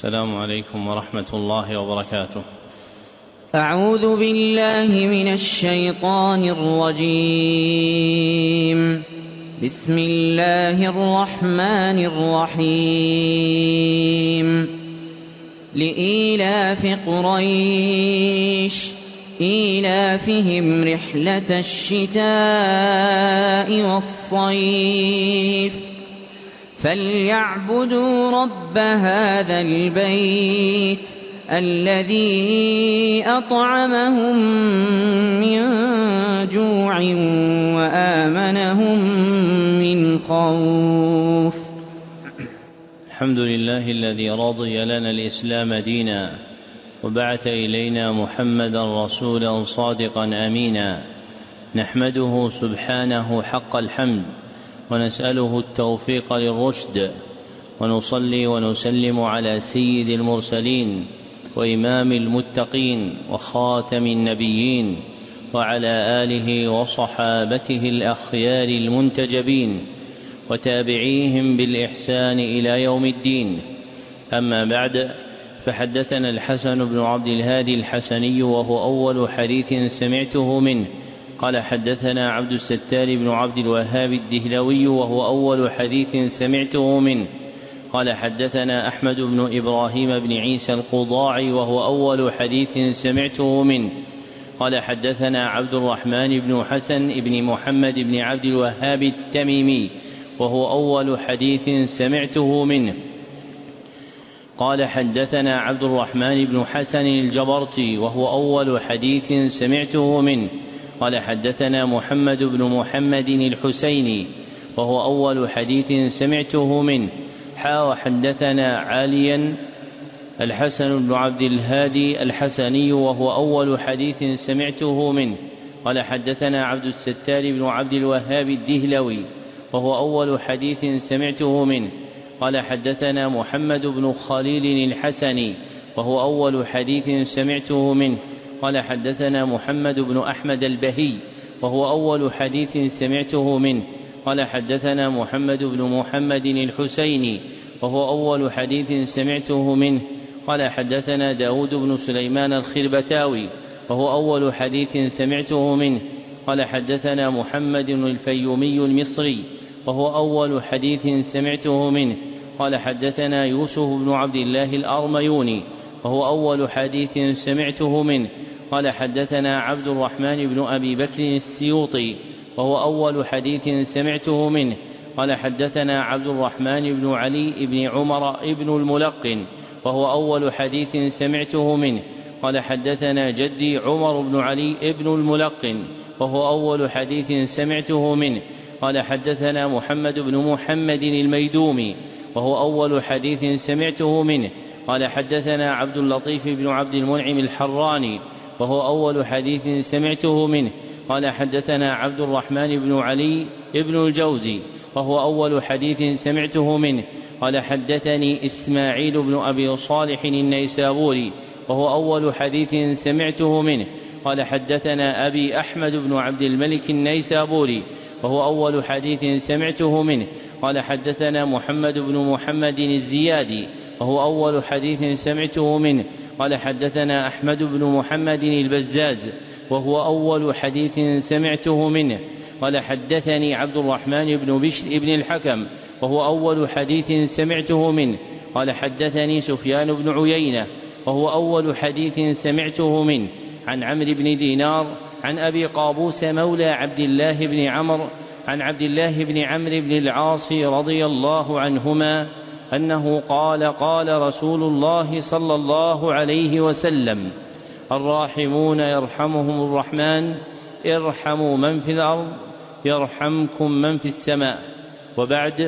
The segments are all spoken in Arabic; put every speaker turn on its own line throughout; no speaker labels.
السلام عليكم ورحمة الله وبركاته.
أعوذ بالله من الشيطان الرجيم. بسم الله الرحمن الرحيم. لإيلاف قريش إيلافهم رحلة الشتاء والصيف فليعبدوا رب هذا البيت الذي أطعمهم من جوع وآمنهم من خوف.
الحمد لله الذي رضي لنا الإسلام دينا وبعث إلينا محمدا رسولا صادقا أمينا، نحمده سبحانه حق الحمد ونسأله التوفيق للرشد، ونصلي ونسلم على سيد المرسلين وإمام المتقين وخاتم النبيين وعلى آله وصحابته الأخيار المنتجبين وتابعيهم بالإحسان إلى يوم الدين. أما بعد، فحدثنا الحسن بن عبد الهادي الحسني وهو أول حديث سمعته منه قال حدثنا عبد الستار بن عبد الوهاب الدهلوي وهو أول حديث سمعته منه قال حدثنا أحمد بن إبراهيم بن عيسى القضاعي وهو أول حديث سمعته منه قال حدثنا عبد الرحمن بن حسن بن محمد بن عبد الوهاب التميمي وهو أول حديث سمعته منه قال حدثنا عبد الرحمن بن حسن الجبرتي وهو أول حديث سمعته منه قال حدثنا محمد بن محمد الحسيني وهو أول حديث سمعته منه وحدثنا عاليا الحسن بن عبد الهادي الحسني وهو أول حديث سمعته منه قال حدثنا عبد الستار بن عبد الوهاب الدهلوي وهو أول حديث سمعته منه قال حدثنا محمد بن خليل الحسني وهو أول حديث سمعته منه قال حدثنا محمد بن أحمد البهي وهو أول حديث سمعته منه قال حدثنا محمد بن محمد الحسيني وهو أول حديث سمعته منه قال حدثنا داود بن سليمان الخربتاوي وهو أول حديث سمعته منه قال حدثنا محمد الفيومي المصري وهو أول حديث سمعته منه قال حدثنا يوسف بن عبد الله الأرميوني وهو أول حديث سمعته منه قال حدثنا عبد الرحمن بن أبي بكر السيوطي وهو أول حديث سمعته منه قال حدثنا عبد الرحمن بن علي بن عمر بن الملقن وهو أول حديث سمعته منه قال حدثنا جدي عمر بن علي بن الملقن وهو أول حديث سمعته منه قال حدثنا محمد بن محمد الميدومي وهو أول حديث سمعته منه قال حدثنا عبد اللطيف بن عبد المنعم الحراني وهو أول حديث سمعته منه قال حدثنا عبد الرحمن بن علي بن الجوزي وهو أول حديث سمعته منه قال حدثني إسماعيل بن أبي صالح النيسابوري وهو أول حديث سمعته منه قال حدثنا أبي أحمد بن عبد الملك النيسابوري وهو أول حديث سمعته منه قال حدثنا محمد بن محمد الزيادي وهو أول حديث سمعته منه قال حدثنا أحمد بن محمد البزاز وهو أول حديث سمعته منه قال حدثني عبد الرحمن بن بشر بن الحكم وهو أول حديث سمعته منه قال حدثني سفيان بن عيينة وهو أول حديث سمعته منه عن عمرو بن دينار عن أبي قابوس مولى عبد الله بن عمرو عن عبد الله بن عمرو بن العاص رضي الله عنهما أنه قال قال رسول الله صلى الله عليه وسلم الراحمون يرحمهم الرحمن ارحموا من في الأرض يرحمكم من في السماء. وبعد،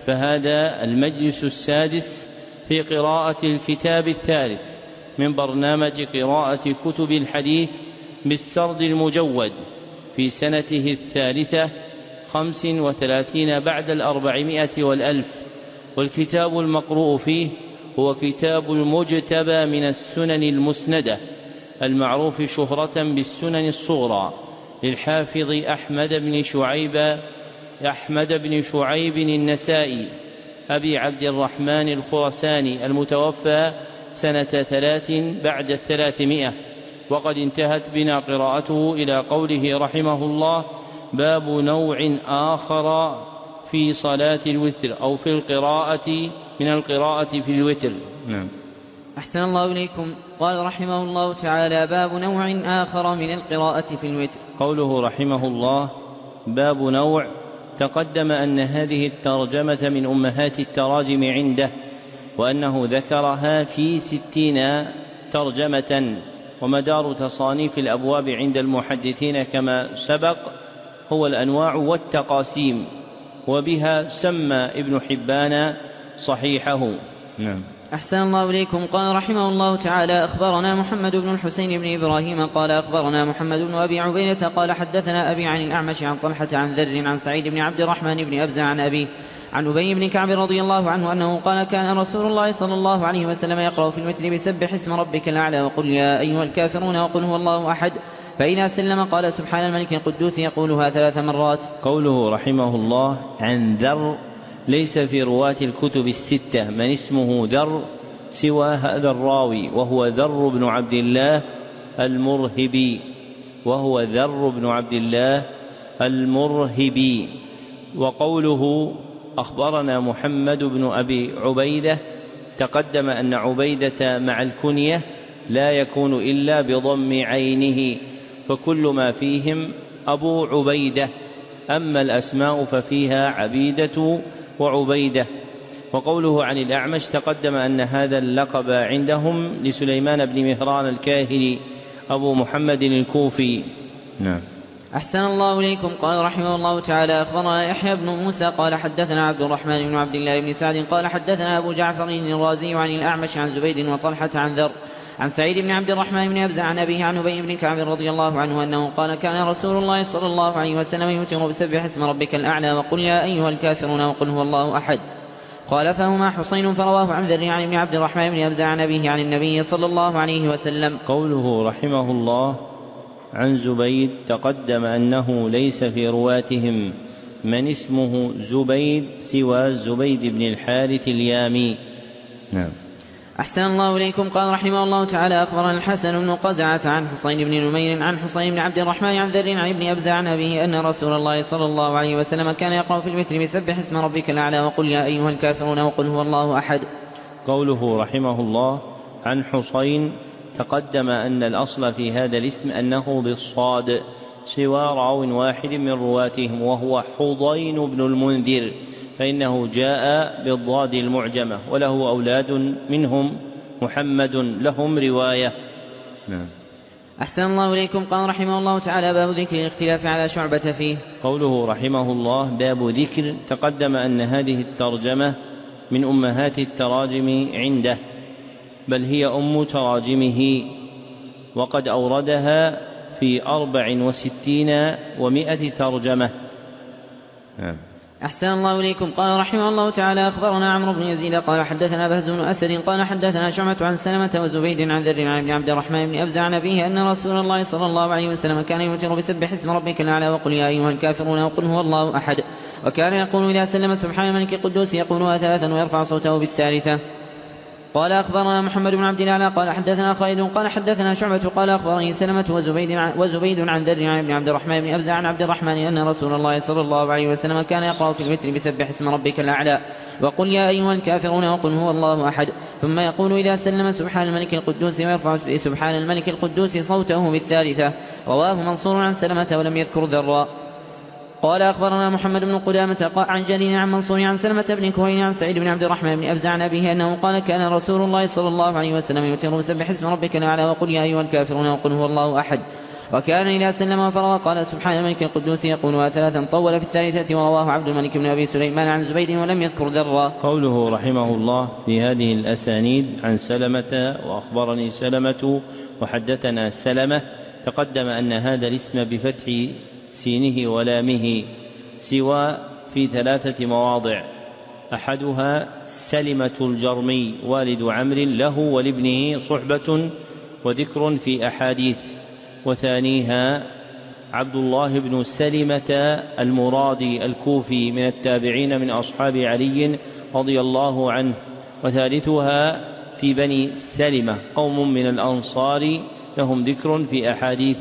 فهذا المجلس السادس في قراءة الكتاب الثالث من برنامج قراءة كتب الحديث بالسرد المجود في سنته 35 بعد 400 والألف، والكتاب المقروء فيه هو كتاب المجتبى من السنن المسندة المعروف شهرة بالسنن الصغرى للحافظ أحمد بن شعيب النسائي أبي عبد الرحمن الخرساني المتوفى سنة 3 بعد 300. وقد انتهت بنا قراءته إلى قوله رحمه الله: باب نوع آخر في صلاة الوتر أو في القراءة من القراءة في الوتر. نعم.
أحسن الله إليكم. قال رحمه الله تعالى: باب نوع آخر من القراءة في الوتر.
قوله رحمه الله باب نوع، تقدم أن هذه الترجمة من أمهات التراجم عنده، وأنه ذكرها في 60 ترجمة. ومدار تصانيف الأبواب عند المحدثين كما سبق هو الأنواع والتقاسيم، وبها سمى ابن حبان صحيحه. نعم.
أحسن الله إليكم. قال رحمه الله تعالى: أخبرنا محمد بن الحسين بن إبراهيم قال أخبرنا محمد بن أبي عبيدة قال حدثنا أبي عن الأعمش عن طلحة عن ذر عن سعيد بن عبد الرحمن بن أبزة عن أبيه عن أبي بن كعب رضي الله عنه أنه قال: كان رسول الله صلى الله عليه وسلم يقرأ في الوتر بسبح اسم ربك الأعلى وقل يا أيها الكافرون وقل هو الله أحد، فإذا سلم قال سبحان الملك القدوس يقولها 3 مرات.
قوله رحمه الله عن ذر، ليس في رواة الكتب 6 من اسمه ذر سوى هذا الراوي، وهو ذر بن عبد الله المرهبي. وقوله أخبرنا محمد بن أبي عبيدة، تقدم أن عبيدة مع الكنية لا يكون إلا بضم عينه، فكل ما فيهم أبو عبيدة، أما الأسماء ففيها عبيدة وعبيدة. وقوله عن الأعمش، تقدم أن هذا اللقب عندهم لسليمان بن مهران الكاهلي أبو محمد الكوفي. نعم.
أحسن الله إليكم. قال رحمه الله تعالى: أخبرنا يحيى بن موسى قال حدثنا عبد الرحمن بن عبد الله بن سعد قال حدثنا أبو جعفر الرازي عن الأعمش عن زبيد وطلحة عن ذر عن سعيد بن عبد الرحمن بن أبزة عن أبيه عن أبي بن كعب رضي الله عنه أنه قال: كان رسول الله صلى الله عليه وسلم يوتر بسبح اسم ربك الأعلى وقل يا أيها الكافرون وقل هو الله أحد. قال: فهما حسين فرواه عن ذر عن ابن عبد الرحمن بن أبزة عن أبيه عن النبي صلى الله عليه وسلم.
قوله رحمه الله عن زبيد، تقدم أنه ليس في رواتهم من اسمه زبيد سوى زبيد بن الحارث اليامي. نعم.
أحسن الله إليكم. قال رحمه الله تعالى: أخبرنا الحسن بن قزعة عن حسين بن نمير عن حسين بن عبد الرحمن عن ذر عن ابن أبزة عن أبيه أن رسول الله صلى الله عليه وسلم كان يقرأ في الوتر بسبح اسم ربك الأعلى وقل يا أيها الكافرون وقل هو الله أحد.
قوله رحمه الله عن حسين، تقدم أن الأصل في هذا الاسم أنه بالصاد سوى راو واحد من رواتهم وهو حضين بن المنذر، فإنه جاء بالضاد المعجمة، وله أولاد منهم محمد لهم رواية. نعم.
أحسن الله إليكم. قال رحمه الله تعالى: باب ذكر الاختلاف على شعبة فيه.
قوله رحمه الله باب ذكر، تقدم أن هذه الترجمة من أمهات التراجم عنده، بل هي أم تراجمه، وقد أوردها في 64 و100 ترجمة. نعم.
أحسن الله إليكم. قال رحمه الله تعالى: أخبرنا عمرو بن يزيد قال حدثنا بهز بن أسد قال حدثنا شعبة عن سلمة وزبيد عن ذر عن ابن عبد الرحمن بن أبزة عن أبيه أن رسول الله صلى الله عليه وسلم كان يوتر بسبح اسم ربك الأعلى وقل يا أيها الكافرون وقل هو الله أحد، وكان يقول إذا سلم سبحان الملك القدوس يقولها 3 ويرفع صوته بالثالثة. قال أخبرنا محمد بن عبد الأعلى قال حدثنا خالد قال حدثنا شعبة قال أخبرني سلمة وزبيد عن ذر عن ابن عبد الرحمن بن أبزة عن عبد الرحمن أن رسول الله صلى الله عليه وسلم كان يقرأ في الوتر بسبح اسم ربك الأعلى وقل يا أيها الكافرون وقل هو الله أحد، ثم يقول إذا سلم سبحان الملك القدوس ويرفع سبحان الملك القدوس صوته بالثالثة. رواه منصور عن سلمة ولم يذكر ذرا. قال أخبرنا محمد بن قدامة عن جرير عن منصور عن سلمة بن كهيل عن سعيد بن عبد الرحمن بن أبزة عن أبيه أنه قال: كان رسول الله صلى الله عليه وسلم يوتر بسبح اسم ربك الأعلى وقل يا أيها الكافرون وقل هو الله أحد، وكان إذا سلم وفرغ قال سبحان الملك القدوس يقولها 3 طول في الثالثة. ورواه عبد الملك بن أبي سليمان عن زبيد ولم يذكر ذرا.
قوله رحمه الله في هذه الأسانيد عن سلمة وأخبرني سلمة وحدثنا سلمة، تقدم أن هذا الاسم بفتح سينه ولامه سوى في 3 مواضع، أحدها سلمة الجرمي والد عمرو له ولابنه صحبة وذكر في أحاديث، وثانيها عبد الله بن سلمة المرادي الكوفي من التابعين من أصحاب علي رضي الله عنه. وثالثها في بني سلمة قوم من الأنصار لهم ذكر في أحاديث.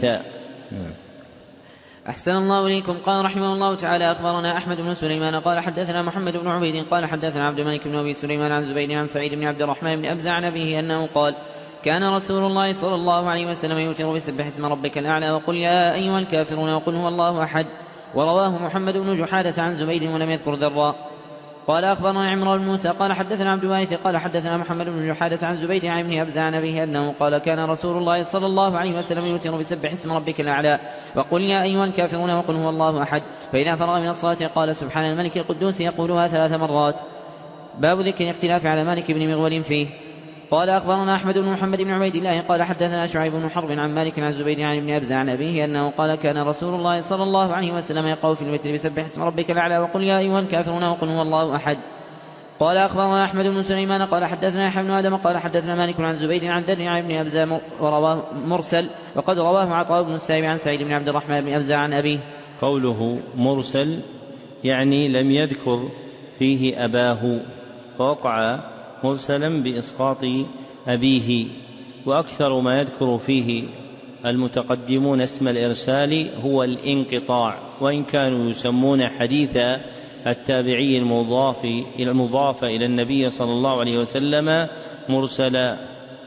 أحسن الله إليكم. قال رحمه الله تعالى أخبرنا أحمد بن سليمان قال حدثنا محمد بن عبيد قال حدثنا عبد الملك بن أبي سليمان عن زبيد عن سعيد بن عبد الرحمن بن أبزع عن أبيه أنه قال كان رسول الله صلى الله عليه وسلم يوتر بسبح اسم ربك الأعلى وقل يا أيها الكافرون وقل هو الله أحد. ورواه محمد بن جحادة عن زبيد ولم يذكر ذرا. قال أخبرنا عمرو بن موسى قال حدثنا عبد الوارث قال حدثنا محمد بن جحادة عن زبيد عن ابن أبزع عن أبيه أنه قال كان رسول الله صلى الله عليه وسلم يوتر بسبح اسم ربك الأعلى وقل يا أيها الكافرون وقل هو الله أحد. فإذا فرغ من الصلاة قال سبحان الملك القدوس يقولها 3 مرات. باب ذكر الاختلاف على مالك بن مغول فيه. قال أخبرنا أحمد بن محمد بن عبيد الله قال حدثنا شعيب بن حرب عن مالك عن زبيد عن ابن أبزع عن أبيه أنه قال كان رسول الله صلى الله عليه وسلم يقول في الوتر بسبح اسم ربك الأعلى وقل يا أيها الكافرون وقل هو الله أحد. قال أخبرنا أحمد بن سليمان قال حدثنا يحيى بن آدم قال حدثنا مالك عن زبيد عن ذر عن ابن أبزع ورواه مرسل وقد رواه عطاء بن السائب عن سعيد بن عبد الرحمن بن أبزع عن أبيه.
قوله مرسل يعني لم يذكر فيه أباه، فوقع مرسلا بإسقاط أبيه. وأكثر ما يذكر فيه المتقدمون اسم الإرسال هو الانقطاع، وإن كانوا يسمون حديث التابعي المضاف إلى النبي صلى الله عليه وسلم مرسلا.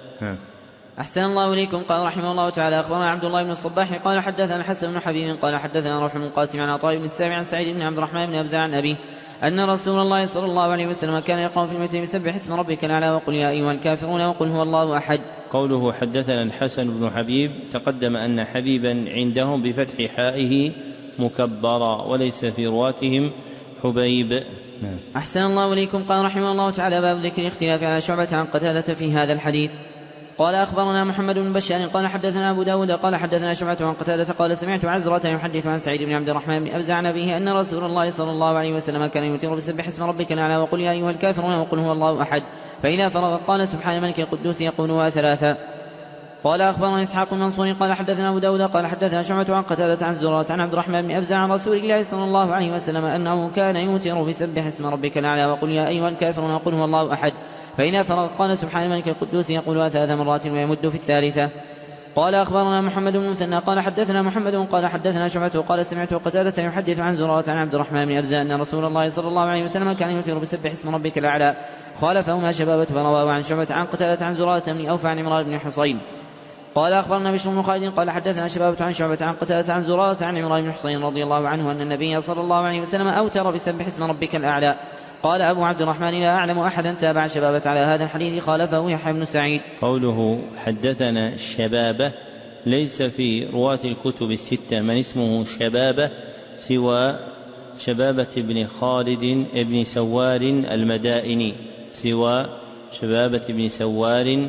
أحسن الله إليكم. قال رحمه الله تعالى أخبرنا عبد الله بن الصباح قال حدثنا الحسن بن حبيب قال حدثنا روح بن قاسم عن عطاء بن السابع عن سعيد بن عبد الرحمن بن أبزع عن أبيه أن رسول الله صلى الله عليه وسلم كان يقوم في المتن بسبح اسم ربك الأعلى وقل يا أيها الكافرون وقل هو الله أحد.
قوله حدثنا الحسن بن حبيب تقدم أن حبيبا عندهم بفتح حائه مكبرا وليس في رواتهم حبيب.
أحسن الله إليكم. قال رحمه الله تعالى باب ذكر الاختلاف على شعبة عن قتادة في هذا الحديث. قال أخبرنا محمد بن بشار قال حدثنا أبو داود قال حدثنا شعبة عن قتادة قال سمعت عزرة يحدث عن سعيد بن عبد الرحمن بن أبزع عن أبيه أن رسول الله صلى الله عليه وسلم كان يوتر بسبح اسم ربك الأعلى وقل يا أيها الكافرون وقل هو الله أحد. فإذا فرغ قال سبحان الملك القدوس يقولها 3. قال أخبرنا إسحاق المنصور قال حدثنا أبو داود قال حدثنا شعبة عن قتادة عن زرارة عن عبد الرحمن بن أبزع عن رسول الله صلى الله عليه وسلم أنه كان يوتر بسبح اسم ربك الأعلى وقل يا أيها الكافرون وقل هو الله أحد. فإذا فرغ قال سبحان الملك القدوس يقولها 3 مرات ويمد في الثالثة. قال أخبرنا محمد بن مسنى قال حدثنا محمد قال حدثنا شعبة قال سمعت قتادة يحدث عن زرارة عن عبد الرحمن بن أبزع أن رسول الله صلى الله عليه وسلم كان يوتر بسبح اسم ربك الأعلى. خالفهما شبابة فرواه عن شعبة عن قتادة عن زرارة بن أوفى عن عمران بن حصين. قال أخبرنا بشر بن خالد قال حدثنا شبابة عن شعبة عن قتادة عن زرارة عن عمران بن حصين رضي الله عنه أن النبي صلى الله عليه وسلم أوتر بسبح اسم ربك الأعلى. قال أبو عبد الرحمن لا أعلم أحدا تابع شبابة على هذا الحديث خالفه يحيى بن سعيد.
قوله حدثنا شبابة ليس في رواة الكتب الستة من اسمه شبابة سوى شبابة بن خالد بن سوار المدائني، سوى شبابة بن سوار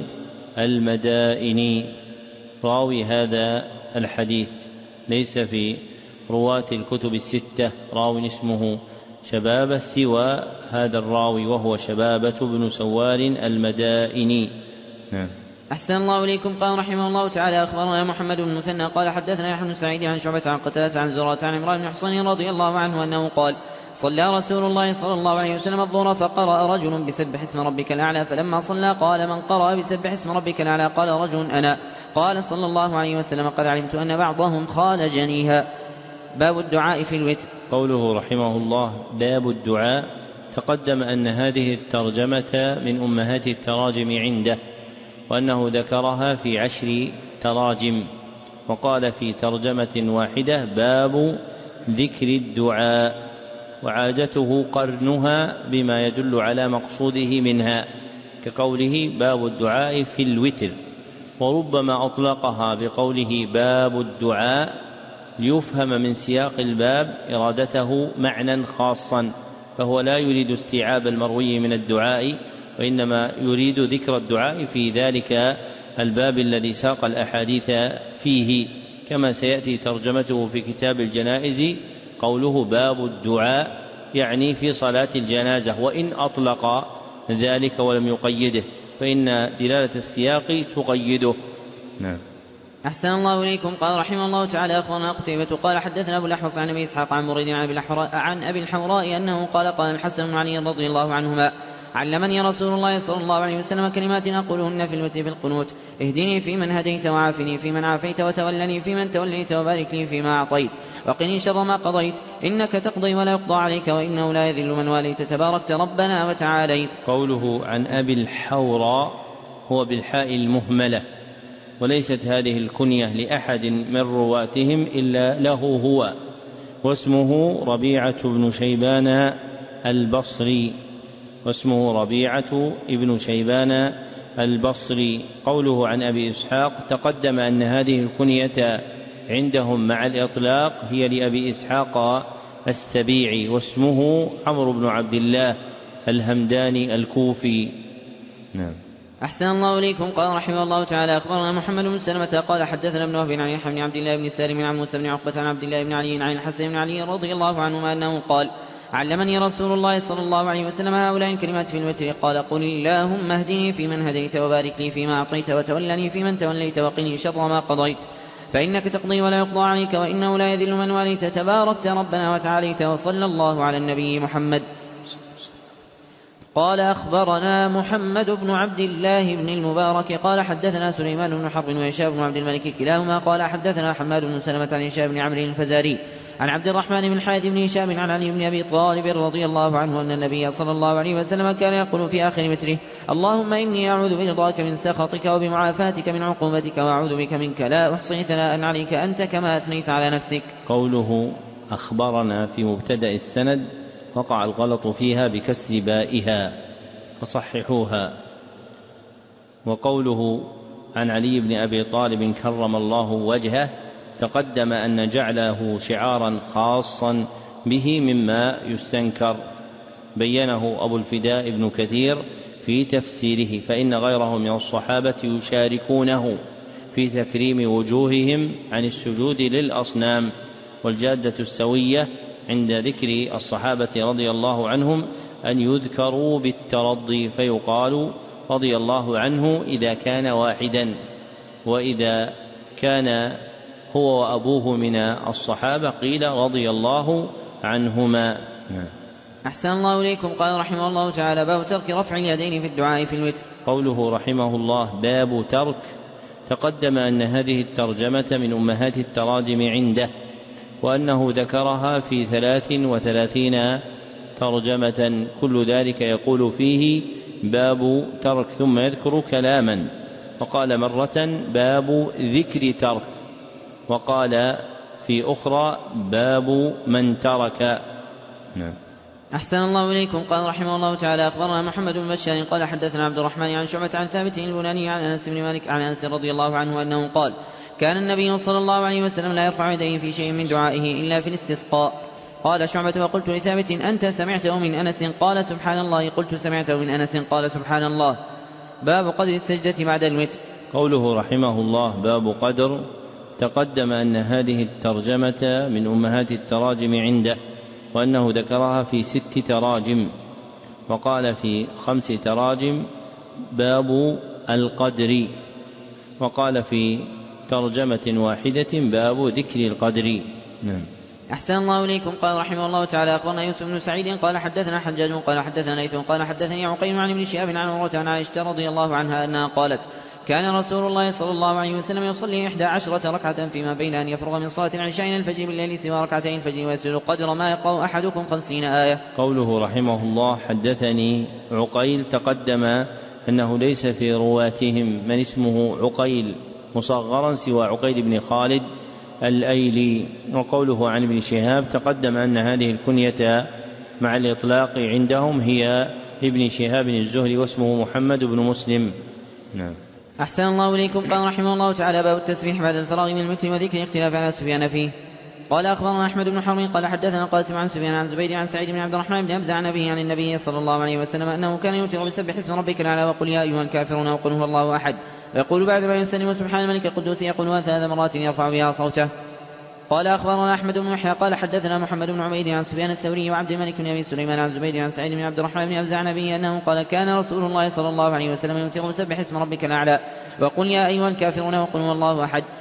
المدائني راوي هذا الحديث. ليس في رواة الكتب الستة راوي اسمه شبابة سوى هذا الراوي وهو شبابة بن سوار المدائني.
أحسن الله إليكم. قال رحمه الله تعالى أخبرنا محمد بن مثنى قال حدثنا يحيى بن سعيد عن شعبة عن قتادة عن زرارة عن عمران بن حصين رضي الله عنه أنه قال صلى رسول الله صلى الله عليه وسلم الظهر فقرأ رجل بسبح اسم ربك الأعلى فلما صلى قال من قرأ بسبح اسم ربك الأعلى؟ قال رجل أنا. قال صلى الله عليه وسلم قد علمت أن بعضهم خالجنيها. باب الدعاء في الوتر.
قوله رحمه الله باب الدعاء تقدم أن هذه الترجمة من أمهات التراجم عنده، وأنه ذكرها في 10 تراجم، وقال في ترجمة واحدة باب ذكر الدعاء، وعادته قرنها بما يدل على مقصوده منها كقوله باب الدعاء في الوتر. وربما أطلقها بقوله باب الدعاء ليفهم من سياق الباب إرادته معنى خاصا، فهو لا يريد استيعاب المروي من الدعاء، وإنما يريد ذكر الدعاء في ذلك الباب الذي ساق الأحاديث فيه، كما سيأتي ترجمته في كتاب الجنائز قوله باب الدعاء يعني في صلاة الجنازة، وإن أطلق ذلك ولم يقيده فإن دلالة السياق تقيده. نعم.
أحسن الله إليكم. قال رحمه الله تعالى أخبرنا قتيبة قال حدثنا أبو الأحوص عن أبي إسحاق عن مريد عن أبي الحوراء أنه قال الحسن بن علي رضي الله عنهما علمني رسول الله صلى الله عليه وسلم كلمات أقولهن في الوتر في القنوت: اهدني فيمن هديت وعافني فيمن عافيت وتولني فيمن توليت وبارك لي فيما أعطيت وقني شر ما قضيت إنك تقضي ولا يقضى عليك وإنه لا يذل من واليت تباركت ربنا وتعاليت.
قوله عن أبي الحوراء هو بالحاء المهملة، وليست هذه الكنية لأحد من رواتهم إلا له هو، واسمه ربيعة بن شيبان البصري، قوله عن أبي إسحاق تقدم أن هذه الكنية عندهم مع الإطلاق هي لأبي إسحاق السبيعي، واسمه عمرو بن عبد الله الهمداني الكوفي. نعم.
أحسن الله إليكم. قال رحمه الله تعالى أخبرنا محمد بن سلمة قال حدثنا ابن وهب عن يحيى بن عبد الله بن سالم عن موسى بن عقبة عن عبد الله بن علي عن الحسن بن علي رضي الله عنهما أنه قال علمني رسول الله صلى الله عليه وسلم هؤلاء الكلمات في الوتر: قال قل اللهم اهدني فيمن هديت وبارك لي فيما أعطيت وتولني فيمن توليت وقني شر ما قضيت فإنك تقضي ولا يقضى عليك وإنه لا يذل من واليت تباركت ربنا وتعاليت. وصلى الله على النبي محمد. قال أخبرنا محمد بن عبد الله بن المبارك قال حدثنا سليمان بن حرب وهشام بن عبد الملك كلاهما قال حدثنا حماد بن سلمة عن هشام بن عمرو الفزاري عن عبد الرحمن بن الحارث بن هشام عن علي بن أبي طالب رضي الله عنه أن النبي صلى الله عليه وسلم كان يقول في آخر متره: اللهم إني أعوذ برضاك من سخطك وبمعافاتك من عقوبتك وأعوذ بك منك لا أحصي ثناء عليك أنت كما أثنيت على نفسك.
قوله أخبرنا في مبتدأ السند وقع الغلط فيها بكسر بائها فصححوها. وقوله عن علي بن أبي طالب كرم الله وجهه تقدم أن جعله شعارا خاصا به مما يستنكر، بينه أبو الفداء ابن كثير في تفسيره، فإن غيره من الصحابة يشاركونه في تكريم وجوههم عن السجود للأصنام. والجادة السوية عند ذكر الصحابة رضي الله عنهم أن يذكروا بالترضي فيقال رضي الله عنه إذا كان واحدا، وإذا كان هو وأبوه من الصحابة قيل رضي الله عنهما.
أحسن الله إليكم. قال رحمه الله تعالى باب ترك رفع اليدين في الدعاء في الوتر.
قوله رحمه الله باب ترك، تقدم أن هذه الترجمة من أمهات التراجم عنده، وأنه ذكرها في 33 ترجمة، كل ذلك يقول فيه باب ترك ثم يذكر كلاما، وقال مرة باب ذكر ترك، وقال في أخرى باب من ترك. نعم.
أحسن الله إليكم. قال رحمه الله تعالى أخبرنا محمد بن بشار قال حدثنا عبد الرحمن عن شعبة عن ثابت البناني عن أنس بن مالك عن أنس رضي الله عنه أنه قال كان النبي صلى الله عليه وسلم لا يرفع يديه في شيء من دعائه إلا في الاستسقاء. قال شعبة وقلت لثابت أنت سمعته من أنس؟ قال سبحان الله. قلت سمعته من أنس؟ قال سبحان الله. باب قدر السجدة بعد الوتر.
قوله رحمه الله باب قدر، تقدم أن هذه الترجمة من أمهات التراجم عنده، وأنه ذكرها في 6 تراجم، وقال في 5 تراجم باب القدر، وقال في ترجمة واحدة باب ذكر القدر. نعم.
أحسن الله إليكم. قال رحمه الله تعالى أخبرنا يوسف بن سعيد قال حدثنا حجاج قال حدثنا ليث قال حدثني عقيل عن ابن شهاب عن عروة عن عائشة رضي الله عنها أنها قالت كان رسول الله صلى الله عليه وسلم يصلي 11 ركعة فيما بين أن يفرغ من صلاة العشاء إلى الفجر بالليل سوى ركعتين الفجر ويسجد قدر ما يقرأ أحدكم 50 آية.
قوله رحمه الله حدثني عقيل، تقدم أنه ليس في رواتهم من اسمه عقيل مصغرا سوى عقيل بن خالد الأيلي. وقوله عن ابن شهاب تقدم أن هذه الكنية مع الإطلاق عندهم هي ابن شهاب الزهري، واسمه محمد بن مسلم. نعم.
أحسن الله إليكم. قال رحمه الله تعالى باب التسبيح بعد الفراغ من المتن وذكر اختلاف على سفيان فيه. قال أخبرنا أحمد بن حرب قال حدثنا قاسم عن سفيان عن زبيد عن سعيد بن عبد الرحمن بن أبزة عن أبيه عن النبي صلى الله عليه وسلم أنه كان يوتر بسبح اسم ربك الأعلى وقل يا أيها الكافرون وقل هو الله أحد، ويقول بعد ما يسلم سبحان الملك القدوس يقول 3 مرات يرفع بها صوته. قال أخبرنا أحمد بن يحيى قال حدثنا محمد بن عبيد عن سفيان الثوري وعبد الملك بن أبي سليمان عن زبيد عن سعيد بن عبد الرحمن بن أبزة عن أبيه أنه قال كان رسول الله صلى الله عليه وسلم يوتر بسبح اسم ربك الأعلى وقل يا أيها الكافرون وقل هو الله أحد،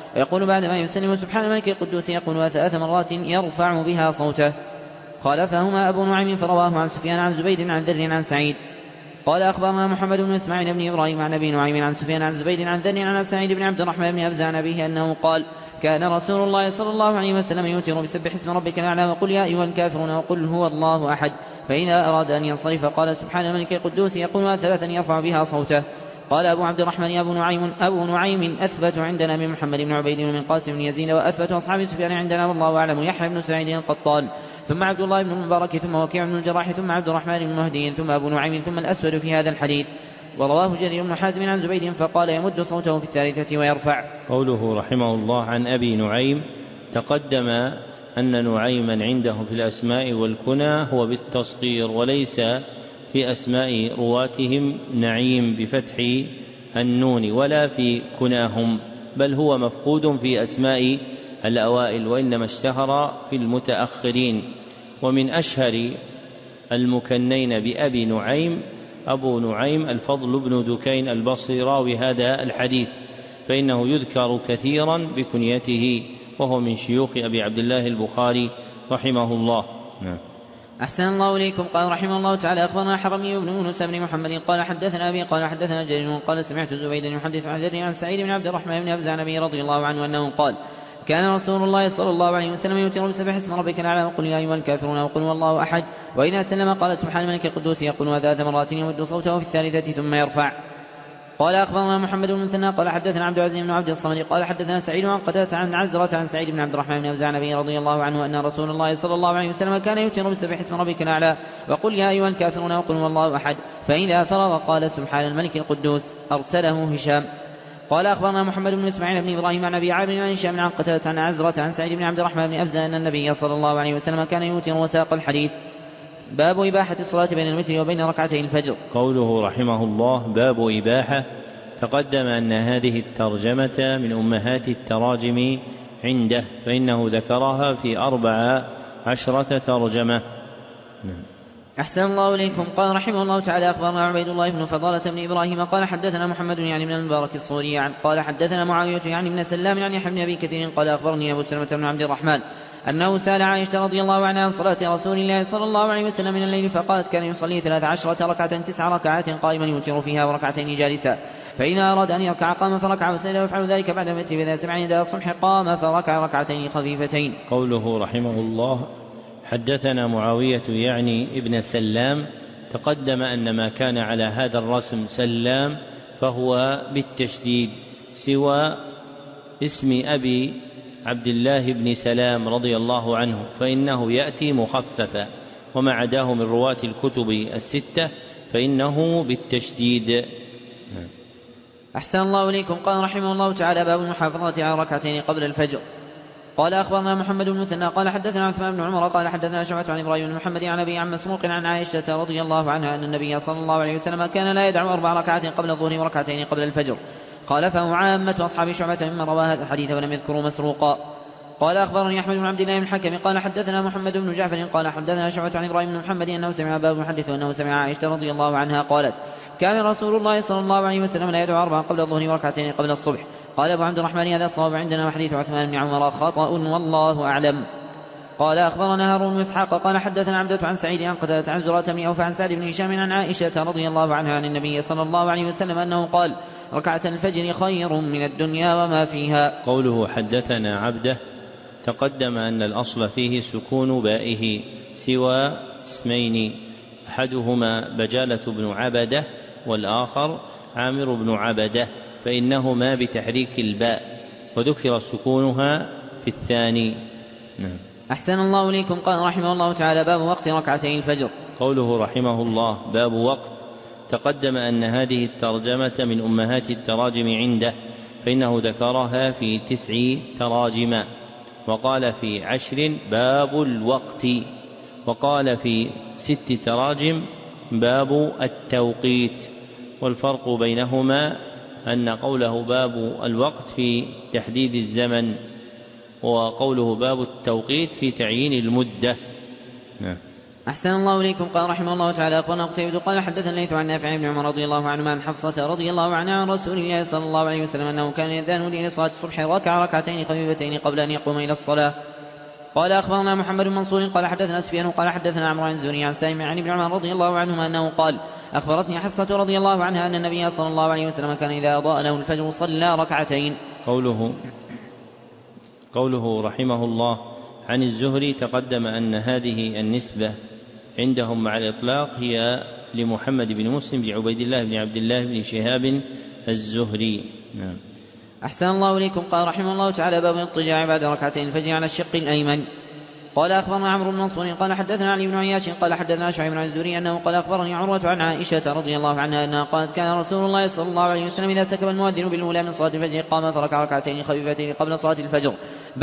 ويقول بعدما يسلم سبحان الملك القدوس يقولها 3 مرات يرفع بها صوته. خالفهما أبو نعيم فرواه عن سفيان عن زبيد عن ذر عن سعيد. قال أخبرنا محمد بن إسماعيل بن إبراهيم عن أبي نعيم عن سفيان عن زبيد عن ذر عن سعيد بن عبد الرحمن بن أبزة عن أبيه أنه قال كان رسول الله صلى الله عليه وسلم يوتر بسبح اسم ربك الأعلى وقل يا أيها الكافرون وقل هو الله أحد، فإذا أراد أن ينصرف قال سبحان الملك القدوس يقولها 3 يرفع بها صوته. قال أبو عبد الرحمن أبو نعيم أثبت عندنا من محمد بن عبيد ومن قاسم بن يزيد، وأثبت أصحاب سفيان عندنا والله أعلم يحيى بن سعيد القطان، ثم عبد الله بن المبارك، ثم وكيع بن الجراح، ثم عبد الرحمن بن مهدي، ثم أبو نعيم، ثم الأسود في هذا الحديث. ورواه جرير بن حازم عن زبيد فقال يمد صوته في الثالثة ويرفع.
قوله رحمه الله عن أبي نعيم، تقدم أن نعيما عنده في الأسماء والكنى هو بالتصغير، وليس في أسماء رواتهم نعيم بفتح النون ولا في كناهم، بل هو مفقود في أسماء الأوائل، وإنما اشتهر في المتأخرين. ومن أشهر المكنين بأبي نعيم أبو نعيم الفضل بن دكين البصري راوي هذا الحديث، فإنه يذكر كثيرا بكنيته، وهو من شيوخ أبي عبد الله البخاري رحمه الله.
أحسن الله إليكم. قال رحمه الله تعالى أخبرنا حرمي بن يونس بن محمد قال حدثنا أبي قال حدثنا جرير قال سمعت زبيدا يحدث عن ذر عن سعيد بن عبد الرحمن بن أبزة عن أبي رضي الله عنه أنه قال كان رسول الله صلى الله عليه وسلم يوتر بسبح اسم ربك الأعلى وقل يا أيها الكافرون وقل والله أحد، وإذا سلم قال سبحان الملك القدوس يقول 3 مرات يمد صوته في الثالثة ثم يرفع. قال أخبرنا محمد بن المثنى قال حدثنا عبد العزيز بن عبد الصمد قال حدثنا سعيد عن قتادة عن عزرة عن سعيد بن عبد الرحمن بن أبزة عن أبي رضي الله عنه أن رسول الله صلى الله عليه وسلم كان يوتر بسبح اسم ربك الأعلى وقل يا أيها الكافرون وقل والله أحد، فإذا فرغ قال سبحان الملك القدوس. أرسله هشام. قال أخبرنا محمد بن إسماعيل بن إبراهيم عن أبي عامر عن هشام عن قتادة عن عزرة عن سعيد بن عبد الرحمن بن أبزة أن النبي صلى الله عليه وسلم كان يوتر وساق الحديث. باب إباحة الصلاة بين الوتر وبين ركعتي الفجر.
قوله رحمه الله باب إباحة، تقدم أن هذه الترجمة من أمهات التراجم عنده، فإنه ذكرها في 14 ترجمة.
أحسن الله إليكم. قال رحمه الله تعالى أخبرنا عبيد الله بن فضالة بن إبراهيم قال حدثنا محمد يعني من المبارك الصوري قال حدثنا معاوية يعني من سلام يعني يحيى بن أبي كثير قال أخبرني أبو سلمة بن عبد الرحمن أنه سأل عائشة رضي الله عنها عن صلاة رسول الله صلى الله عليه وسلم من الليل فقالت كان يصلي 13 ركعة 9 ركعات قائما يوتر فيها وركعتين جالسا، فإذا أراد أن يركع قام فركع وسجد ويفعل ذلك بعد المتر، فإذا سمع نداء الصبح قام فركع ركعتين خفيفتين.
قوله رحمه الله حدثنا معاوية يعني ابن سلام، تقدم أن ما كان على هذا الرسم سلام فهو بالتشديد، سوى اسم أبي عبد الله بن سلام رضي الله عنه فإنه يأتي مخففا، وما عداه من رواة الكتب الستة فإنه بالتشديد.
أحسن الله إليكم. قال رحمه الله تعالى باب المحافظة على ركعتين قبل الفجر. قال أخبرنا محمد بن مثنى قال حدثنا عثمان بن عمر قال حدثنا شعبة عن إبراهيم بن محمد عن أبي عن مسروق عن عائشة رضي الله عنها أن النبي صلى الله عليه وسلم كان لا يدع 4 ركعات قبل الظهر وركعتين قبل الفجر، خالفه عامة أصحاب شعبة ممن روى هذا الحديث ولم يذكروا مسروقا. قال أخبرني أحمد بن عبد الله بن الحكم قال حدثنا محمد بن جعفر قال حدثنا شعبة عن إبراهيم بن محمد أنه سمع أباه يحدث أنه سمع عائشة رضي الله عنها قالت كان رسول الله صلى الله عليه وسلم لا يدعو 4 قبل الظهر وركعتين قبل الصبح. قال أبو عبد الرحمن هذا الصواب عندنا وحديث عثمان بن عمر خطأ والله أعلم. قال أخبرنا هارون بن إسحاق قال حدثنا عبدة عن سعيد عن قتادة عن زرارة بن أوفى عن سعد بن هشام عن عائشة رضي الله عنها عن النبي صلى الله عليه وسلم أنه قال ركعة الفجر خير من الدنيا وما فيها.
قوله حدثنا عبده، تقدم أن الأصل فيه سكون بائه سوى اسمين، أحدهما بجالة بن عبدة والآخر عامر بن عبدة، فإنهما بتحريك الباء وذكر سكونها في الثاني.
أحسن الله إليكم. قال رحمه الله تعالى باب وقت ركعتي الفجر.
قوله رحمه الله باب وقت، تقدم أن هذه الترجمة من أمهات التراجم عنده، فإنه ذكرها في 9 تراجم، وقال في 10 باب الوقت، وقال في 6 تراجم باب التوقيت. والفرق بينهما أن قوله باب الوقت في تحديد الزمن، وقوله باب التوقيت في تعيين المدة.
أحسن الله إليكم. قال رحمه الله تعالى أخبرنا قتيبة قال حدثنا الليث عن نافع بن عمر رضي الله عنهما عن حفصة رضي الله عنها عن رسول الله صلى الله عليه وسلم أنه كان إذا نودي لصلاة الصبح ركع ركعتين خفيفتين قبل أن يقوم إلى الصلاة. قال أخبرنا محمد بن منصور قال حدثنا سفيان قال حدثنا عمرو عن الزهري عن سالم عن ابن عمر رضي الله عنهما أنه قال أخبرتني حفصة رضي الله عنها أن النبي صلى الله عليه وسلم كان إذا أضاء له الفجر صلى ركعتين.
قوله رحمه الله عن الزهري تقدم أن هذه النسبة عندهم مع الإطلاق هي لمحمد بن مسلم بن عبيد الله بن عبد الله بن شهاب الزهري. نعم.
أحسن الله إليكم. قال رحمه الله تعالى باب الاضطجاع بعد ركعتين الفجر على الشق الأيمن. قال أخبرنا عمرو بن منصور قال حدثنا علي بن عياش قال حدثنا شعيب عن الزهري أنه قال أخبرني عروة عن عائشة رضي الله عنها أنها قالت كان رسول الله صلى الله عليه وسلم إذا سكب المؤذن بالأولى من صلاة الفجر قام فركع ركعتين خفيفتين قبل صلاة الفجر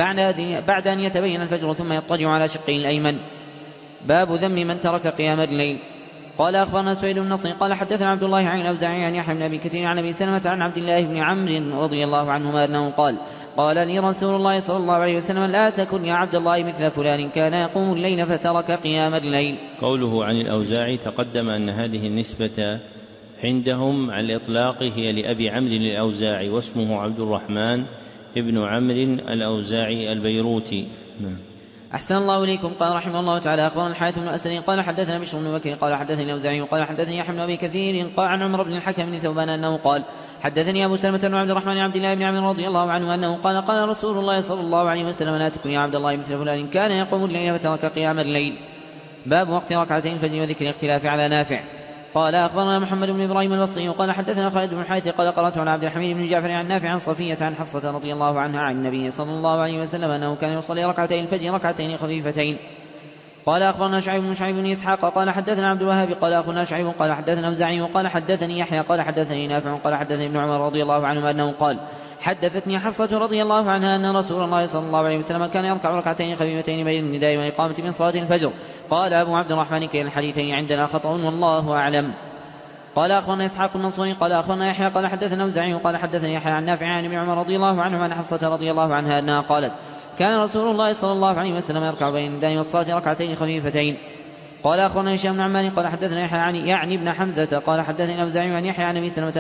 بعد أن يتبين الفجر ثم يضطجع على شقه الأيمن. باب ذم من ترك قيام الليل. قال أخبرنا سعيد بن نصر قال حدثنا عبد الله عن الأوزاعي عن يحيى بن أبي كثير عن أبي سلمة عن عبد الله بن عمرو رضي الله عنهما أنه قال لي رسول الله صلى الله عليه وسلم لا تكن يا عبد الله مثل فلان كان يقوم الليل فترك قيام الليل.
قوله عن الأوزاعي تقدم أن هذه النسبة عندهم على الإطلاق هي لأبي عمرو الأوزاعي واسمه عبد الرحمن ابن عمرو الأوزاعي البيروتي.
أحسن الله إليكم. قال رحمه الله تعالى أخبرنا الحارث بن أسد قال حدثنا بشر بن بكر قال حدثني الأوزاعي قال حدثني يحيى بن أبي كثير قال عن عمر بن الحكم بن ثوبان أنه قال حدثني أبو سلمة بن عبد الرحمن عبد الله بن عمرو رضي الله عنه أنه قال رسول الله صلى الله عليه وسلم لا تكن يا عبد الله مثل فلان كان يقوم الليل فترك قيام الليل. باب وقت ركعتين الفجر وذكر الاختلاف على نافع. قال أخبرنا محمد بن إبراهيم البصري قال حدثنا خالد بن حارث قال قرأت على عبد الحميد بن جعفر عن نافع عن صفية عن حفصة رضي الله عنها عن النبي صلى الله عليه وسلم أنه كان يصلي ركعتين الفجر ركعتين خفيفتين. قال أخبرنا شعيب بن إسحاق قال حدثنا عبد الوهاب قال أخونا شعيب قال حدثنا أوزاعي قال حدثني يحيى قال حدثني نافع قال حدثني ابن عمر رضي الله عنهما أنه قال حدثتني حفصة رضي الله عنها أن رسول الله صلى الله عليه وسلم كان يركع ركعتين خفيفتين بين النداء والإقامة من صلاة الفجر. قال أبو عبد الرحمن كلا الحديثين عندنا خطأ والله أعلم. قال أخبرنا إسحاق المنصوري قال أخبرنا يحيى قال حدثنا أوزاعي قال حدثني يحيى عن نافع عن ابن عمر رضي الله عنهما أن حفصة رضي الله عنها أنها قالت كان رسول الله صلى الله عليه وسلم يركع بين النداء والصلاة ركعتين خفيفتين. قال أخبرنا هشام بن عمار قال حدثنا يحيى يعني ابن حمزة قال حدثني أوزاعي عن يحيى عن أبي سلمة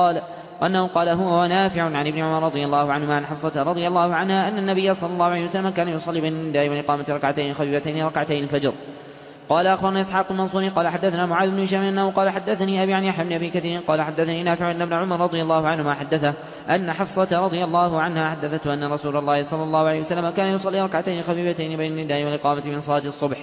أنه قال هو ونافع عن ابن عمر رضي الله عنهما عن حفصة رضي الله عنها أن النبي صلى الله عليه وسلم كان يصلي بين النداء والإقامة ركعتين خفيفتين ركعتين الفجر. قال أخبرنا إسحاق المنصوري قال حدثنا معاذ بن هشام أنه قال حدثني أبي عن يحيى بن أبي كثير قال حدثني نافع أن ابن عمر رضي الله عنهما حدثه أن حفصة رضي الله عنها حدثته أن رسول الله صلى الله عليه وسلم كان يصلي ركعتين خفيفتين بين النداء والإقامة من صلاة الصبح.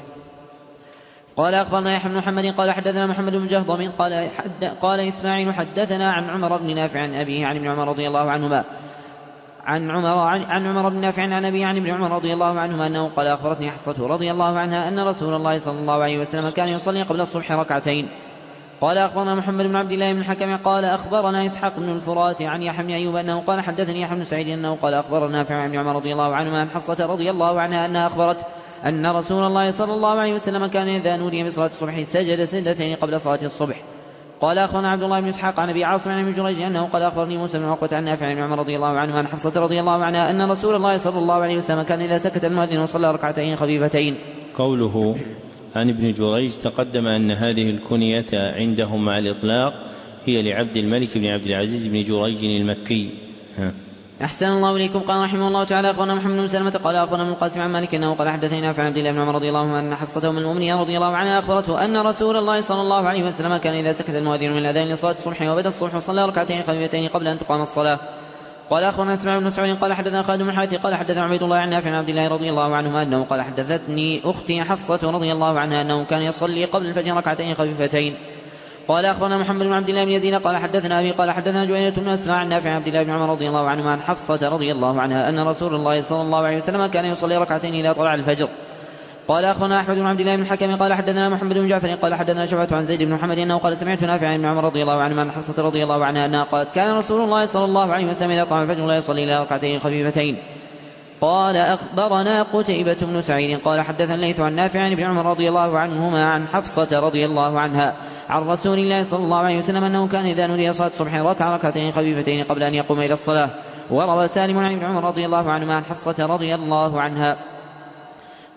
قال أخبرنا يحيى بن محمد قال حدثنا محمد بن جهضم قال إسماعيل حدثنا عن عمر بن نافع عن أبيه عن ابن عمر رضي الله عنهما عن عمر بن نافع عن أبيه عن ابن عمر رضي الله عنهما أنه قال أخبرتني حفصة رضي الله عنها أن رسول الله صلى الله عليه وسلم كان يصلي قبل الصبح ركعتين. قال أخبرنا محمد بن عبد الله بن الحكم قال أخبرنا إسحاق بن الفرات عن يحيى بن أيوب أنه قال حدثني يحيى بن سعيد أنه قال أخبرنا نافع عن ابن عمر رضي الله عنهما عن حفصة رضي الله عنها أنها أخبرت أن رسول الله صلى الله عليه وسلم كان إذا نودي بصلاة الصبح سجد سجدتين قبل صلاة الصبح. قال أخبرنا عبد الله بن إسحاق عن أبي عاصم عن ابن جريج أنه قال أخبرني موسى بن عقبة عن نافع عن عمر رضي الله عنه عن حفصة رضي الله عنها أن رسول الله صلى الله عليه وسلم كان إذا سكت المؤذن وصلى ركعتين خفيفتين.
قوله عن ابن جريج تقدم أن هذه الكنية عندهم مع الإطلاق هي لعبد الملك بن عبد العزيز بن جريج المكي.
أحسن الله إليكم. قال رحمه الله تعالى أخبرنا محمد بن سلمة قال أخبرنا ابن القاسم عن مالك أنه قال حدثني نافع عن عبد الله بن عمر رضي الله عنه أن حفصة أم المؤمنين رضي الله عنها أخبرته أن رسول الله صلى الله عليه وسلم كان إذا سكت المؤذن من الأذان لصلاة الصبح وبدا الصبح صلى ركعتين خفيفتين قبل أن تقام الصلاة. قال أخبرنا إسماعيل بن سعود قال حدثنا خالد بن حارث قال حدثنا عبيد الله عن نافع عن عبد الله رضي الله عنه أنه قال حدثتني أختي حفصة رضي الله عنها أنه كان يصلي قبل الفجر ركعتين خفيفتين. قال أخبرنا محمد بن عبد الله بن يزيد قال حدثنا أبي قال حدثنا جوينة بن أسماء عن نافع عبد الله بن عمر رضي الله عنهما عن حفصة رضي الله عنها أن رسول الله صلى الله عليه وسلم كان يصلي ركعتين إذا طلع الفجر. قال أخبرنا أحمد بن عبد الله بن الحكم قال حدثنا محمد بن جعفر قال حدثنا شعبة عن زيد بن محمد أنه قال سمعت نافع عن ابن عمر رضي الله عنهما عن حفصة رضي الله عنها أنها قالت كان رسول الله صلى الله عليه وسلم إذا طلع الفجر لا يصلي إلا ركعتين خفيفتين. قال أخبرنا قتيبة بن سعيد قال حدثنا الليث عن نافع عن ابن عمر رضي الله عنهما عن حفصة رضي الله عنها عن رسول الله صلى الله عليه وسلم أنه كان إذا نودي صلاة الصبح ركع ركعتين خفيفتين قبل أن يقوم إلى الصلاة. وروى سالم عن ابن عمر رضي الله عنهما عن حفصة رضي الله عنها.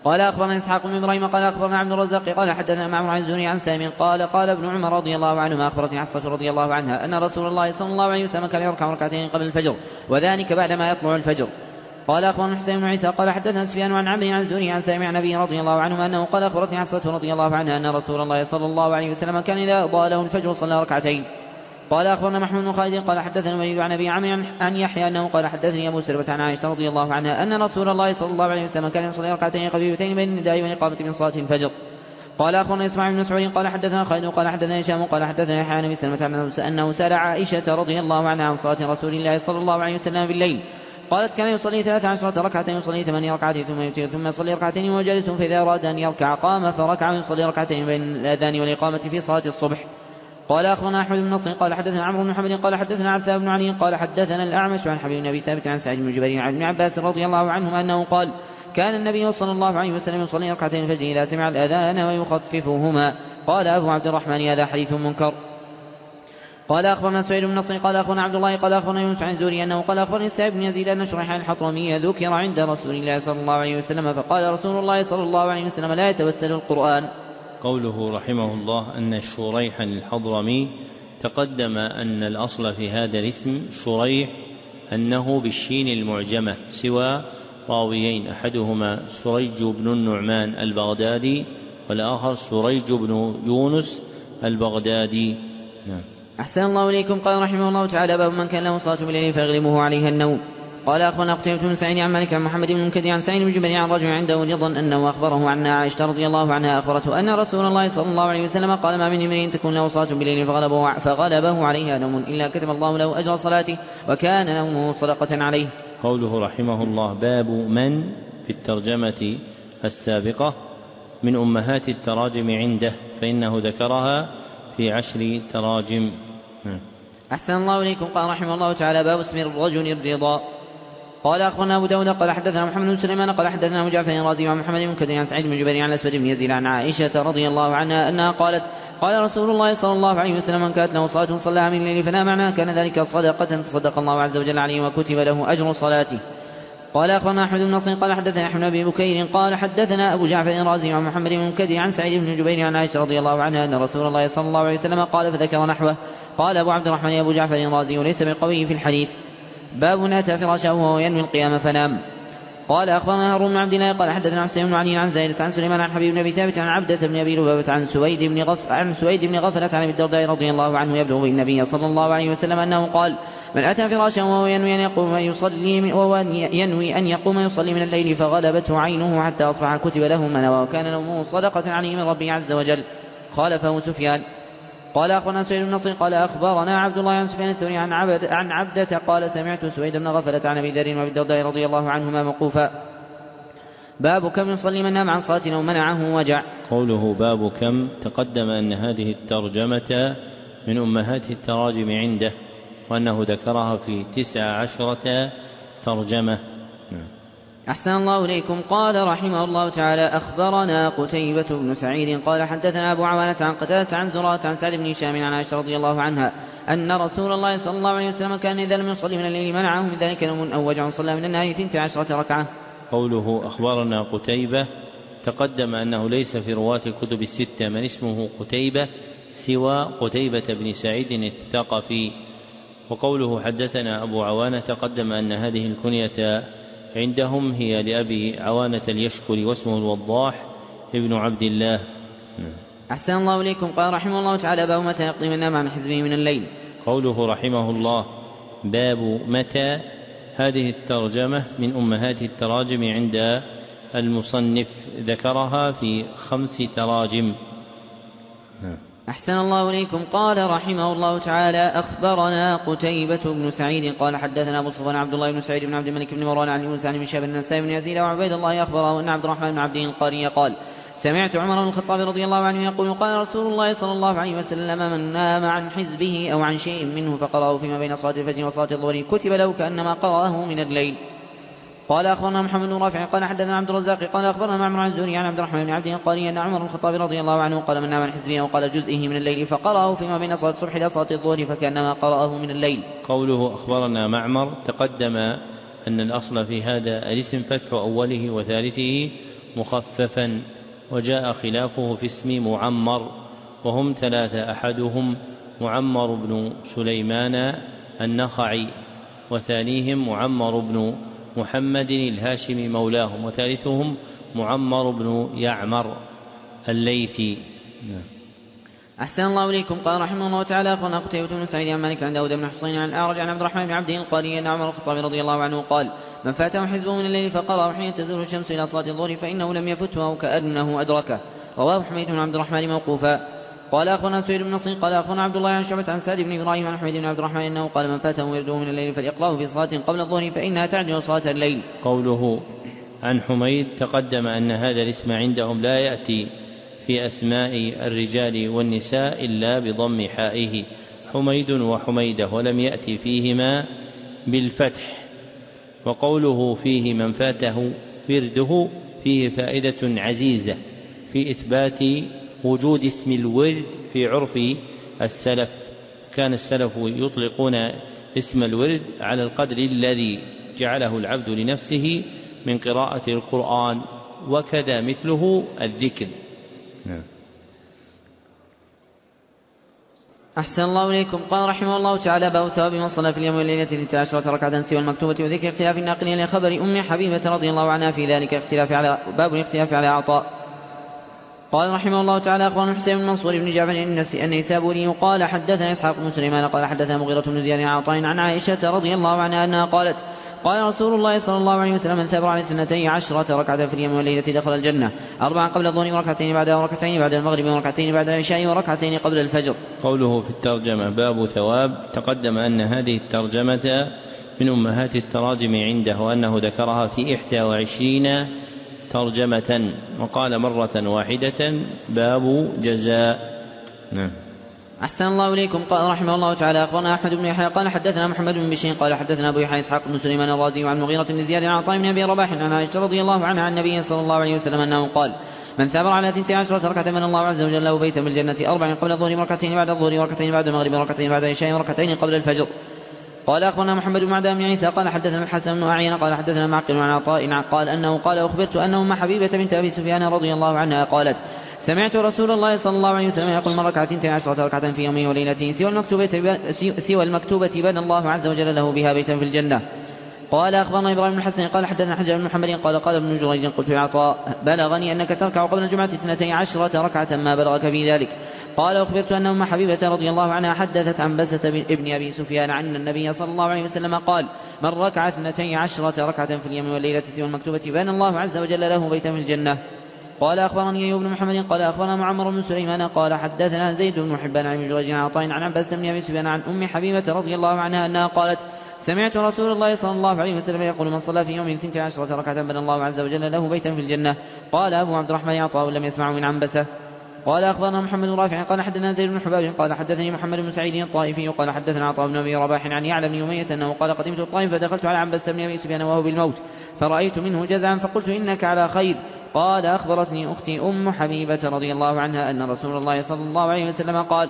قال أخبرنا إسحاق بن إبراهيم قال أخبرنا عبد الرزاق قال حدثنا معمر عن الزهري عن سالم قال ابن عمر رضي الله عنهما أخبرتني حفصة رضي الله عنها أن رسول الله صلى الله عليه وسلم كان يركع ركعتين قبل الفجر وذلك بعدما يطلع الفجر. قال أخبرنا حسين بن عيسى قال حدثنا سفيان عن عمرو عن الزهري عن سالم عن أبيه رضي الله عنه أنه قال أخبرتني حفصة رضي الله عنها أن رسول الله صلى الله عليه وسلم كان إذا ضاله الفجر صلى ركعتين. قال أخبرنا محمود بن خالد قال حدثنا الوليد عن أبي عمرو عن يحيى أنه قال حدثني أبو سلمة عن عائشة رضي الله عنها أن رسول الله صلى الله عليه وسلم كان يصلي ركعتين خفيفتين بين النداء والإقامة من صلاة الفجر. قال أخبرنا إسماعيل بن مسعود قال حدثنا خالد قال حدثنا هشام قال حدثنا يحيى عن أبي سلمة أنه سأل عائشة رضي الله عنها عن صلاة رسول الله صلى الله عليه وسلم بالليل. قالت كان يصلي 13 ركعة يصلي 8 ركعات ثم يوتر ثم يصلي ركعتين وهو جالس فإذا أراد أن يركع قام فركع ويصلي ركعتين بين الأذان والإقامة في صلاة الصبح. قال أخبرنا أحمد بن نصر قال حدثنا عمرو بن محمد قال حدثنا عبد بن علي قال حدثنا الأعمش عن حبيب بن أبي ثابت عن سعيد بن جبير عن ابن عباس رضي الله عنهما أنه قال كان النبي صلى الله عليه وسلم يصلي ركعتين الفجر إذا سمع الأذان ويخففهما. قال أبو عبد الرحمن هذا حديث منكر. قال أخبرنا سعيد بن نصر قال أخبرنا عبد الله قال أخبرنا يونس عن الزهري أنه قال أخبرني سعيد بن يزيد أن شريحا الحطرمي ذكر عند رسول الله صلى الله عليه وسلم فقال رسول الله صلى الله عليه وسلم لا يتوسل القرآن.
قوله رحمه الله أن شريحا الحضرمي تقدم أن الأصل في هذا الاسم شريح أنه بالشين المعجمة سوى راويين أحدهما سريج بن النعمان البغدادي والآخر سريج بن يونس البغدادي. نعم.
أحسن الله إليكم. قال رحمه الله تعالى باب من كان له صلاة بالليل فيغلبه عليها النوم. قال أخبرنا قتيبة بن سعيد عن مالك عن محمد بن المنكدر عن سعيد بن جبير عن رجل عنده رضا أنه أخبره عن عائشة رضي الله عنها أخبرته أن رسول الله صلى الله عليه وسلم قال ما من امرئ تكون له صلاة بالليل فغلبه عليها نوم إلا كتب الله له أجر صلاته وكان نومه صدقة عليه.
قوله رحمه الله باب من في الترجمة السابقة من أمهات التراجم عنده فإنه ذكرها في 10 تراجم.
أحسن الله إليكم. قال رحمه الله تعالى باب اسم الرجل الرضا. قال أخبرنا أبو داود قال حدثنا محمد بن سليمان قال حدثنا أبو جعفر الرازي عن محمد بن المنكدر عن سعيد بن جبير عن الأسود بن يزيد عن عائشة رضي الله عنها أنها قالت قال رسول الله صلى الله عليه وسلم من كانت له صلاة صلاها من الليل فلا معناها كان ذلك صدقة تصدق الله عز وجل عليه وكتب له أجر صلاته. قال أخبرنا أحمد بن نصر قال حدثنا أحمد بن أبي بكير قال حدثنا أبو جعفر الرازي عن محمد بن المنكدر عن سعيد بن جبير عن عائشة رضي الله عنها أن رسول الله صلى الله عليه وسلم قال فذكر نحوه. قال أبو عبد الرحمن أبو جعفر الرازي وليس بقوي في الحديث. باب أتى فراشه وهو ينوي القيام فنام. قال أخبرنا هارون بن عبد الله قال حدثنا حسين بن علي عن زينة عن سليمان عن حبيب بن أبي ثابت عن عبدة بن أبي لبابة عن سويد بن غفلة عن أبي الدرداء رضي الله عنه يبلغ بالنبي صلى الله عليه وسلم أنه قال من أتى فراشه وهو ينوي أن يقوم يصلي من الليل فغلبته عينه حتى أصبح كتب له ما نوى وكان نومه صدقة عليه من ربه عز وجل. خالفه سفيان. قال أخبرنا سويد بن نصر قال أخبرنا عبد الله عن سفيان الثوري عن عبدة قال سمعت سويد بن غفلة عن أبي ذر وأبي الدرداء رضي الله عنهما موقوفا. باب كم يصلي من نام عن صلاة ومنعه وجع.
قوله باب كم تقدم أن هذه الترجمة من أمهات التراجم عنده وأنه ذكرها في 19 ترجمة.
أحسن الله إليكم. قال رحمه الله تعالى أخبرنا قتيبة بن سعيد قال حدثنا أبو عوانة عن قتادة عن زرارة عن سعد بن هشام عن عائشة رضي الله عنها أن رسول الله صلى الله عليه وسلم كان إذا لم يصلي من الليل منعه من ذلك نوم أو وجع صلى من النهار 12 ركعة.
قوله أخبرنا قتيبة تقدم أنه ليس في رواة الكتب الستة من اسمه قتيبة سوى قتيبة بن سعيد الثقفي. وقوله حدثنا أبو عوانة تقدم أن هذه الكنية عندهم هي لأبي عوانة اليشكري واسمه الوضاح ابن عبد الله.
أحسن الله إليكم. قال رحمه الله تعالى باب متى يقضي من نام عن حزبه من الليل.
قوله رحمه الله باب متى هذه الترجمة من أمهات التراجم عند المصنف ذكرها في 5 تراجم.
أحسن الله إليكم. قال رحمه الله تعالى أخبرنا قتيبة بن سعيد قال حدثنا أبو صفوان عبد الله بن سعيد بن عبد الملك بن مروان عن يونس عن ابن شهاب بن نسائي بن يزيد وعبيد الله أخبره أن عبد الرحمن بن عبد القاري قال سمعت عمر بن الخطاب رضي الله عنه يقول قال رسول الله صلى الله عليه وسلم من نام عن حزبه أو عن شيء منه فقرأه فيما بين صلاة الفجر وصلاة الظهر كتب له كأنما قرأه من الليل. قال أخبرنا محمد بن رافع قال حدثنا عبد الرزاق قال أخبرنا معمر عن الزهري عن عبد الرحمن بن عبد القاري أن عمر بن الخطاب رضي الله عنه قال من نام عن حزبه أو قال جزئه من الليل فقرأه فيما بين صلاة الصبح إلى صلاة الظهر فكأنما قرأه من الليل.
قوله أخبرنا معمر تقدم أن الأصل في هذا الاسم فتح أوله وثالثه مخففا، وجاء خلافه في اسم معمر، وهم ثلاثة: أحدهم معمر بن سليمان النخعي، وثانيهم معمر بن محمد الهاشمي مولاهم، وثالثهم معمر بن يعمر الليثي.
أحسن الله إليكم. قال رحمه الله تعالى: أخبرنا قتيبة بن سعيد عن مالك عن داود بن حصين عن الأعرج عن عبد الرحمن بن عبده القاري أن عمر الخطاب رضي الله عنه قال: من فاته حزبه من الليل فقرأ حين تزول الشمس إلى صلاة الظهر فإنه لم يفته وكأنه أدركه. رواه حميد بن عبد الرحمن موقوفا. قال أخبرنا سهيل بن نصر قال أخبرنا عبد الله عن شعبة عن سعد بن إبراهيم عن حميد بن عبد الرحمن أنه قال: من فاته ورده من الليل فليقرأه في صلاة قبل الظهر فإنها تعدل صلاة الليل.
قوله عن حميد تقدم أن هذا الاسم عندهم لا يأتي في أسماء الرجال والنساء إلا بضم حائه، حميد وحميدة، ولم يأتي فيهما بالفتح. وقوله فيه من فاته ورده فيه فائدة عزيزة في إثبات وجود اسم الورد في عرف السلف. كان السلف يطلقون اسم الورد على القدر الذي جعله العبد لنفسه من قراءة القرآن، وكذا مثله الذكر.
أحسن الله إليكم. قال رحمه الله تعالى: باب ثواب من صلى في اليوم والليلة 12 ركعة سوى المكتوبة، وذكر اختلاف الناقلين لخبر أم حبيبة رضي الله عنها في ذلك، باب الاختلاف على عطاء. قال رحمه الله تعالى: أخبرنا حسين بن منصور بن جعفر النيسابوري قال: حدثنا إسحاق بن سليمان قال: حدثنا مغيرة بن زياد عن عطاء عن عائشة رضي الله عنها أنها قالت: قال رسول الله صلى الله عليه وسلم: من ثابر على 12 ركعة في اليوم والليلة دخل الجنة، 4 قبل الظهر وركعتين بعدها وركعتين بعد المغرب وركعتين بعد العشاء وركعتين قبل الفجر.
قوله في الترجمة باب ثواب، تقدم أن هذه الترجمة من أمهات التراجم عنده، وأنه ذكرها في 21 ترجمة، وقال مرة واحدة باب جزاء.
أحسن الله إليكم. قال رحمه الله تعالى: أخبرنا أحمد بن يحيى قال: حدثنا محمد بن بشير قال: حدثنا أبو يحيى إسحاق بن سليمان الرازي عن مغيرة بن زياد عن عطاء بن أبي رباح عن عائشة رضي الله عنها عن النبي صلى الله عليه وسلم أنه قال: من ثابر على 12 ركعة من الله عز وجل له بيتا بالجنة، 4 قبل الظهر وركعتين بعد الظهر وركعتين بعد المغرب وركعتين بعد العشاء وركعتين قبل الفجر. قال أخبرنا محمد بن عبد بن عيسى قال: حدثنا الحسن بن أعين قال: حدثنا معقل عن عطاء قال أنه قال: أخبرت أن أم حبيبة بنت أبي سفيان رضي الله عنها قالت: سمعت رسول الله صلى الله عليه وسلم يقول: من ركع 12 ركعة في يومه وليلته سوى المكتوبة بنى الله عز وجل له بها بيتا في الجنة. قال أخبرنا إبراهيم بن الحسن قال: حدثنا حجاج بن محمد قال ابن جريج: قلت لعطاء: بلغني أنك تركع قبل الجمعة 12 ركعة، ما بلغك في ذلك؟ قال: أخبرت أن أم حبيبة رضي الله عنها حدثت عن بسة ابن أبي سفيان عن النبي صلى الله عليه وسلم قال: من ركع 12 ركعة في اليوم والليلة سوى المكتوبة بنى الله عز وجل له بيتا في الجنة. قال أخبرني أيوب بن محمد قال: أخبرنا معمر بن سليمان قال: حدثنا زيد بن حبان عن جريج عن عطاء عن بسة بن أبي سفيان عن أم حبيبة رضي الله عنها أنها قالت: سمعت رسول الله صلى الله عليه وسلم يقول: من صلى في يوم 12 ركعة بنى الله عز وجل له بيتا في الجنة. قال أبو عبد الرحمن: عطاء لم يسمع من عنبسة. قال أخبرنا محمد بن رافع قال: حدثنا زيد بن حباب قال: حدثني محمد بن سعيد الطائفي قال: حدثنا عطاء بن أبي رباح عن يعلى بن أمية أنه قال: قدمت الطائف فدخلت على عنبسة بن أبي سفيان وهو بالموت، فرأيت منه جزعا فقلت: إنك على خير. قال: أخبرتني أختي أم حبيبة رضي الله عنها أن رسول الله صلى الله عليه وسلم قال: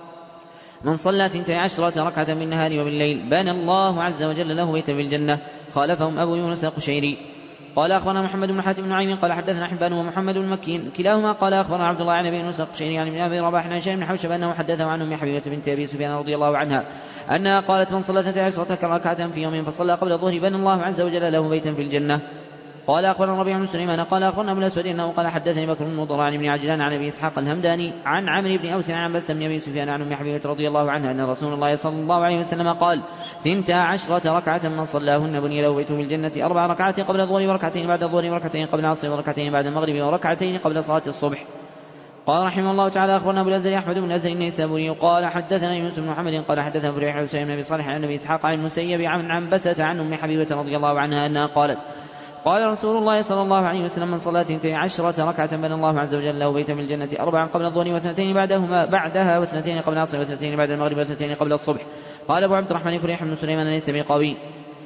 من صلى 12 ركعة بالنهار وبالليل بنى الله عز وجل له بيتا في الجنة. خالفهم أبو يونس القشيري. قال أخبرنا محمد بن حاتم بن نعيم قال: حدثنا حبان ومحمد بن مكين كلاهما قال: أخبرنا عبد الله عن أبي يونس القشيري عن ابن أبي رباح عن هشام بن حوشب أنه حدثه عن أم حبيبة بنت أبي سفيان رضي الله عنها أنها قالت: من صلى 12 ركعة في يوم فصلى قبل الظهر بنى الله عز وجل له بيتا في الجنة. قال أخبرنا ربيع بن سليمان قال: أخبرنا أبو الأسود أنه قال: حدثني بكر بن مضر عن ابن عجلان عن أبي إسحاق الهمداني عن عمرو بن أوس عن بسة بن أبي سفيان عن أم حبيبة رضي الله عنها أن رسول الله صلى الله عليه وسلم قال: 12 ركعة من صلاهن بني له بيت في الجنة، 4 ركعات قبل الظهر وركعتين بعد الظهر وركعتين قبل العصر وركعتين بعد المغرب وركعتين قبل صلاة الصبح. قال رحمه الله تعالى: أخبرنا أبو الأزهري أحمد بن الأزهري النيسابوري قال: حدثنا يونس بن محمد قال: حدثنا فريح بن سعيد بن أبي صالح عن أبي إسحاق عن المسيب عن بسة عن أم حبيبة رضي الله عنها أنها قالت: قال رسول الله صلى الله عليه وسلم: من صلى 12 ركعة بنى الله عز وجل له بيتا في الجنة، 4 قبل الظهر واثنتين بعدها واثنتين قبل العصر واثنتين بعد المغرب واثنتين قبل الصبح. قال أبو عبد الرحمن فريح بن سليمان ليس بقوي.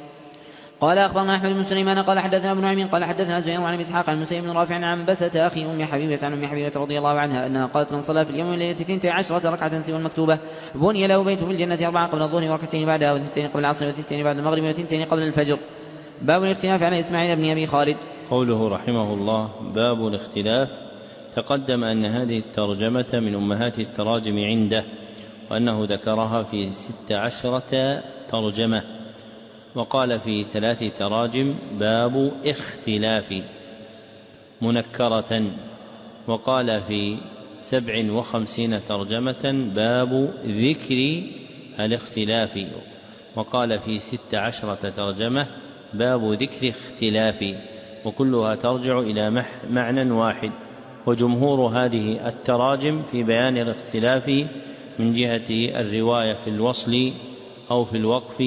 قال أخبرنا أحمد بن سليمان قال: حدثنا ابن نعيم قال: حدثنا زهير عن أبي إسحاق عن المسيب بن رافع عن بسة أخي أم حبيبة عن أم حبيبة رضي الله عنها أنها قالت: من صلى في اليوم والليلة 12 ركعة سوى المكتوبة بني له بيت في الجنة، 4 قبل الظهر وركعتين بعدها واثنتين قبل العصر واثنتين بعد المغرب واثنتين قبل الفجر. باب الاختلاف على إسماعيل بن أبي خالد.
قوله رحمه الله باب الاختلاف. تقدم أن هذه الترجمة من أمهات التراجم عنده، وأنه ذكرها في 16 ترجمة، وقال في 3 تراجم باب اختلاف منكرة، وقال في 57 ترجمة باب ذكر الاختلاف، وقال في 16 ترجمة باب ذكر اختلاف، وكلها ترجع إلى معنى واحد. وجمهور هذه التراجم في بيان الاختلاف من جهة الرواية في الوصل أو في الوقف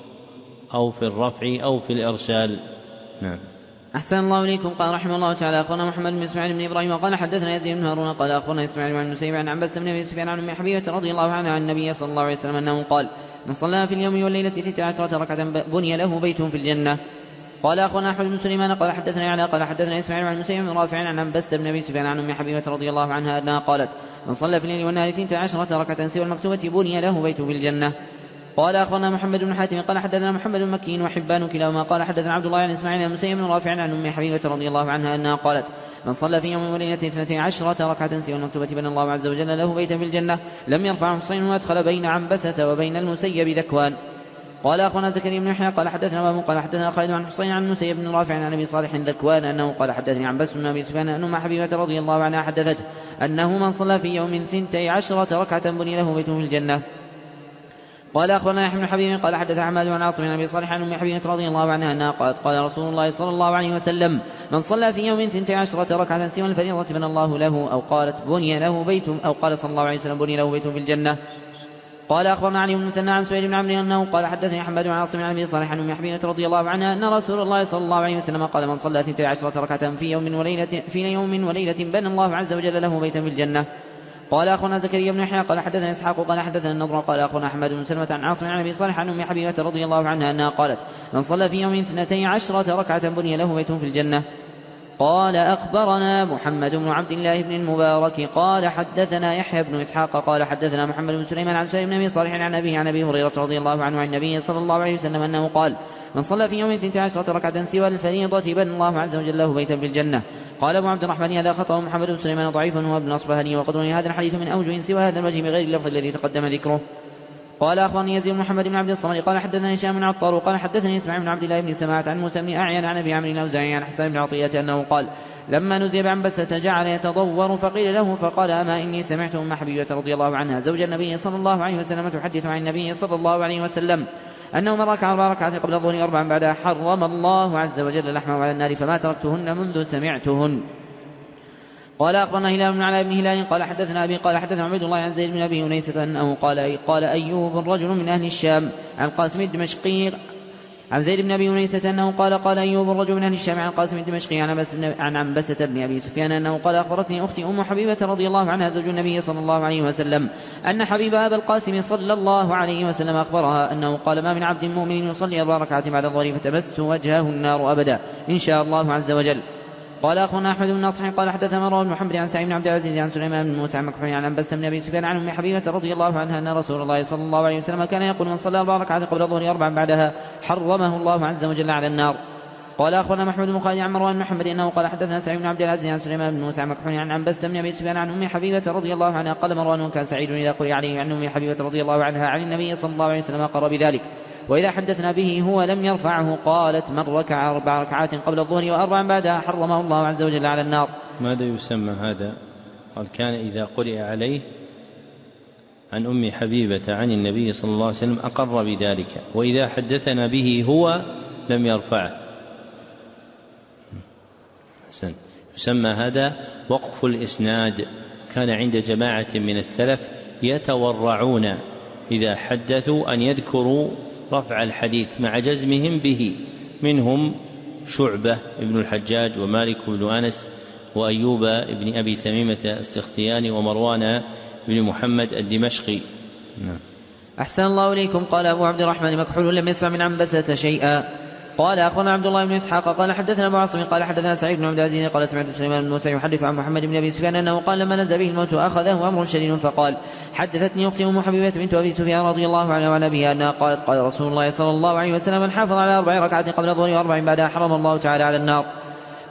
أو في الرفع أو في الإرسال. نعم.
أحسن الله إليكم. قال رحمه الله تعالى أخبرنا محمد بن إسماعيل بن إبراهيم وقال حدثنا يزيد بن هارون قال أخبرنا إسماعيل عن المسيب عن عباس بن أبي سفيان عن أم حبيبة رضي الله عنها عن النبي صلى الله عليه وسلم أنه قال: من صلى في اليوم والليلة 12 ركعة بني له بيت في الجنة. قال أخبرنا أحمد بن سليمان قال حدثنا يعلى قال حدثنا إسماعيل عن المسيب بن رافع عن عباس بن أبي سفيان عن أم حبيبة رضي الله عنها أنها قالت: من صلى في الليل والنهار 12 ركعة سوى المكتوبة بني له بيت في الجنة. قال أخبرنا محمد بن حاتم قال حدثنا محمد بن مكي وحبان كلاهما قال حدثنا عبد الله عن إسماعيل عن المسيب بن رافع عن أم حبيبة رضي الله عنها أنها قالت: من صلى في يوم وليلة 12 ركعة سوى المكتوبة بنى الله عز وجل له بيتا في الجنة لم يرفع حصين وأدخل بين عنبسة وبين المسيب ذكوان. قال أخونا زكريا بن يحيى قال حدثنا باب قال حدثنا خالد عن حصين عن المسيب بن رافع عن أبي صالح ذكوان أنه قال حدثني عن بس بن أبي سفيان أن أم حبيبة رضي الله عنها حدثته أنه من صلى في يوم 12 ركعة بني له بيت في الجنة. قال أخبرنا يحيى بن حبيب قال حدث عماد عن عاصم بن أبي صالح عن أم حبيبة رضي الله عنها أنها قالت: قال رسول الله صلى الله عليه وسلم: من صلى في يوم 12 ركعة سوى الفريضة بنى الله له، أو قالت بني له بيت، أو قال صلى الله عليه وسلم بني له بيت في الجنة. قال أخبرنا علي بن المثنى عن سهيل بن عمرو أنه قال حدثني حماد بن عاصم عن أبي صالح عن أم حبيبة رضي الله عنها أن رسول الله صلى الله عليه وسلم قال: من صلى 12 ركعة في يوم وليلة بنى الله عز وجل له بيتا في الجنة. قال أخونا زكريا بن يحيى قال حدثنا إسحاق قال حدثنا النضر قال أخونا أحمد بن سلمة عن عاصم عن أبي صالح عن أم حبيبة رضي الله عنها أنها قالت: من صلى في يوم 12 ركعة بني له بيت في الجنة. قال أخبرنا محمد بن عبد الله بن المبارك قال حدثنا يحيى بن إسحاق قال حدثنا محمد بن سليمان عن سهيل بن أبي صالح عن أبيه عن أبي هريرة رضي الله عنه عن النبي صلى الله عليه وسلم أنه قال: من صلى في يوم 12 ركعة سوى الفريضة بنى الله عز وجل له بيتا في الجنة. قال أبو عبد الرحمن: هذا خطأ محمد بن سليمان ضعيف هو ابن أصبهاني، وقد روي هذا الحديث من أوجه سوى هذا الوجه بغير اللفظ الذي تقدم ذكره. قال أخبرني يزيد بن محمد بن عبد الصمد قال حدثنا هشام بن عطار قال حدثني إسماعيل بن عبد الله بن سماعة عن موسى بن أعين عن أبي عمرو الأوزاعي عن حسان بن عطية أنه قال: لما نزل بعنبسة جعل يتضور فقيل له فقال: أما إني سمعت أم حبيبة رضي الله عنها زوج النبي صلى الله عليه وسلم تحدث عن النبي صلى الله عليه وسلم أنه من ركع 4 ركعات قبل الظهر 4 بعدها حرم الله عز وجل لحمه على النار، فما تركتهن منذ سمعتهن. قال أخبرنا هلال بن علاء بن هلال قال حدثنا أبي قال حدثنا عبد الله عن زيد بن أبي أنيسة أنه قال أيوب رجل من أهل الشام عن قاسم الدمشقي عن زيد بن أبي أنيسة أنه قال أيوب الرجل من أهل الشام عن قاسم الدمشقي عن عنبسة بن أبي سفيان أنه قال: أخبرتني أختي أم حبيبة رضي الله عنها زوج النبي صلى الله عليه وسلم أن حبيب أبا القاسم صلى الله عليه وسلم أخبرها أنه قال: ما من عبد مؤمن يصلي 4 ركعات بعد الظهر فتمس وجهه النار أبدا إن شاء الله عز وجل. قال أخونا أحمد بن ناصح قال حدثنا مروان بن محمد عن سعيد بن عبد العزيز عن سليمان بن موسى عن مكحول عن عنبسة بن أبي سفيان عن أم حبيبة رضي الله عنها أن رسول الله صلى الله عليه وسلم كان يقول: من صلى 4 ركعات قبل الظهر 4 بعدها حرمه الله عز وجل على النار. قال أخونا محمد بن خالد عن مروان بن محمد أنه قال حدثنا سعيد بن عبد العزيز عن سليمان بن موسى عن مكحول عن عنبسة بن أبي سفيان عن أم حبيبة رضي الله عنها قال مروان: كان سعيد إذا قرئ عليه عن أم حبيبة رضي الله عنها عن النبي صلى الله عليه وسلم قرأ بذلك، وإذا حدثنا به هو لم يرفعه. قالت: من ركع 4 ركعات قبل الظهر و4 بعدها حرمه الله عز وجل على النار.
ماذا يسمى هذا؟ قال: كان إذا قرئ عليه عن أم حبيبة عن النبي صلى الله عليه وسلم أقر بذلك، وإذا حدثنا به هو لم يرفعه. يسمى هذا وقف الإسناد. كان عند جماعة من السلف يتورعون إذا حدثوا أن يذكروا رفع الحديث مع جزمهم به، منهم شعبة ابن الحجاج ومالك بن أنس وأيوب ابن أبي تميمة السختياني ومروان بن محمد الدمشقي.
أحسن الله إليكم. قال أبو عبد الرحمن: مكحول لم يسمع من عنبسة شيئا. قال أخونا عبد الله بن إسحاق قال حدثنا أبو عاصم قال حدثنا سعيد بن عبد العزيز قال سمعت سليمان بن موسى يحدث عن محمد بن أبي سفيان أنه قال: لما نزل به الموت أخذه أمر شديد فقال: حدثتني أختي أم حبيبة بنت أبي سفيان رضي الله عنها وعن أبيها أنها قالت: قال رسول الله صلى الله عليه وسلم: من حافظ على 4 ركعات قبل الظهر و4 بعدها حرم الله تعالى على النار.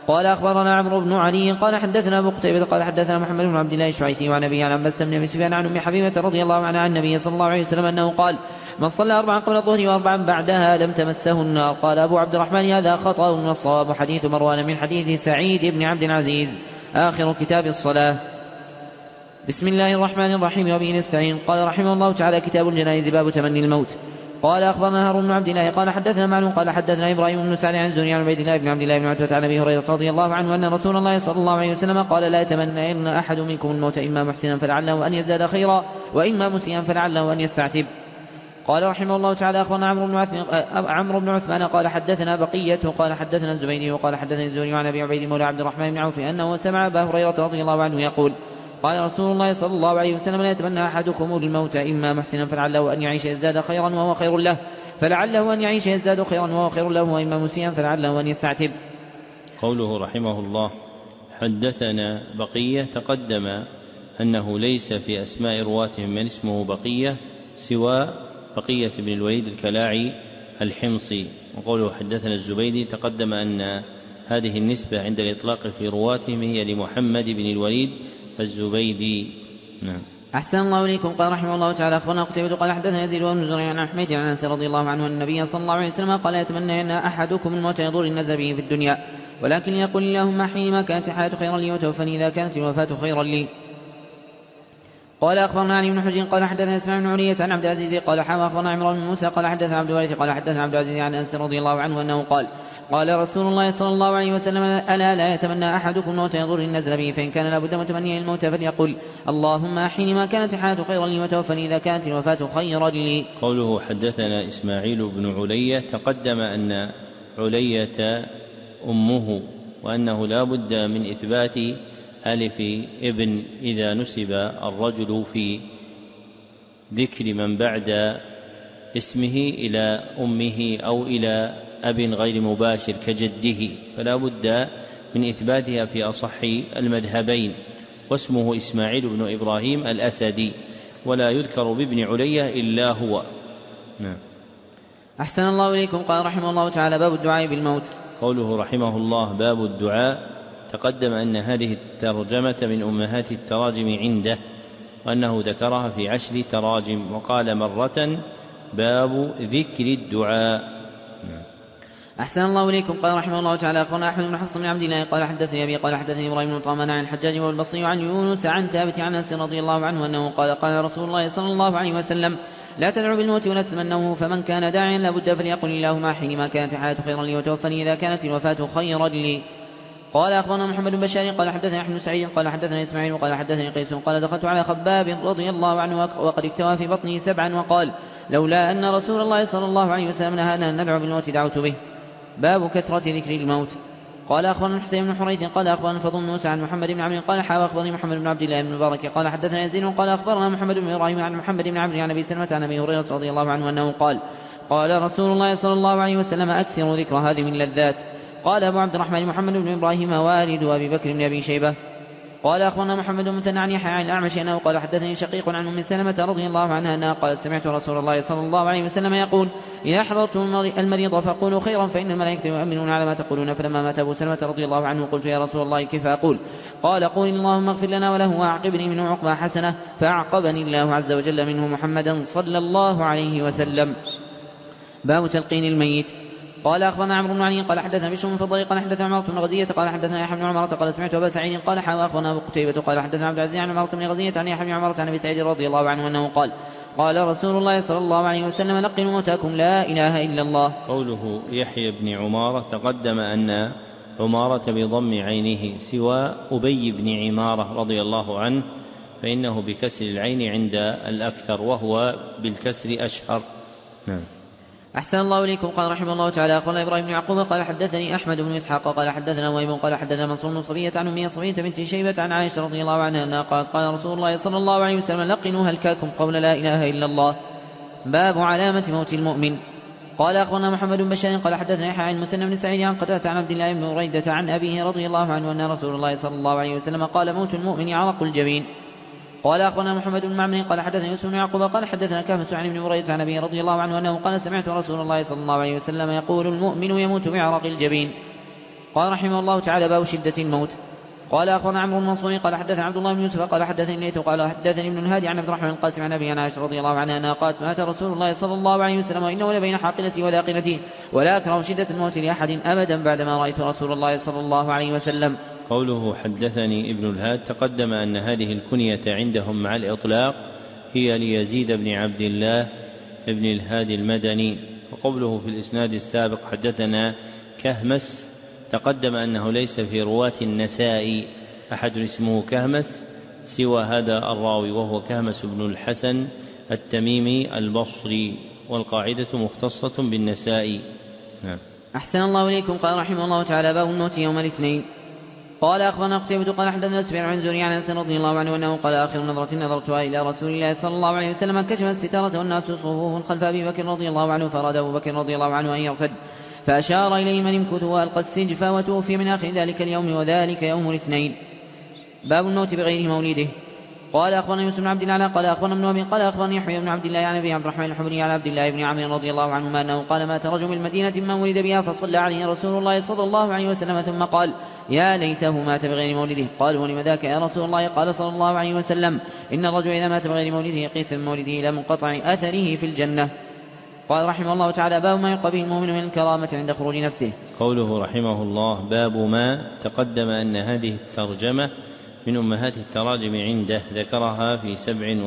قال أخبرنا عمرو بن علي قال حدثنا أبو قتيبة قال حدثنا محمد بن عبد الله الشعيثي وعن أبيه عن عباس بن أبي سفيان عن أم حبيبة رضي الله عنها عن النبي صلى الله عليه وسلم أنه قال: من صلى 4 قبل الظهر و4 بعدها لم تمسه النار. قال أبو عبد الرحمن: هذا خطأ والصواب حديث مروان من حديث سعيد بن عبد العزيز. آخر كتاب الصلاة. بسم الله الرحمن الرحيم وبه نستعين. قال رحمه الله تعالى: كتاب الجنائز باب تمني الموت. قال أخبرنا هارون بن عبد الله قال حدثنا معلوم قال حدثنا إبراهيم بن سعد عن الزهري عن عبيد الله بن عبد الله بن عتبة عن أبي هريرة رضي الله عنه أن رسول الله صلى الله عليه وسلم قال: لا يتمنين أحد منكم الموت إما محسنا فلعله أن يزداد خيرا وإما مسيئا فلعله أن يستعتب. قال رحمه الله تعالى: أخبرنا عمرو بن عثمان قال حدثنا بقية قال حدثنا الزبيدي وقال حدثني الزهري عن أبي عبيد مولى عبد الرحمن بن عوف أنه سمع أبا هريرة رضي الله عنه يقول: قال رسول الله صلى الله عليه وسلم: لا يتمنى أحدكم الموت إما محسنا فلعله أن يعيش يزداد خيرا وهو خير له فلعله أن يعيش يزداد خيرا وهو خير له وإما مسيئا فلعله أن يستعتب.
قوله رحمه الله: حدثنا بقية، تقدم أنه ليس في أسماء رواتهم من اسمه بقية سوى بقية بن الوليد الكلاعي الحمصي. وقوله حدثنا الزبيدي، تقدم أن هذه النسبة عند الإطلاق في رواتهم هي لمحمد بن الوليد الزبيدي. نعم.
أحسن الله إليكم. قال رحمه الله تعالى: أخبرنا قتيبة قال حدثنا يزيد بن زريع عن أحمد عن أنس رضي الله عنه أن النبي صلى الله عليه وسلم قال: يتمنى أن أحدكم الموت يضر الناس به في الدنيا ولكن يقول: اللهم أحيني ما كانت الحياة خيرا لي وتوفني إذا كانت الوفاة خيرا لي. قال أخبرنا علي بن حجر قال حدثنا اسماعيل بن علية عن عبد العزيز قال أخبرنا عمران بن موسى قال حدثنا عبد الوارث قال حدثنا عبد العزيز عن أنس رضي الله عنه أنه قال: قال رسول الله صلى الله عليه وسلم: ألا لا يتمنى أحدكم الموت يضر الناس به فإن كان لابد متمنيا الموت فليقل: اللهم أحيني ما كانت الحياة خيرا لي وتوفني إذا كانت الوفاة خيرا لي.
قوله حدثنا إسماعيل بن علية، تقدم أن علية أمه وأنه لا بد من إثبات ألف ابن إذا نسب الرجل في ذكر من بعد اسمه إلى أمه أو إلى أب غير مباشر كجده، فلا بد من إثباتها في أصح المذهبين. واسمه إسماعيل بن إبراهيم الأسدي ولا يذكر بابن علية إلا هو. نعم.
أحسن الله إليكم. قال رحمه الله تعالى: باب الدعاء بالموت.
قوله رحمه الله: باب الدعاء، تقدم أن هذه الترجمة من أمهات التراجم عنده وأنه ذكرها في 10 تراجم، وقال مرة: باب ذكر الدعاء.
أحسن الله إليكم. قال رحمه الله تعالى: أخبرنا أحمد بن حفص بن عبد الله قال حدثني أبي قال حدثني إبراهيم بن طمان عن الحجاج والبصري عن يونس عن ثابت عن أنس رضي الله عنه أنه قال: قال رسول الله صلى الله عليه وسلم: لا تدعوا بالموت ولا تتمنوه فمن كان داعيا لابد فليقل: اللهم أحيني ما كانت الحياة خيرا لي وتوفني إذا كانت الوفاة خيرا لي. قال أخبرنا محمد بن بشار قال حدثنا أحمد بن سعيد قال حدثنا إسماعيل قال حدثني قيس قال: دخلت على خباب رضي الله عنه وقد اكتوى في بطنه 7 وقال: لولا أن رسول الله صلى الله عليه وسلم نهانا أن ندعو بالموت دعوت به. باب كثرة ذكر الموت. قال أخبرنا حسين بن حريث قال أخبرنا فضل موسى عن محمد بن عمرو قال: أخبرني محمد بن عبد الله بن المبارك قال حدثنا يزيد قال أخبرنا محمد بن إبراهيم عن محمد بن عمرو عن أبي سلمة عن أبي هريرة رضي الله عنه أنه قال: قال رسول الله صلى الله عليه وسلم: أكثر ذكر هذه من اللذات. قال أبو عبد الرحمن محمد بن إبراهيم والد أبي بكر بن أبي شيبة. قال أخبرنا محمد بن مثنى عن يحيى عن الأعمش أنه قال حدثني شقيق عن أم سلمة رضي الله عنها أنها قالت: سمعت رسول الله صلى الله عليه وسلم يقول: إذا حضرتم المريض فقولوا خيرا فإن الملائكة يؤمنون على ما تقولون. فلما مات أبو سلمة رضي الله عنه قلت: يا رسول الله كيف أقول؟ قال: قول اللهم اغفر لنا وله وأعقبني منه عقبى حسنة. فأعقبني الله عز وجل منه محمدا صلى الله عليه وسلم. باب تلقين الميت. قال أخبرنا عمرو بن علي قال حدثنا بشر بن فضيل قال حدثنا عمرو بن غزية قال حدثنا يحيى بن عمرة قال: سمعت أبا سعيد قال: أخبرنا أبو قتيبة قال حدثنا عبد العزيز عن عمرو بن غزية عن يحيى بن عمرة عن أبي سعيد رضي الله عنه أنه قال: قال رسول الله صلى الله عليه وسلم: لقنوا موتاكم لا إله إلا الله.
قوله يحيى بن عمارة، تقدم أن عمارة بضم عينه سوى أبي بن عمارة رضي الله عنه، فإنه بكسر العين عند الأكثر وهو بالكسر أشهر. نعم.
أحسن الله إليكم. قال رحمه الله تعالى: قال إبراهيم بن يعقوب قال حدثني أحمد بن إسحاق قال حدثنا وهيب قال حدثنا منصور بن صبية عن أم صبية بنت شيبة عن عائشة رضي الله عنها أنها قالت: قال رسول الله صلى الله عليه وسلم: لقنوا هلكاكم قول لا إله إلا الله. باب علامة موت المؤمن. قال أخبرنا محمد بن بشار قال حدثنا يحيى عن المثنى بن سعيد عن قتادة عن عبد الله بن بريدة عن أبيه رضي الله عنه أن رسول الله صلى الله عليه وسلم قال: موت المؤمن عرق الجبين. قال أخبرنا محمد بن معمر قال حدثنا يوسف بن يعقوب قال حدثنا كافة عن ابن بريدة عن أبيه رضي الله عنه أنه قال: سمعت رسول الله صلى الله عليه وسلم يقول: المؤمن يموت بعرق الجبين. قال رحمه الله تعالى: باب شدة الموت. قال أخبرنا عمرو بن منصور قال حدثنا عبد الله بن يوسف قال حدثني ليث قال حدثني ابن الهادي عن عبد الرحمن القاسم عن أبي عائشة رضي الله عنها أنها قالت: مات رسول الله صلى الله عليه وسلم وإنه لبين حاقنتي ولاقنتي ولا أكره شدة الموت لأحد أبدا بعدما رأيت رسول الله صلى الله عليه وسلم.
قوله حدثني ابن الهاد تقدم أن هذه الكنية عندهم مع الإطلاق هي ليزيد بن عبد الله ابن الهادي المدني. وقوله في الإسناد السابق حدثنا كهمس تقدم أنه ليس في رواة النسائي أحد اسمه كهمس سوى هذا الراوي وهو كهمس بن الحسن التميمي البصري، والقاعدة مختصة بالنسائي.
أحسن الله إليكم. قال رحمه الله تعالى: باب الموت يوم الاثنين. قال أخبرنا قتيبة قال حدثنا سفيان عن زهري عن أنس رضي الله عنه أنه قال: آخر نظرة نظرتها إلى رسول الله صلى الله عليه وسلم كشف الستارة والناس صفوف خلف أبي بكر رضي الله عنه، فراد أبو بكر رضي الله عنه أن يرتد فأشار إليه من امكث وألقى السجف وتوفي من آخر ذلك اليوم وذلك يوم الاثنين. باب الموت بغير مولده. قال أخبرنا يوسف بن عبد الله قال أخبرنا ابن أبي قال أخبرني يحيى بن عبد الله عن أبي عبد الرحمن الحمري عن عبد الله بن عمرو رضي الله عنهما أنه قال: مات رجل من المدينة من ولد بها فصلى عليه رسول الله صلى الله عليه وسلم ثم قال: يا ليته مات بغير مولده. قالوا: ولم ذاك يا رسول الله؟ قال صلى الله عليه وسلم: إن الرجل إذا مات بغير مولده قيس من مولده إلى منقطع أثره في الجنة. قال رحمه الله تعالى: باب ما يلقى به المؤمن من الكرامة عند خروج نفسه.
قوله رحمه الله: باب ما تقدم أن هذه الترجمة من أمهات التراجم عنده، ذكرها في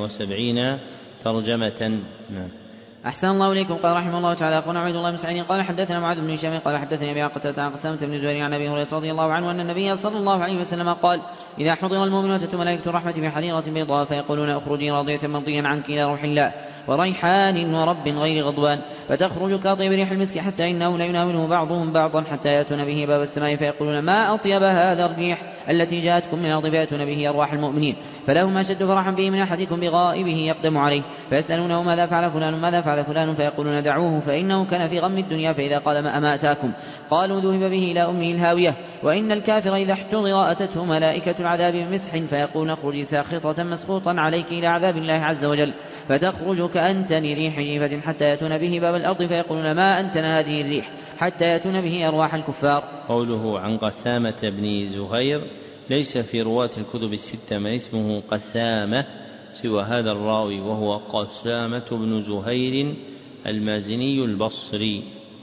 77 ترجمة.
أحسن الله إليكم. قال رحمه الله تعالى: أخبرنا عبد الله بن سعيد قال حدثنا معاذ بن هشام قال حدثني أبي قتادة عن قسامة بن زهير عن أبي هريرة رضي الله عنه أن النبي صلى الله عليه وسلم قال: إذا حضر المؤمن أتت ملائكة الرحمة بحريرة بيضاء فيقولون: اخرجي راضية مرضيا عنك إلى روح الله وريحان ورب غير غضبان، فتخرج كاطيب ريح المسك حتى إنه لا يناوله بعضهم بعضا حتى يأتون به باب السماء فيقولون: ما أطيب هذا الريح التي جاءتكم من الأرض، فيأتون به أرواح المؤمنين، فلهم أشد فرحا به من أحدكم بغائبه يقدم عليه، فيسألونه: ماذا فعل فلان ماذا فعل فلان؟ فيقولون: دعوه فإنه كان في غم الدنيا، فإذا قال: ما أتاكم؟ قالوا: ذهب به إلى أمه الهاوية. وإن الكافر إذا احتضر أتته ملائكة العذاب بمسح فيقول: اخرجي ساخطة مسخوطا عليك إلى عذاب الله عز وجل، فتخرج كأنتن ريح جيفة حتى يأتون به باب الأرض فيقولون: ما أنتن هذه الريح، حتى يأتون به أرواح الكفار.
قوله عن قسامة بن زهير: ليس في رواة الكتب الستة من اسمه قسامة سوى هذا الراوي وهو قسامة بن زهير المازني البصري.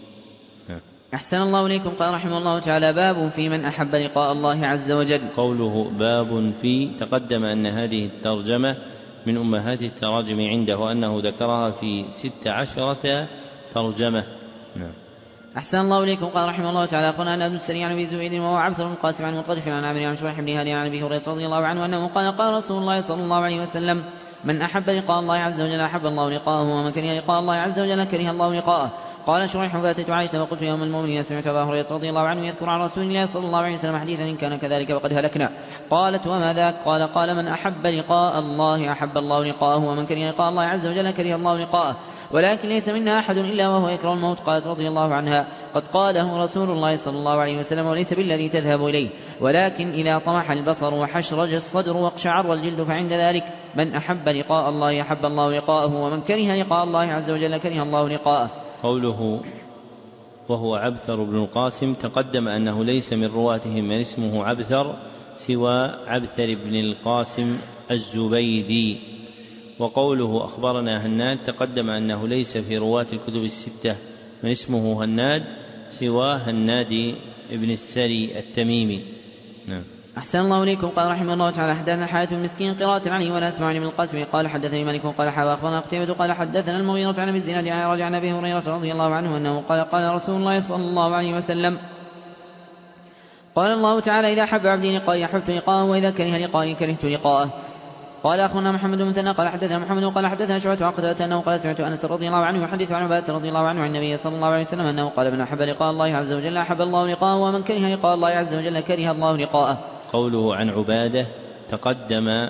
أحسن الله إليكم. قال رحمه الله تعالى: باب في من أحب لقاء الله عز وجل.
قوله باب في تقدم أن هذه الترجمة من أمهات التراجم عنده وأنه ذكرها في 16 ترجمة.
أحسن الله إليكم. قال رحمه الله تعالى: أخبرنا أنس بن السري عن أبي زبيد وهو عبثر بن قاسم عن مطرف عن عامر عن شريح بن هادي عن أبي هريرة رضي الله عنه أنه قال: قال رسول الله صلى الله عليه وسلم: من أحب لقاء الله عز وجل أحب الله لقاءه، ومن كره لقاء الله عز وجل كره الله لقاءه. قال شريح: فأتيت عائشة وقلت: يوم المؤمنين سمعت أبا هريرة رضي الله عنه يذكر عن رسول الله صلى الله عليه وسلم حديثا إن كان كذلك وقد هلكنا. قالت: وما ذاك؟ قال: من أحب لقاء الله أحب الله لقاءه، ومن كره لقاء الله عز وجل كره الله لقاءه، ولكن ليس منا أحد إلا وهو يكره الموت. قالت رضي الله عنها: قد قاله رسول الله صلى الله عليه وسلم، وليس بالذي تذهب إليه، ولكن إذا طمح البصر وحشرج الصدر واقشعر الجلد فعند ذلك من أحب لقاء الله أحب الله لقاءه، ومن كره لقاء الله عز وجل كره الله لقاءه.
قوله وهو عبثر بن القاسم تقدم أنه ليس من رواتهم من اسمه عبثر سوى عبثر بن القاسم الزبيدي. وقوله أخبرنا هناد تقدم أنه ليس في رواة الكتب الستة من اسمه هناد سوى هناد ابن السري التميمي.
أحسن الله إليكم. قال رحمه الله تعالى: حدثنا حارث بن مسكين قراءة عليه ولا أسمع عن ابن القاسم قال حدثني مالك قال أخبرنا قتيبة قال حدثنا المغيرة عن أبي الزناد عن رجع عن أبي هريرة رضي الله عنه أنه قال رسول الله صلى الله عليه وسلم: قال الله تعالى: إذا أحب عبدي لقائي أحببت لقاءه، وإذا كره لقائي كرهت لقاءه. قال أخونا محمد بن مثنى قال حدثنا محمد قال حدثنا شعبة عن قتادة أنه قال: سمعت أنس رضي الله عنه يحدث عن عبادة رضي الله عنه عن النبي صلى الله عليه وسلم أنه قال: من أحب لقاء الله عز وجل أحب الله لقاءه، ومن كره لقاء الله عز وجل كره الله لقاءه.
قوله عن عبادة تقدم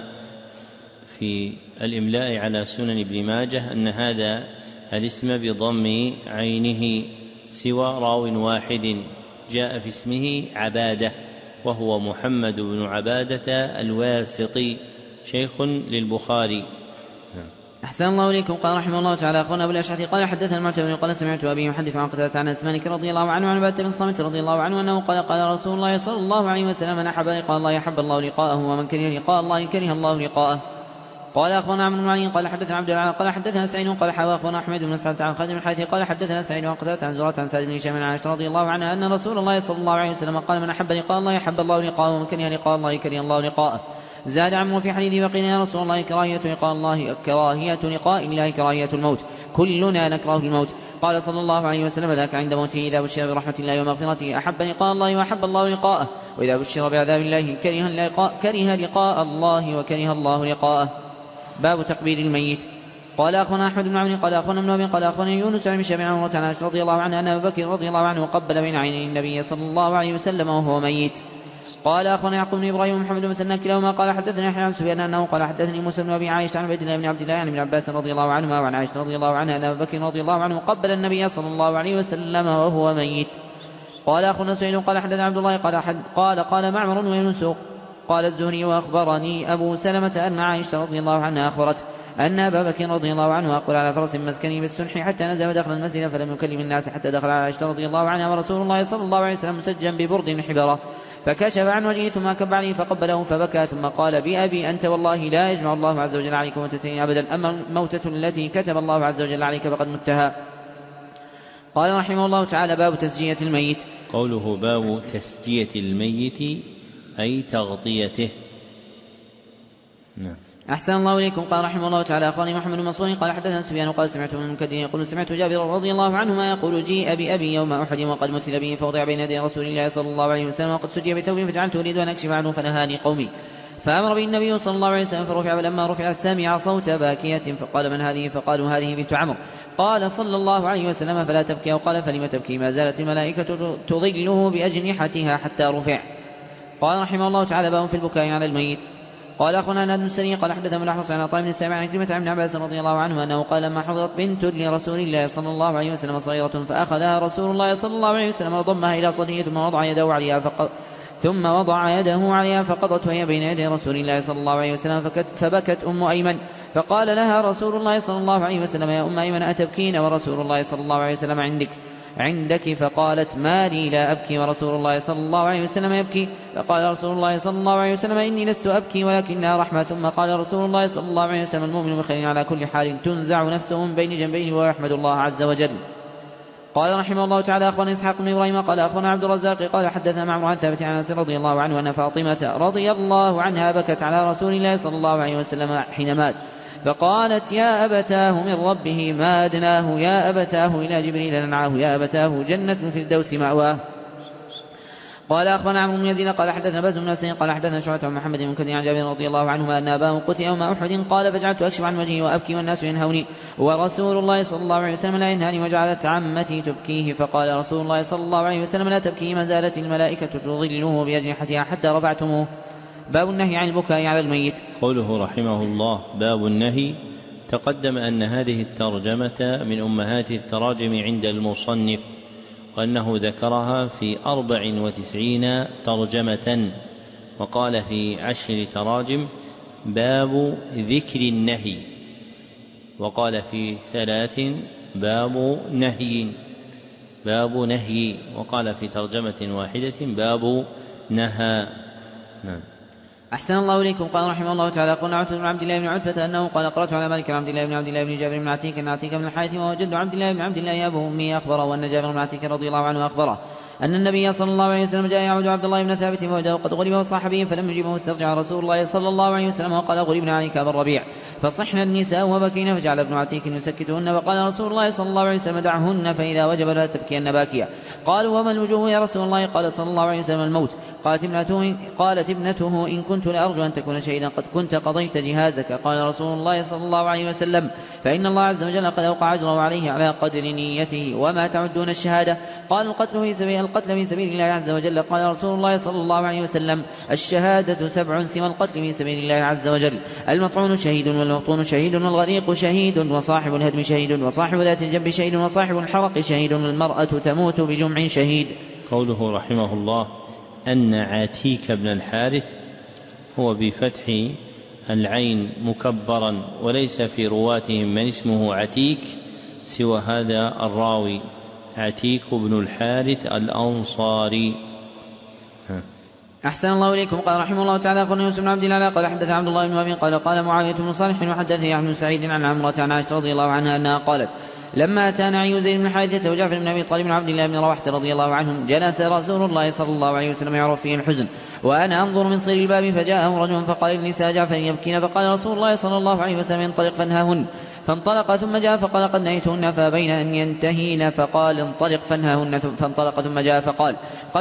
في الإملاء على سنن ابن ماجه أن هذا الاسم بضم عينه سوى راو واحد جاء في اسمه عبادة، وهو محمد بن عبادة الواسطي شيخ للبخاري.
أحسن الله إليكم. قال رحمه الله تعالى أخونا أبو الأشعث قال حدثنا المعتمر قال سمعت أبي يحدث عن قتادة عن أنس مالك رضي الله عنه عن عبادة بن الصامت رضي الله عنه أنه قال قال رسول الله صلى الله عليه وسلم من أحب لقاء الله أحب الله لقاءه ومن كره لقاء الله كره الله لقاءه. قال أخبرنا عمرو بن علي قال حدثنا عبد العال قال حدثنا سعيد قال حوى أخبرنا أحمد بن سعد عن خالد بن الحارث قال حدثنا سعيد عن قتادة عن زرعة عن سعد بن هشام عن عائشة رضي الله عنها أن رسول الله صلى الله عليه وسلم قال من أحب لقاء الله أحب الله لقاءه ومن كره لقاء الله كره الله لقاءه. زاد عمرو في حديث وقيل يا رسول الله كراهية لقاء الله كراهية لقاء الله كراهية الموت كلنا نكره الموت. قال صلى الله عليه وسلم ذاك عند موته إذا بشر برحمة الله ومغفرته أحب لقاء الله وأحب الله لقاءه وإذا بشر بعذاب الله كره لقاء الله وكره الله لقاءه. باب تقبيل الميت. قال أخونا أحمد بن عمرو قال أخونا ابن أبي قال أخونا يونس عن شبع عمرو عن عائشة رضي الله عنها أن أبا بكر رضي الله عنه قبل بين عيني النبي صلى الله عليه وسلم وهو ميت. قال أخونا يعقوب بن إبراهيم ومحمد بن مسنى كلاهما قال حدثني يحيى عن سفيان أنه قال حدثني موسى بن أبي عائشة عن عبيد الله بن عبد الله عن ابن عباس رضي الله عنهما وعن عائشة رضي الله عنها أن أبا بكر رضي الله عنه قبل النبي صلى الله عليه وسلم وهو ميت. قال أخونا سعيد قال حدثنا عبد الله قال معمر ويونس قال الزهري وأخبرني أبو سلمة أن عائشة رضي الله عنها أخبرت أن أبا بكر رضي الله عنه أقبل على فرس مسكني بالسنح حتى نزل ودخل المسجد فلم يكلم الناس حتى دخل على عائشة رضي الله عنها ورسول الله صلى الله عليه وسلم مسجا ببرد حبرة فكشف عن وجهه ثم كب عليه فقبله فبكى ثم قال بأبي أنت والله لا يجمع الله عز وجل عليك موتتين أبدا أما الموتة التي كتب الله عز وجل عليك فقد متها. قال رحمه الله تعالى باب تسجية الميت.
قوله باب تسجية الميت أي تغطيته. نعم.
أحسن الله إليكم. قال رحمه الله تعالى أخبرني محمد بن مسعود قال حدثنا سفيان قال سمعت من المنكدر يقول سمعت جابر رضي الله عنهما يقول جيء بأبي يوم أحد وقد مثل به فوضع بين يدي رسول الله صلى الله عليه وسلم وقد سجي بثوب فجعلت أريد أن أكشف عنه فنهاني قومي فأمر به النبي صلى الله عليه وسلم فرفع فلما رفع سمع صوت باكية فقال من هذه فقالوا هذه بنت عمرو قال صلى الله عليه وسلم فلا تبكي أو قال فلم تبكي ما زالت الملائكة تظله بأجنحتها حتى رفع. قال رحمه الله تعالى باب في البكاء على الميت. قال أخونا ناد السري قال حدثنا من الأحوص عن عطاء بن السابع عن كلمة عن عباس رضي الله عنه أنه قال لما حضرت بنت لرسول الله صلى الله عليه وسلم صغيرة فأخذها رسول الله صلى الله عليه وسلم وضمها إلى صدره ثم وضع يده عليها فقضت وهي بين يدي رسول الله صلى الله عليه وسلم فبكت أم أيمن فقال لها رسول الله صلى الله عليه وسلم يا أم أيمن أتبكين ورسول الله صلى الله عليه وسلم عندك فقالت ما لي لا أبكي ورسول الله صلى الله عليه وسلم يبكي فقال رسول الله صلى الله عليه وسلم إني لست أبكي ولكنها رحمة. ثم قال رسول الله صلى الله عليه وسلم المؤمن بخير على كل حال تنزع نفسه من بين جنبيه ويحمد الله عز وجل. قال رحمه الله تعالى أخبرنا إسحاق بن إبراهيم قال أخبرنا عبد الرزاق قال حدثنا معمر عن ثابت عن أنس رضي الله عنه أن فاطمة رضي الله عنها بكت على رسول الله صلى الله عليه وسلم حين مات فقالت يا أبتاه من ربه ما أدناه يا أبتاه إلى جبريل ننعاه يا أبتاه جنة في الدوس مأواه. قال أخبرنا عمرو بن يزيد قال حدثنا باز بن نسير قال حدثنا شعبة عن محمد بن منكدر عن جابر رضي الله عنهما أن أباه قتل يوم أحد قال فجعلت أكشف عن وجهي وأبكي والناس ينهوني ورسول الله صلى الله عليه وسلم لا ينهاني وجعلت عمتي تبكيه فقال رسول الله صلى الله عليه وسلم لا تبكي ما زالت الملائكة تظله بأجنحتها حتى رفعتموه. باب النهي عن البكاء على الميت.
قوله رحمه الله باب النهي. تقدم أن هذه الترجمة من أمهات التراجم عند المصنف وأنه ذكرها في 94 ترجمة وقال في 10 تراجم باب ذكر النهي وقال في 3 باب نهي وقال في ترجمة واحدة باب نهى. نعم.
أحسن الله إليكم. قال رحمه الله تعالى قلنا عتبة بن عبد الله بن عتبة أنه قال قرأت على مالك عبد الله بن جابر بن عتيك بن الحارث ووجد عبد الله أبو أمي أخبره وأن جابر بن عتيك رضي الله عنه أخبره أن النبي صلى الله عليه وسلم جاء يعود عبد الله بن ثابت فوجده قد غلب وصاحبه فلم يجيبه استرجع رسول الله صلى الله عليه وسلم وقال غلبنا عليك أبا الربيع فصحنا النساء وبكينا فجعل ابن عتيك يسكتهن وقال رسول الله صلى الله عليه وسلم دعهن فإذا وجب لا تبكين باكيا. قالوا وما الوجوه يا رسول الله؟ قال صلى الله عليه وسلم الموت. قالت ابنته إن كنت لأرجو أن تكون شهيدا قد كنت قضيت جهازك. قال رسول الله صلى الله عليه وسلم فإن الله عز وجل قد أوقع أجره عليه على قدر نيته وما تعدون الشهادة. قال القتل في سبيل الله عز وجل. قال رسول الله صلى الله عليه وسلم الشهادة 7 سوى القتل في سبيل الله عز وجل المطعون شهيد والموطون شهيد والغريق شهيد وصاحب الهدم شهيد وصاحب ذات الجنب شهيد وصاحب الحرق شهيد والمرأة تموت بجمع شهيد.
قوله رحمه الله أن عتيك بن الحارث هو بفتح العين مكبرا وليس في رواتهم من اسمه عتيك سوى هذا الراوي عتيك بن الحارث الأنصاري.
أحسن الله إليكم. قال رحمه الله تعالى أخبرنا يوسف بن عبد الله قال حدث عبد الله بن وهب قال معاوية بن صالح وحدثني يحيى بن سعيد عن عمرة عن عائشة رضي الله عنها أنها قالت لما أتانا عي زيد بن حارثة وجعفر بن أبي طالب بن عبد الله بن رواحة رضي الله عنهم جلس رسول الله صلى الله عليه وسلم يعرف فيه الحزن وأنا أنظر من صير الباب فجاءه رجل فقال لنساء جعفر يبكين فقال رسول الله صلى الله عليه وسلم انطلق فانهاهن فانطلق ثم جاء فقال قد نهيتهن فأبين أن ينتهين فقال انطلق فانهاهن فانطلق ثم جاء فقال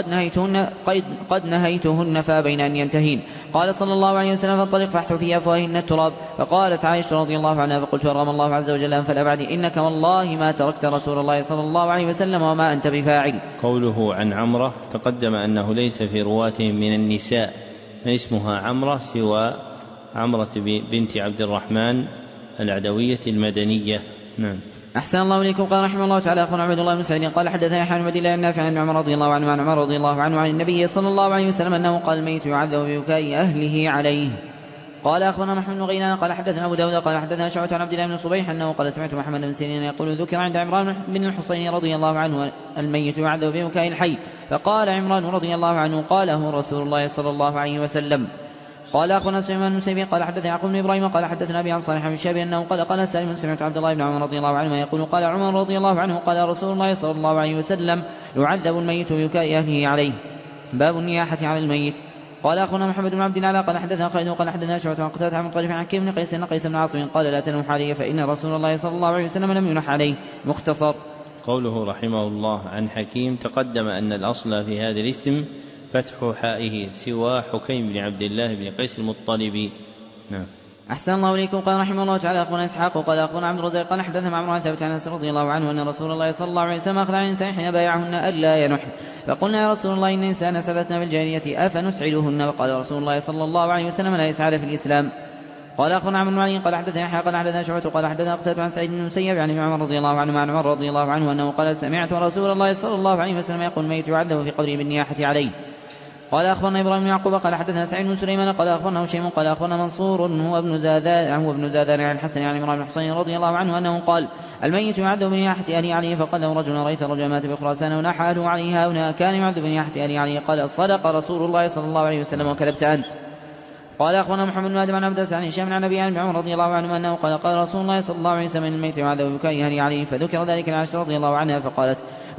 قد نهيتهن فأبين أن ينتهين قال صلى الله عليه وسلم فانطلق فاحث في أفواههن التراب فقالت عائشة رضي الله عنها فقلت أرغم الله عز وجل أنفل بعدي إنك والله ما تركت رسول الله صلى الله عليه وسلم وما أنت بفاعل.
قوله عن عمرة تقدم أنه ليس في رواتهم من النساء من اسمها عمرة سوى عمرة بنت عبد الرحمن العدوية المدنية. نعم.
أحسن الله إليكم. قال رحمه الله تعالى أخونا عبد الله بن سعيد قال حدثنا يحيى بن عبد الله النافع عن عمر رضي الله عنه عن عمر رضي الله عنه عن النبي صلى الله عليه وسلم أنه قال الميت يعذب ببكاء أهله عليه. قال أخونا محمد بن غيلان قال حدثنا أبو داود قال حدثنا شعبة عن عبد الله بن صبيح أنه قال سمعت محمد بن سيرين يقول ذكر عند عمران بن الحصين رضي الله عنه الميت يعذب ببكاء الحي فقال عمران رضي الله عنه قاله رسول الله صلى الله عليه وسلم. قال أخونا سليمان بن سيبين قال حدثنا يعقوب بن إبراهيم قال حدثنا أبي عن صالح بن شهاب أنه قال سالم سمعت عبد الله بن عمر رضي الله عنه يقول قال عمر رضي الله عنه قال رسول الله صلى الله عليه وسلم يعذب الميت ببكاء أهله عليه. باب النياحة على الميت. قال أخونا محمد بن عبد الله قال حدثنا خالد قال حدثنا شعبة عن قتادة عن طريف عن كيف بن قيس بن عاصم قال لا تنوح علي فإن رسول الله صلى الله عليه وسلم لم ينح عليه. مختصر.
قوله رحمه الله عن حكيم تقدم أن الأصل في هذا الاسم فتح حائه سوى حكيم بن عبد الله بن قيس المطلبي. نعم.
أحسن الله إليكم. قال رحمه الله تعالى أخونا إسحاق قال أخونا عبد الرزاق قال حدثنا عمرو عن ثابت عن أنس رضي الله عنه أن رسول الله صلى الله عليه وسلم أخذ عن الإنسان حين بايعهن ألا ينح فقلنا يا رسول الله إن الإنسان سبتنا بالجاهلية أفنسعدهن وقال رسول الله صلى الله عليه وسلم لا يسعد في الإسلام. قال أخونا عمرو بن علي قال حدثنا يحيى قال حدثنا شعبة قال حدثنا قتادة عن سعيد بن المسيب عن ابن عمر رضي الله عنه عن عمر رضي الله عنه أنه قال سمعت رسول الله صلى الله عليه وسلم يقول الميت يعذب في قبره بالنياحة عليه. قال أخبرنا إبراهيم بن يعقوب قال حدثنا سعيد بن سليمان قال أخبرنا هشيم قال أخبرنا منصور هو ابن زادان عن الحسن عن عمران بن حصين رضي الله عنه أنه قال الميت يعذب بنياحة أهله عليه فقال له رجل رأيت رجلا مات بخراسان ونحى أهله عليه هنا كان يعذب بنياحة أهله عليه قال صدق رسول الله صلى الله عليه وسلم وكذبت أنت. قال أخبرنا محمد بن آدم عن عبدة عن هشام عن أبي عن عمر رضي الله عنه أنه قال رسول الله صلى الله عليه وسلم الميت يعذب ببكاء أهله عليه فذكر ذلك لعائشة رضي الله عنها فقالت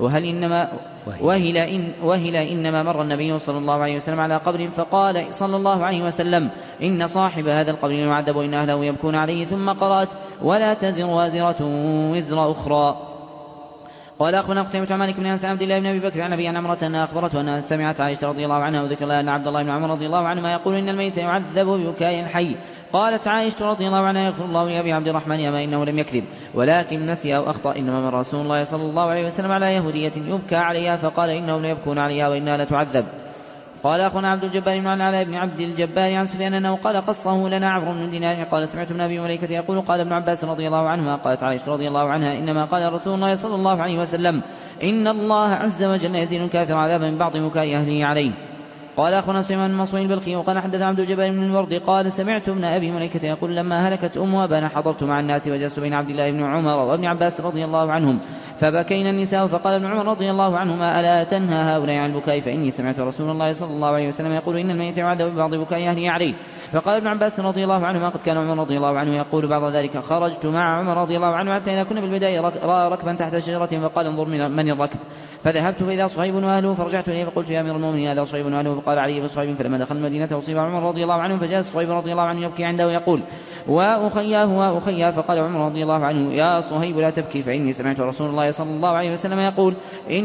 وهل إنما مر النبي صلى الله عليه وسلم على قبر فقال صلى الله عليه وسلم إن صاحب هذا القبر يعذب وإن أهله يبكون عليه ثم قرأت ولا تزر وازرة وزر أخرى. قال أخبرنا قتيبة عن مالك بن أنس عبد الله بن أبي بكر عن أبي عن عمرة أنها أخبرته أنها سمعت عائشة رضي الله عنها وذكر لها أن عبد الله بن عمر رضي الله عنهما يقول إن الميت يعذب ببكاء الحي. قالت عائشة رضي الله عنها يغفر الله لأبي عبد الرحمن أما إنه لم يكذب ولكن نسي أو أخطأ إنما من رسول الله صلى الله عليه وسلم على يهودية يبكى عليها فقال إنهم ليبكون عليها وإنها لتعذب. قال أخونا عبد الجبار بن علاء بن عبد الجبار عن سفيان أنه قال قصه لنا عمرو بن دينار قال سمعت ابن أبي مليكة يقول قال ابن عباس رضي الله عنهما قالت عائشة رضي الله عنها إنما قال رسول الله صلى الله عليه وسلم إن الله عز وجل يزيد الكافر عذابا من بعض بكاء أهله عليه. قال أخونا سليمان بن منصور البلخي وقال حدث عبد الجبار بن الورد قال سمعت ابن أبي مليكة يقول لما هلكت أم أبان حضرت مع الناس وجلست بين عبد الله بن عمر وابن عباس رضي الله عنهم فبكينا النساء فقال ابن عمر رضي الله عنهما ألا تنهى هؤلاء عن البكاء فإني سمعت رسول الله صلى الله عليه وسلم يقول إن الميت يعذب ببعض بكاء أهله عليه. فقال ابن عباس رضي الله عنهما قد كان عمر رضي الله عنه يقول بعد ذلك خرجت مع عمر رضي الله عنه حتى إذا كنا بالبداية رأى ركبا تحت شجرة فقال انظر من الركب فذهبت فإذا صهيب وأهله فرجعت إليه فقلت يا أمير المؤمنين هذا صهيب وأهله فقال علي بصهيب. فلما دخل المدينة أصيب عمر رضي الله عنه فجاء صهيب رضي الله عنه يبكي عنده ويقول وأخياه فقال عمر رضي الله عنه يا صهيب لا تبكي فإني سمعت رسول الله صلى الله عليه وسلم يقول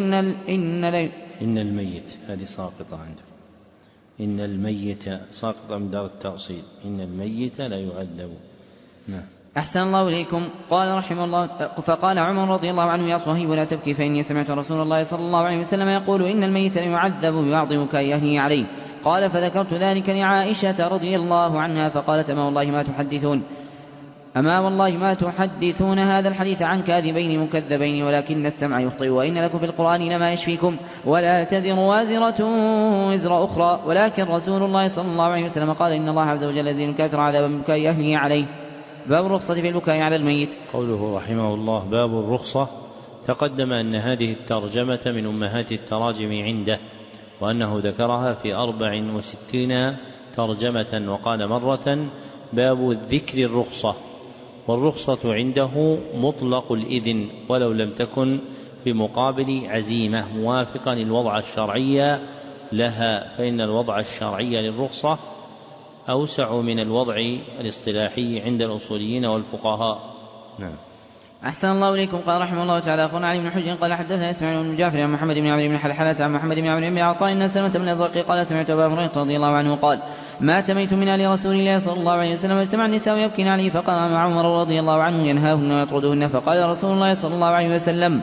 إن
الميت هذه ساقطة عنده إن الميت ساقطة من دار التأصيل إن الميت لا يعذب. نعم.
أحسن الله إليكم. قال رحمه الله فقال عمر رضي الله عنه يا صهيب لا تبكي فإني سمعت رسول الله صلى الله عليه وسلم يقول إن الميت يعذب ببعض بكاء أهله عليه. قال فذكرت ذلك لعائشة رضي الله عنها فقالت أما والله ما تحدثون. أما والله ما تحدثون هذا الحديث عن كاذبين مكذبين ولكن السمع يخطئ وإن لكم في القرآن لما يشفيكم ولا تزر وازرة وزر أخرى ولكن رسول الله صلى الله عليه وسلم قال إن الله عز وجل يزيد الكافر عذابا ببكاء أهله عليه. باب الرخصة في البكاء على الميت.
قوله رحمه الله باب الرخصة. تقدم أن هذه الترجمة من أمهات التراجم عنده وأنه ذكرها في 64 ترجمة وقال مرة باب ذكر الرخصة. والرخصة عنده مطلق الإذن ولو لم تكن بمقابل عزيمة موافقا الوضع الشرعي لها فإن الوضع الشرعي للرخصة أوسع من الوضع الاصطلاحي عند الأصوليين والفقهاء. نعم.
أحسن الله إليكم. قال رحمه الله تعالى أخبرنا علي بن حجر قال حدثنا إسماعيل بن جعفر عن محمد بن عمرو بن حلحلة عن محمد بن عمرو بن عطاء أن سلمة بن الأزرق قال سمعت أبا هريرة رضي الله عنه قال مات ميت من آل رسول الله صلى الله عليه وسلم واجتمع النساء يبكين عليه فقام مع عمر رضي الله عنه ينهاهن ويطردهن فقال رسول الله صلى الله عليه وسلم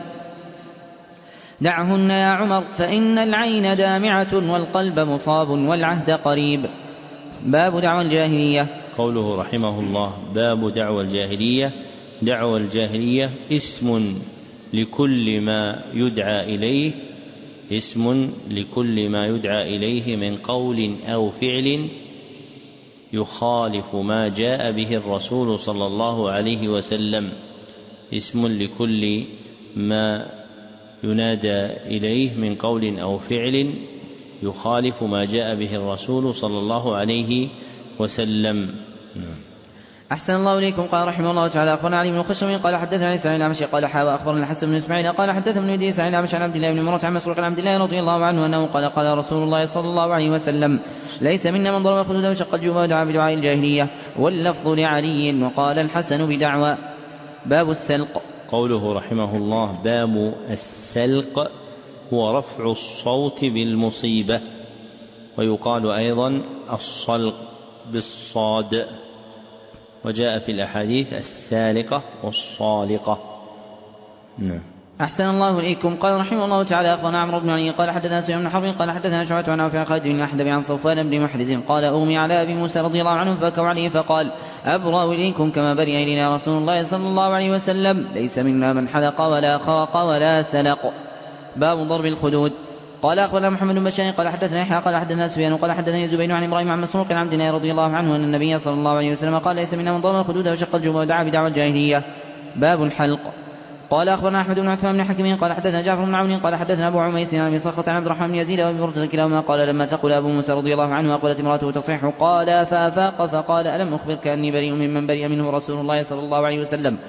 دعهن يا عمر فإن العين دامعة والقلب مصاب والعهد قريب. باب دعوى الجاهلية.
قوله رحمه الله باب دعوى الجاهلية. دعوى الجاهلية اسم لكل ما يدعى إليه اسم لكل ما يدعى إليه من قول أو فعل يخالف ما جاء به الرسول صلى الله عليه وسلم. اسم لكل ما ينادى إليه من قول أو فعل يخالف ما جاء به الرسول صلى الله عليه وسلم.
أحسن الله إليكم. قال رحمه الله تعالى أخبرنا علي بن خشم قال حدثنا عيسى بن الأعمش قال حاوى أخبرنا الحسن بن إسماعيل قال حدثنا ابن إدريس عن الأعمش عن عبد الله بن مرة عن مسروق عن عبد الله رضي الله عنه أنه قال رسول الله صلى الله عليه وسلم ليس منا من ضرب الخدود وشق الجيوب ودعا بدعاء الجاهلية واللفظ لعلي وقال الحسن بدعوى. باب السلق.
قوله رحمه الله باب السلق هو رفع الصوت بالمصيبة ويقال أيضا الصلق بالصاد وجاء في الأحاديث السالقة والصالقة. نعم.
أحسن الله إليكم. قال رحمه الله تعالى أخبرنا عمرو بن علي قال حدثنا سفيان بن حرب قال حدثنا شعبة عن عوف عن خالد بن الأحدب عن صفوان بن محرز قال أغمي على أبي موسى رضي الله عنه فبكوا عليه فقال أبرأ إليكم كما برئ إلينا رسول الله صلى الله عليه وسلم ليس منا من حلق ولا خرق ولا سلق. باب ضرب الخدود. قال أخبرنا محمد بن بشار قال حدثنا يحيى قال حدثنا سفيان قال حدثني الزبير عن إبراهيم عن مسروق عن عبد الله رضي الله عنه أن النبي صلى الله عليه وسلم قال ليس منا من ضرب الخدود وشق الجيوب ودعا بدعوى الجاهلية. باب الحلق. قال أخبرنا أحمد بن عثمان بن حكيم قال حدثنا جعفر بن عون قال حدثنا أبو عميس عن أبي صخرة عن عبد الرحمن بن يزيد وأبي برزة كلاهما قال لما تقول أبو موسى رضي الله عنه وقالت امرأته تصيح قال فأفاق فقال ألم أخبرك أني بريء ممن برئ منه رسول الله صلى الله عليه وسلم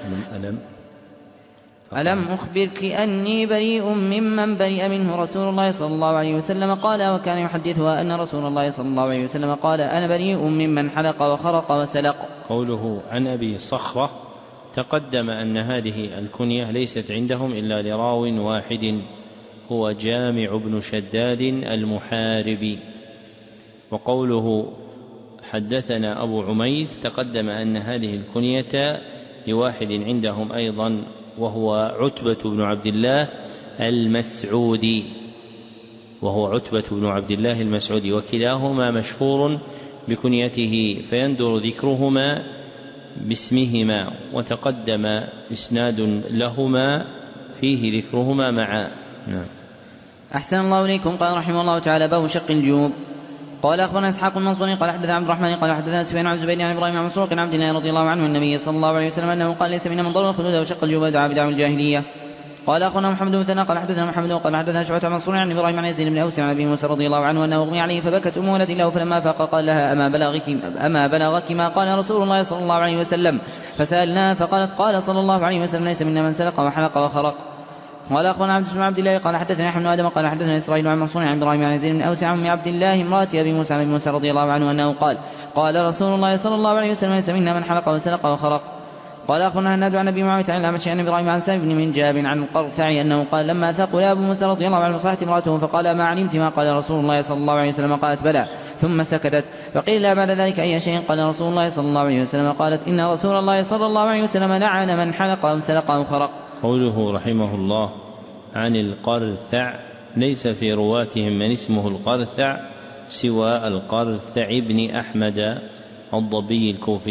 ألم أخبرك أني بريء ممن برئ منه رسول الله صلى الله عليه وسلم قال وكان يحدثها أن رسول الله صلى الله عليه وسلم قال أنا بريء ممن حلق وخرق وسلق.
قوله عن أبي صخرة تقدم أن هذه الكنية ليست عندهم إلا لراو واحد هو جامع بن شداد المحاربي. وقوله حدثنا أبو عميس تقدم أن هذه الكنية لواحد عندهم أيضا وهو عتبة بن عبد الله المسعودي وكلاهما مشهور بكنيته فيندر ذكرهما باسمهما وتقدم إسناد لهما فيه ذكرهما معا. نعم.
أحسن الله إليكم. قال رحمه الله تعالى باب شق الجيوب. قال أخبرنا إسحاق المنصوري قال حدثنا عبد الرحمن قال حدثنا سفيان عن الزبير عن إبراهيم عن مسروق عن عبد الله رضي الله عنه النبي صلى الله عليه وسلم أنه قال ليس منا من ضرب الخدود وشق الجيوب ودعا بدعوى الجاهلية. قال أخبرنا محمد بن مثنى قال حدثنا محمد قال حدثنا شعبة عن منصور عن إبراهيم عن يزيد بن أوس عن أبي موسى رضي الله عنه أنه أغمي عليه فبكت أم ولد له فلما فاق قال لها أما بلغك ما قال رسول الله صلى الله عليه وسلم فسألناها فقالت قال صلى الله عليه وسلم ليس منا من سلق وحلق وخرق. قال أخبرنا عبد الله قال حدثنا يحيى بن آدم قال حدثنا إسرائيل عن منصور عن إبراهيم عن يزيد بن أوس عن عبد الله امرأة أبي موسى عن أبي موسى رضي الله عنه أنه قال رسول الله صلى الله عليه وسلم ليس منا من حلق وسلق وخرق. قال أخبرنا هناد عن أبي معاوية عن الأعمش عن إبراهيم عن سالم بن منجاب عن القرثعي أنه قال لما ثقل أبو موسى رضي الله عنه صاحت امرأته فقال ما علمت ما قال رسول الله صلى الله عليه وسلم قالت بلى ثم سكتت فقيل لا بعد ذلك أي شيء قال رسول الله صلى الله عليه وسلم قالت إن رسول الله صلى الله عليه وسلم لعن من حلق أو سلق أو خرق.
قوله رحمه الله عن القرثع ليس في رواتهم من اسمه القرثع سوى القرثع بن أحمد الضبي الكوفي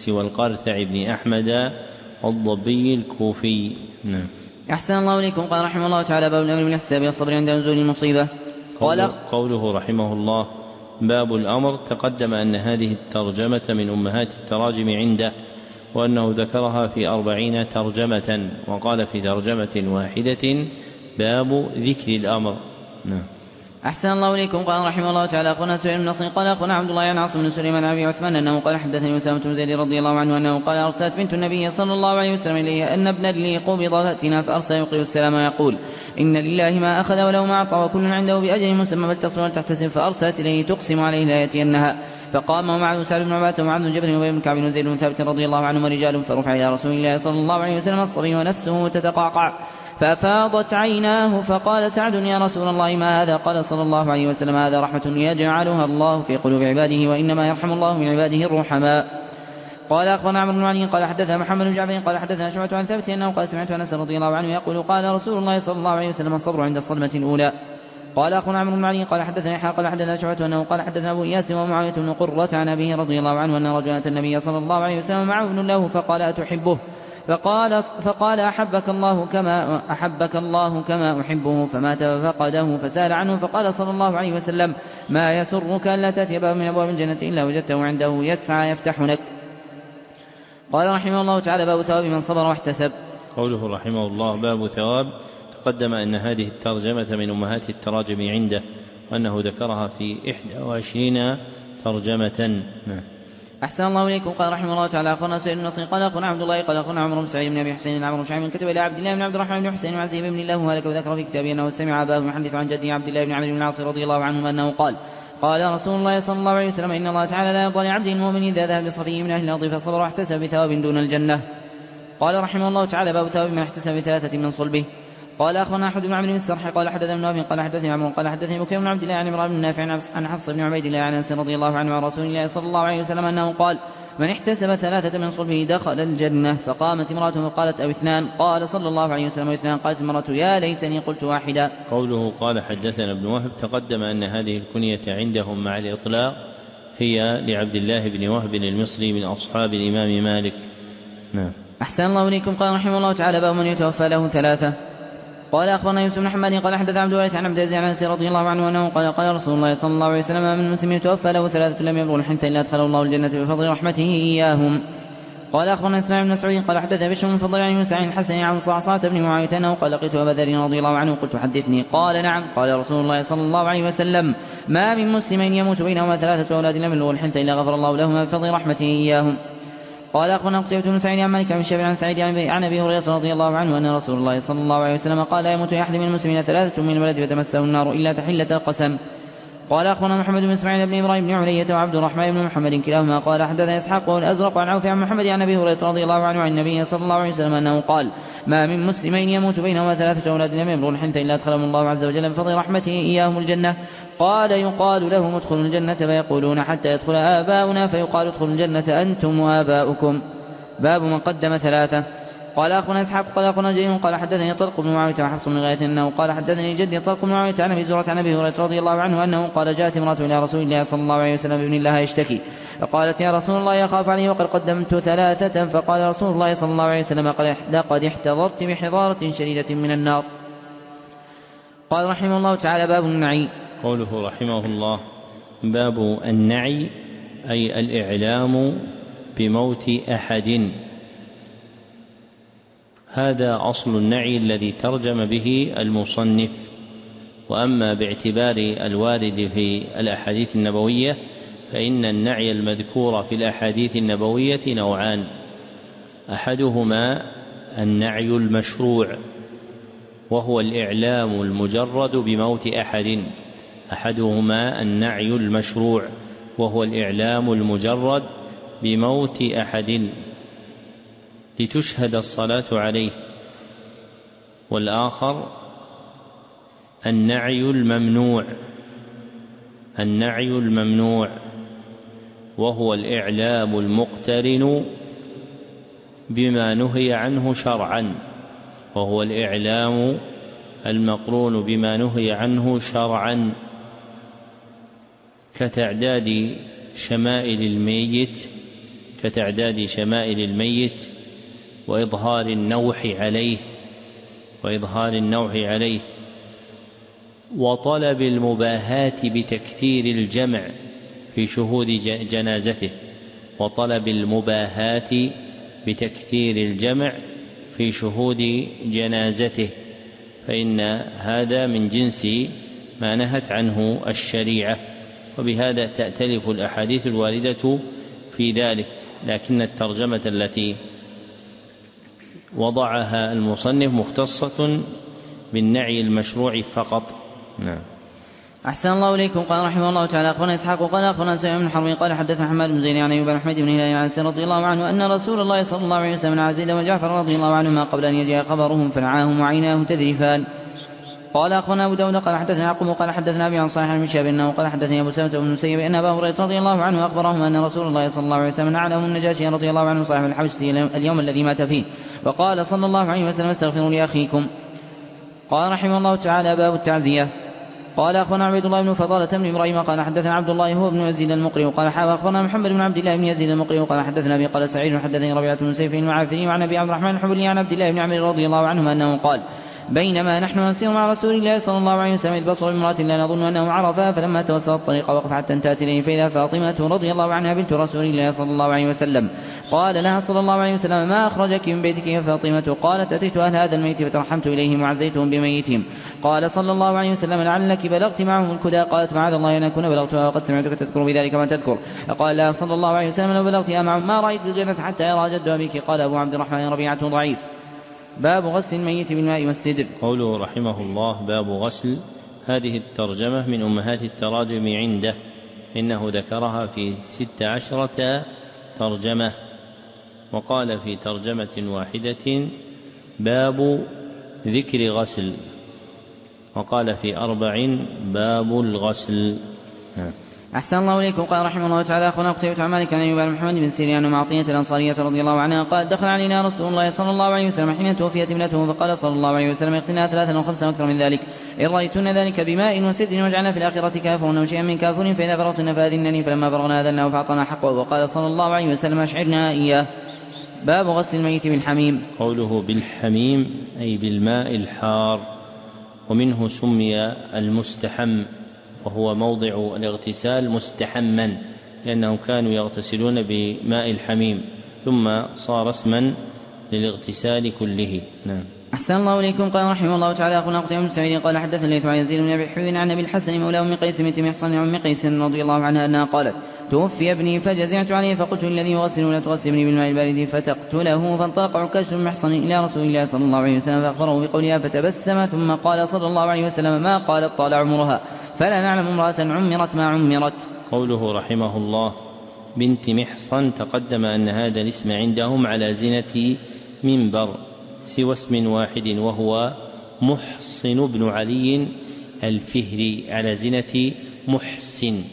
سوى القرثع بن أحمد الضبي الكوفي. نعم.
أحسن الله إليكم. قال رحمه الله تعالى: باب الأمر بالاحتساب والصبر عند نزول المصيبة.
قوله رحمه الله باب الأمر، تقدم أن هذه الترجمة من أمهات التراجم عنده، وأنه ذكرها في 40 ترجمة، وقال في ترجمة واحدة باب ذكر الأمر. نعم.
أحسن الله إليكم. قال رحمه الله تعالى: أخونا سعيد بن نصر قال أخونا عبد الله عن عاصم بن سليمان عن أبي عثمان أنه قال حدثني أسامة بن زيد رضي الله عنه أنه قال: أرسلت بنت النبي صلى الله عليه وسلم إليها أن ابنا لي قبض فأتنا، فأرسل يقرئ السلام ويقول: إن لله ما أخذ وله ما أعطى وكل عنده بأجل مسمى فلتصبر ولتحتسب. فأرسلت إليه تقسم عليه لا يأتينها، فقام ومعه سعد بن عبادة ومعاذ بن جبل وأبي بن كعب وزيد بن ثابت رضي الله عنهم ورجال، فرفع إلى رسول الله صلى الله عليه وسلم الصبي ونفسه تتقعقع، ففاضت عيناه، فقال سعد: يا رسول الله ما هذا؟ قال صلى الله عليه وسلم: هذا رحمة يجعلها الله في قلوب عباده، وإنما يرحم الله من عباده الرحماء. قال أخبرنا عمرو بن علي قال حدثنا محمد بن جعفر قال حدثنا شعبة عن ثابت أنه قال: سمعت أنس رضي الله عنه يقول: قال رسول الله صلى الله عليه وسلم: الصبر عند الصدمة الأولى. قال أخونا عمرو بن علي قال حدثنا يحيى قال حدثنا شعبة أنه قال حدثنا أبو إياس ومعاوية بن قرة عن أبيه رضي الله عنه أن رجلا أتى النبي صلى الله عليه وسلم معه ابن له، فقال: أتحبه؟ فقال: أحبك الله كما أحبه. فمات ففقده، فسأل عنه، فقال صلى الله عليه وسلم: ما يسرك ألا تأتي باب من أبواب الجنة إلا وجدته عنده يسعى يفتح لك. قال رحمه الله تعالى: باب ثواب من صبر واحتسب.
قوله رحمه الله باب ثواب، تقدم أن هذه الترجمة من أمهات التراجم عنده، وأنه ذكرها في 21 ترجمة.
أحسن الله إليكم. قال رحمه الله تعالى: أخونا سعيد بن نصر قال أخونا عبد الله قال أخونا عمرو بن سعيد بن أبي حسين عمرو بن شعيب كتب إلى عبد الله بن عبد الرحمن بن حسين وعزيز بن الله هلك، وذكر في كتابه أنه سمع أباه يحدث عن جده عبد الله بن عمرو بن العاص رضي الله عنه أنه قال: قال رسول الله صلى الله عليه وسلم: إن الله تعالى لا يرضى لعبده المؤمن إذا ذهب لصفيه من أهل الأرض فصبر واحتسب بثواب دون الجنة. قال رحمه الله تعالى: باب ثواب من احتسب بثلاثة من صلبه. قال أخبرنا أحمد بن عمرو بن السرح قال حدثنا ابن وهب قال حدثني عمرو قال حدثني بكير بن عبد الله عن عمران بن نافع عن حفص بن عبيد الله عن أنس رضي الله عنه عن رسول الله صلى الله عليه وسلم أنه قال: من احتسب ثلاثة من صلبه دخل الجنة. فقامت امرأة فقالت: أو اثنان؟ قال صلى الله عليه وسلم: اثنان. قالت المرأة: يا ليتني قلت واحدا.
قوله قال حدثنا ابن وهب، تقدم أن هذه الكنية عندهم مع الإطلاق هي لعبد الله بن وهب المصري من أصحاب الإمام مالك. نعم.
أحسن الله إليكم. قال رحمه الله تعالى: باب من يتوفى له ثلاثة. قال أخبرنا يوسف بن حماد قال حدث عبد الوارث عن عبد العزيز عن أنس رضي الله عنه أنه قال: قال رسول الله صلى الله عليه وسلم: من مسلم يتوفى له ثلاثة لم يبلغ الحنث إلا أدخله الله الجنة بفضل رحمته إياهم. قال أخبرنا إسماعيل بن مسعود قال حدث بشر بن فضيل عن موسى عن الحسن عن صعصعة بن معاوية أنه قال: لقيت أبا ذر رضي الله عنه قلت: حدثني. قال: نعم. قال رسول الله صلى الله عليه وسلم: ما من مسلمين يموت بينهما ثلاثة أولاد لم يبلغوا الحنث إلا غفر الله لهما بفضل رحمته إياهم. قال أخونا قتيبة بن سعيد عن مالك عن شابر عن سعيد عن أبي هريرة رضي الله عنه أن رسول الله صلى الله عليه وسلم قال: لا يموت أحد من المسلمين ثلاثة من الولد فتمسه النار إلا تحلة القسم. قال أخونا محمد بن إسماعيل بن إبراهيم بن علية وعبد الرحمن بن محمد كلاهما قال حدثنا إسحاق والأزرق عن عوف عن محمد عن أبي هريرة رضي الله عنه عن النبي صلى الله عليه وسلم أنه قال: ما من مسلمين يموت بينهما ثلاثة أولاد لم يبلغوا الحنث إلا أدخلهم الله عز وجل بفضل رحمته إياهم الجنة. قال: يقال لهم ادخلوا الجنة فيقولون حتى يدخل آباؤنا، فيقال ادخلوا الجنة أنتم وآباؤكم. باب من قدم ثلاثة. قال أخونا إسحاق قال أخونا جرير قال حدثني طلق بن معاوية وحفص بن غياث أنه قال حدثني جدي طلق بن معاوية عن أبي زرعة عن أبي هريرة رضي الله عنه أنه قال: جاءت امرأة إلى رسول الله صلى الله عليه وسلم بابن لها يشتكي، فقالت: يا رسول الله يخاف عليه وقد قدمت ثلاثة. فقال رسول الله صلى الله عليه وسلم: لقد احتضرت بحضارة شديدة من النار. قال رحمه الله تعالى: باب النعي.
قوله رحمه الله باب النعي أي الإعلام بموت أحد. هذا أصل النعي الذي ترجم به المصنف. وأما باعتبار الوارد في الأحاديث النبوية فإن النعي المذكور في الأحاديث النبوية نوعان: أحدهما النعي المشروع وهو الإعلام المجرد بموت أحد. أحدهما النعي المشروع وهو الإعلام المجرد بموت أحد لتشهد الصلاة عليه. والآخر النعي الممنوع وهو الإعلام المقترن بما نهي عنه شرعا، وهو الإعلام المقرون بما نهي عنه شرعا كتعداد شمائل الميت كتعداد شمائل الميت وإظهار النوح عليه وطلب المباهاة بتكثير الجمع في شهود جنازته فإن هذا من جنس ما نهت عنه الشريعة، وبهذا تأتلف الأحاديث الواردة في ذلك، لكن الترجمة التي وضعها المصنف مختصة بالنعي المشروع فقط. نعم.
أحسن الله إليكم. قال رحمه الله تعالى أخبرنا إسحاق قال أخبرنا سعيد بن حرب قال حدثنا حماد بن زيد عن أيوب بن حميد بن هلال عن سعد رضي الله عنه أن رسول الله صلى الله عليه وسلم عن زيد وجعفر رضي الله عنهما قبل أن يجيء خبرهم فنعاهم وعيناه تذرفان. قال أخبرنا أبو داود قال حدثنا يعقوب قال حدثنا أبي عن صالح بن شهاب أنه قال حدثني أبو سلمة بن المسيب أن أبا هريرة رضي الله عنه أخبرهم أن رسول الله صلى الله عليه وسلم نعى لهم النجاشي رضي الله عنه صاحب الحبس اليوم الذي مات فيه، وقال صلى الله عليه وسلم استغفروا لأخيكم. قال رحمه الله تعالى باب التعزية. قال أخبرنا عبد الله بن فضالة بن إبراهيم قال حدثنا عبد الله هو ابن يزيد المقري قال أخبرنا محمد بن عبد الله بن يزيد المقري قال حدثنا أبي قال سعيد حدثني ربيعة بن سيف المعافري وعن أبي عبد الرحمن الحبلي عن عبد الله بن عمرو رضي الله عنهما أنه قال بينما نحن نسير مع رسول الله صلى الله عليه وسلم إذ بصر بامرأة لا نظن أنه عرفها، فلما توسط الطريق وقف حتى انتهت إليه فإذا فاطمة رضي الله عنها بنت رسول الله صلى الله عليه وسلم. قال لها صلى الله عليه وسلم ما أخرجك من بيتك يا فاطمة؟ قالت أتيت أهل هذا الميت فترحمت إليهم وعزيتهم بميتهم. قال صلى الله عليه وسلم لعلك بلغت معهم الكدى؟ قالت معاذ الله أن أكون بلغتها وقد سمعتك تذكر بذلك ما تذكر. فقال لها صلى الله عليه وسلم لو بلغتها معهم ما رأيت الجنة حتى يرى جد أبيك. قال أبو عبد الرحمن ربيعة ضعيف. باب غسل الميت بالماء والسدر.
قوله رحمه الله باب غسل، هذه الترجمة من أمهات التراجم عنده، إنه ذكرها في 16 ترجمة، وقال في ترجمة واحدة باب ذكر غسل، وقال في 4 باب الغسل.
أحسن الله إليكم. قال رحمه الله تعالى أخونا قتيبة عن مالك عن أيوب بن محمد بن سيرين عن معطية الأنصارية رضي الله عنها قال دخل علينا رسول الله صلى الله عليه وسلم حين توفيت ابنته فقال صلى الله عليه وسلم اغسلنا 3 أو 5 أكثر من ذلك إن رأيتن ذلك بماء وسدر واجعلنا في الآخرة كافرا أو شيئا من كافور فإذا فرغتن فأذنني. فلما فرغنا أذناه فأعطانا حقه وقال صلى الله عليه وسلم أشعرنا إياه. باب غسل الميت بالحميم.
قوله بالحميم أي بالماء الحار، ومنه سمي المستحم وهو موضع الاغتسال مستحما، لأنهم كانوا يغتسلون بماء الحميم ثم صار اسما للاغتسال كله. نعم.
أحسن الله إليكم. قال رحمه الله تعالى أخونا قتيبة بن سعيد قال حدثنا الليث عن يزيد بن أبي حبيب عن أبي الحسن مولى أم قيس بنت محصن عن أم قيس رضي الله عنها أنها قالت توفي ابني فجزعت عليه فقلت الذي يغسل لا تغسلني بالماء البارد فتقتله، فانطلق عكاش بن محصن إلى رسول الله صلى الله عليه وسلم فأخبره بقولها فتبسم ثم قال صلى الله عليه وسلم ما قالت طال عمرها فلا نعلم امرأة عمرت ما عمرت.
قوله رحمه الله بنت محصن، تقدم أن هذا الاسم عندهم على زنة منبر سوى اسم واحد وهو محصن بن علي الفهري على زنة محسن.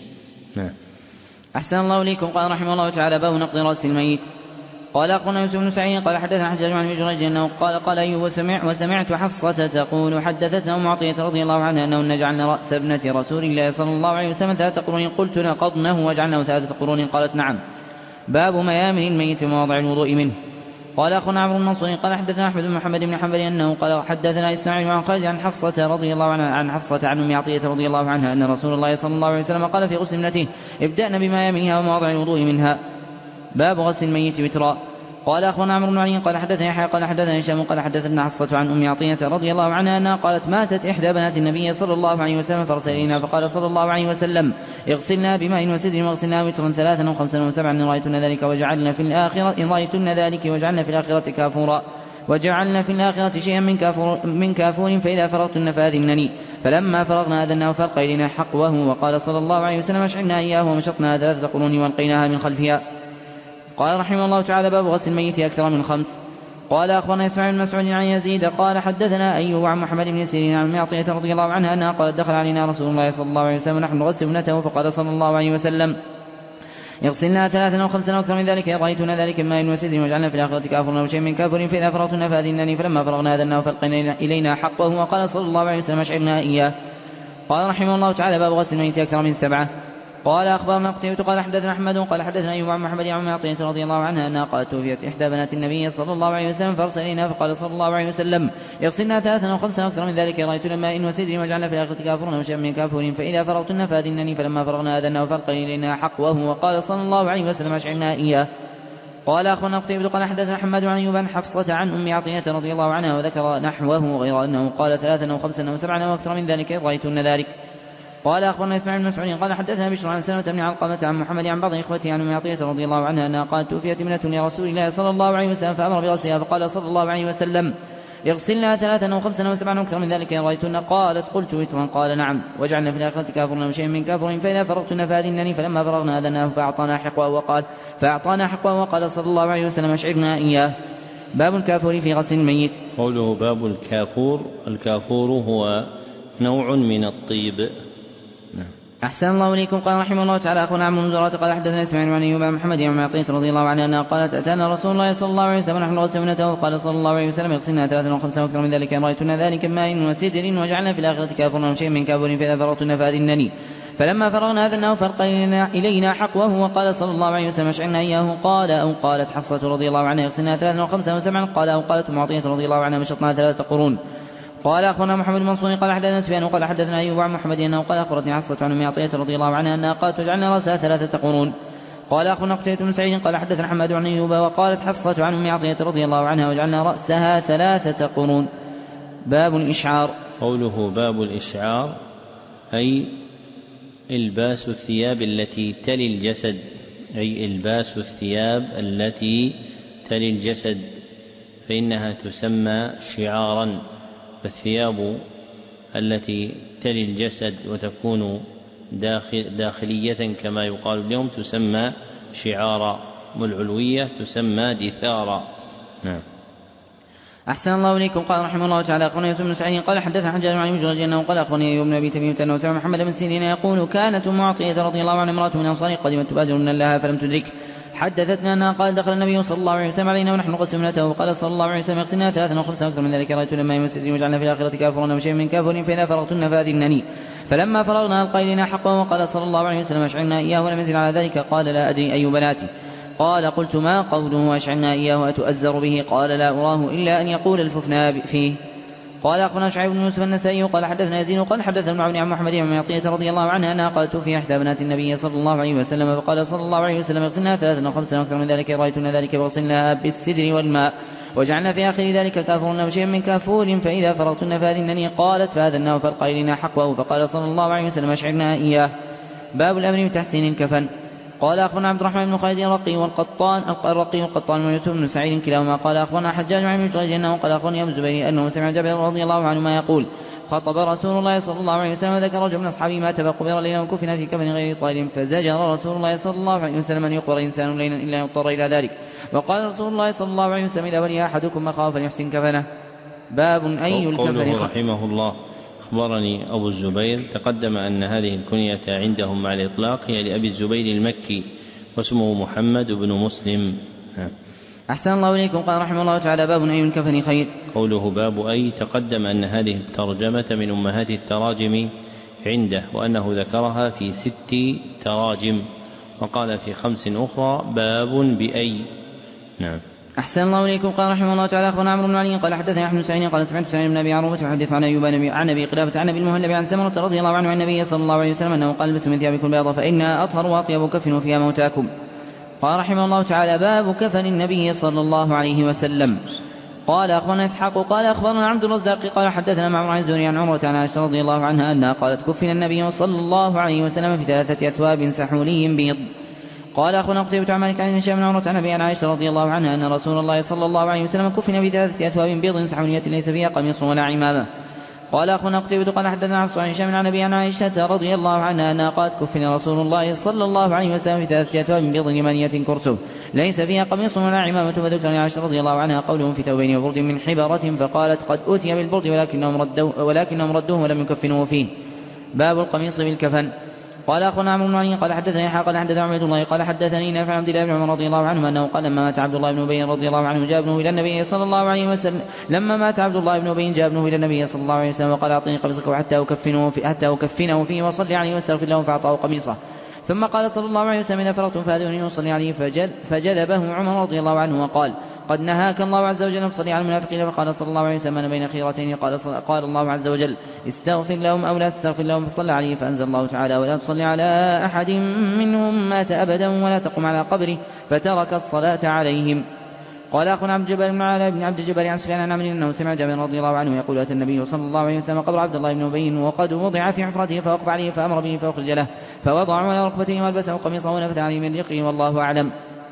أحسن الله إليكم. قال رحمه الله تعالى باب نقض رأس الميت. قال أخونا يوسف بن سعيد قال حدثنا حجاج عن جريج أنه قال أيوب وسمعت حفصة تقول حدثتنا معطية رضي الله عنها أنه جعلنا رأس ابنة رسول الله صلى الله عليه وسلم 3 قرون، قلت نقضنه وجعلناه 3 قرون، قالت نعم. باب ميامن الميت ومواضع الوضوء منه. قال أخونا عمرو النصري قال حدثنا أحمد بن محمد بن حنبل أنه قال حدثنا إسماعيل عن خالد عن حفصة رضي الله عنها عن حفصة عن أم عطية رضي الله عنها أن رسول الله صلى الله عليه وسلم قال في غسل ابنته ابدأنا بميامنها ومواضع الوضوء منها. باب غسل الميت وترا. قال أخونا عمرو بن علي قال حدثنا يحيى قال حدثنا هشام قال حدثنا حفصة عن أم عطية رضي الله عنها أنها قالت ماتت إحدى بنات النبي صلى الله عليه وسلم فأرسل إلينا فقال صلى الله عليه وسلم اغسلنا بماء وسدر واغسلنا وترا 3 و5 و7 إن رأيتن ذلك وجعلنا في الآخرة كافورا وجعلنا في الآخرة شيئا من كافور فإذا فرغتن فأذنني. فلما فرغنا أذناه فألقى إلينا حقوه وقال صلى الله عليه وسلم أشعلنا إياه ومشطنا 3 قرون والقيناها من خلفها. قال رحمه الله تعالى باب غسل الميت أكثر من 5. قال أخبرنا إسماعيل بن مسعود عن يزيد قال حدثنا أيوب عن محمد بن سيرين عن معطية رضي الله عنها أنها قالت دخل علينا رسول الله صلى الله عليه وسلم نحن نغسل ابنته فقال صلى الله عليه وسلم يغسلنا 3 أو 5 أكثر من ذلك إن رأيتنا ذلك ماء وسدر وجعلنا في الآخرة كافرا وشيء من كافر فإذا فرغتنا فأذنني. فلما فرغنا أذناه فألقينا إلينا حقه وقال صلى الله عليه وسلم أشعرنا إياه. قال رحمه الله تعالى باب غسل الميت أكثر من 7. قال أخبرنا قتيبة قال حدثنا أحمد قال حدثنا أيوب عن محمد عن عطية رضي الله عنها أنها قالت توفيت إحدى بنات النبي صلى الله عليه وسلم فأرسل إلينا فقال صلى الله عليه وسلم اغسلنا 3 أو 5 أكثر من ذلك رأيتن ماء وسدر وجعلنا في الآخرة كافرنا وشيئا من كافور فإذا فرغتن فأذنني فلما فرغنا أذنا وفرق إلينا حقوه وقال صلى الله عليه وسلم أشعرنا إياه. قال أخبرنا قتيبة قال حدثنا محمد عن أيوب عن حفصة عن أم عطية رضي الله عنها وذكر نحوه غير أنه قال 3 أو 5 أو 7 أو أكثر من ذلك رأيتن ذلك. قال أخبرنا إسماعيل بن مسعود قال حدثنا بشر عن سلمة بن علقمة عن محمد عن بعض إخوته عن أم عطية رضي الله عنها أنها قالت توفيت ابنة لرسول الله صلى الله عليه وسلم فأمر بغسلها فقال صلى الله عليه وسلم اغسلنا 3 أو 5 أو 7 أو أكثر من ذلك رأيتن. قالت قلت وترا قال نعم وجعلنا في الآخرة كافرنا وشيئا من كافر فإذا فرغتن فأذنني فلما فرغنا أذناه فأعطانا حقوه وقال صلى الله عليه وسلم أشعرنا إياه. باب الكافور في غسل الميت.
قوله باب الكافور. الكافور هو نوع من الطيب.
أحسن الله إليكم. قال رحمه الله تعالى أخونا عمرو بن زرارة قال حدثنا إسماعيل عن أيوب عن محمد عن عطية رضي الله عنها أنها قالت أتانا رسول الله صلى الله عليه وسلم نحن نغسل ابنته فقال صلى الله عليه وسلم اغسلنا 3 أو 5 أكثر من ذلك رأيتنا ذلك ماء وسدر وجعلنا في الآخرة كافرنا وشيئا من كافر فإذا فرغتن فأذنني فلما فرغنا أذناه فرق إلينا حقوه وقال صلى الله عليه وسلم أشعرنا إياه. قال أو قالت حفصة رضي الله عنها اغسلنا 3 أو 5 أو 7 قال أو قالت أم عطية رضي الله عنها مشطنا 3 قرون. قال أخبرنا محمد بن منصور قال حدثنا سفيان قال حدثنا أيوب عن محمد أنه قال أخبرتني حفصة عن أم عطية رضي الله عنها أنها قالت وجعلنا رأسها 3 قرون. قال أخبرنا قتيبة بن سعيد قال حدثنا حماد عن أيوب وقالت حفصة عن أم عطية رضي الله عنها وجعلنا رأسها 3 قرون. باب الإشعار.
قوله باب الإشعار أي إلباس الثياب التي تلي الجسد، أي إلباس الثياب التي تلي الجسد فإنها تسمى شعارا. فالثياب التي تلي الجسد وتكون داخلية كما يقال اليوم تسمى شعارا، والعلوية تسمى دثارا. نعم.
أحسن الله إليكم. قال رحمه الله تعالى أخبرنا يوسف بن سعيد قال حدثنا حجاج عن مجرد أنه قال أخبرني أيوب بن أبي تميمة أنه سمع محمد بن سيرين يقول كانت أم عطية رضي الله عنها امرأة من الأنصار قدمت تبادر من لها فلم تدرك حدثتنا أنها قال دخل النبي صلى الله عليه وسلم علينا ونحن نغسل ابنته وقال صلى الله عليه وسلم اغسلنا 3 أو 5 أكثر من ذلك رأيت لما يمسدني وجعلنا في الآخرة كافرنا وشيئا من كافر فإذا فرغتن فأذنني فلما فرغنا ألقى إلينا حقه وقال صلى الله عليه وسلم أشعرنا إياه ولم يزل على ذلك. قال لا أدري أي بناتي. قال قلت ما قوله أشعرنا إياه أتؤذر به؟ قال لا أراه إلا أن يقول الففنا فيه. قال أخبرنا شعيب بن يوسف النسائي قال حدثنا يزيد قال حدثنا ابن عن محمد بن عطية رضي الله عنها أنها قالت في إحدى بنات النبي صلى الله عليه وسلم فقال صلى الله عليه وسلم اغسلنا 3 أو 5 أكثر من ذلك رأيتنا ذلك فاغسلناها بالسدر والماء وجعلنا في آخر ذلك كافرنا وشيئا من كافور فإذا فرغتن فأذنني. قالت فأذناه فألقى إلينا حقوه فقال صلى الله عليه وسلم أشعرنا إياه. باب الأمر بتحسين الكفن. قال أخبرنا عبد الرحمن بن خالد الرقي والقطان ويوسف بن سعيد كلاهما قال أخبرنا حجاج عن مجرد أنه قال أخبرني أبو الزبير أنه سمع جابر رضي الله عنه ما يقول خطب رسول الله صلى الله عليه وسلم ذكر رجل من أصحابه مات فقبر ليلا وكفن في كفن غير طائل فزجر رسول الله صلى الله عليه وسلم أن يقبر إنسان ليلا إلا يضطر إلى ذلك. وقال رسول الله صلى الله عليه وسلم إذا ولي أحدكم أخاه فليحسن كفنه. باب أي الكفن.
رحمه الله أخبرني أبو الزبير. تقدم أن هذه الكنية عندهم مع الإطلاق هي لأبي الزبير المكي واسمه محمد بن مسلم.
أحسن الله إليكم. قال رحمه الله تعالى باب أي الكفن خير.
قوله باب أي تقدم أن هذه الترجمة من أمهات التراجم عنده وأنه ذكرها في 6 تراجم وقال في 5 أخرى باب بأي. نعم.
أحسن الله إليكم. قال رحمه الله تعالى أخبرنا عمرو بن علي قال حدثنا أحمد سعيد قال سمعت سعيد بن أبي عروبة يحدث عن أيوب عن أبي قلابة عن أبي المهلب عن سمرة رضي الله عنه عن النبي صلى الله عليه وسلم أنه قال البسوا من ثيابكم البيضاء فإنها أطهر وأطيب كفنوا فيها موتاكم. قال رحمه الله تعالى باب كفن النبي صلى الله عليه وسلم. قال أخبرنا إسحاق قال أخبرنا عبد الرزاق قال حدثنا معمر عن الزهري عن عروة عن عائشة رضي الله عنها أنها قالت كفن النبي صلى الله عليه وسلم في 3 أثواب سحولي بيض. قال أخونا قتيبة عن مالك عن هشام بن عروة عن أبي عن عائشة رضي الله عنها أن رسول الله صلى الله عليه وسلم كفن في 3 أثواب بيض سحولية ليس فيها قميص ولا عمامة. قال أخونا قتيبة قال حدثنا عن هشام عن أبي عن عائشة رضي الله عنها أنها قالت كفن رسول الله صلى الله عليه وسلم في 3 أثواب بيض يمانية كرسف ليس فيها قميص ولا عمامة. فذكر عائشة رضي الله عنها قولهم في ثوبين وبرد من حبرة فقالت قد أوتي بالبرد ولكنهم ردوه ولم يكفنوه فيه. باب القميص بالكفن. قال أخونا عمرو بن علي قال حدثني يحيى قال حدثنا عبد الله قال حدثني نافع عن عبد الله بن عمر رضي الله عنه أنه قال لما مات عبد الله بن أبي رضي الله عنه جاء ابنه إلى النبي صلى الله عليه وسلم وقال أعطني قميصك حتى أكفنه فيه وصلي عليه واستغفر له فأعطاه قميصه ثم قال صلى الله عليه وسلم: إذا فرغتم فأذوني أصلي عليه. فجلبه عمر رضي الله عنه وقال: قد نهاك الله عز وجل أن تصلي على المنافقين. فقال صلى الله عليه وسلم: أنا بين خيرتين. قال الله عز وجل: استغفر لهم أو لا تستغفر لهم. فصلى عليه، فأنزل الله تعالى: ولا تصلي على أحد منهم مات أبدا ولا تقم على قبره. فترك الصلاة عليهم. قال أخونا عبد الجبار بن علاء بن عبد الجبار عن سفيان عن عمرو أنه سمع جابر رضي الله عنه يقول: أتى النبي صلى الله عليه وسلم قبر عبد الله بن أبي وقد وضع في حفرته، فوقف عليه فأمر به فأخرج له، فوضعه على ركبته والبسه قميصه ونفث عليه من ريقه، والله أعلم.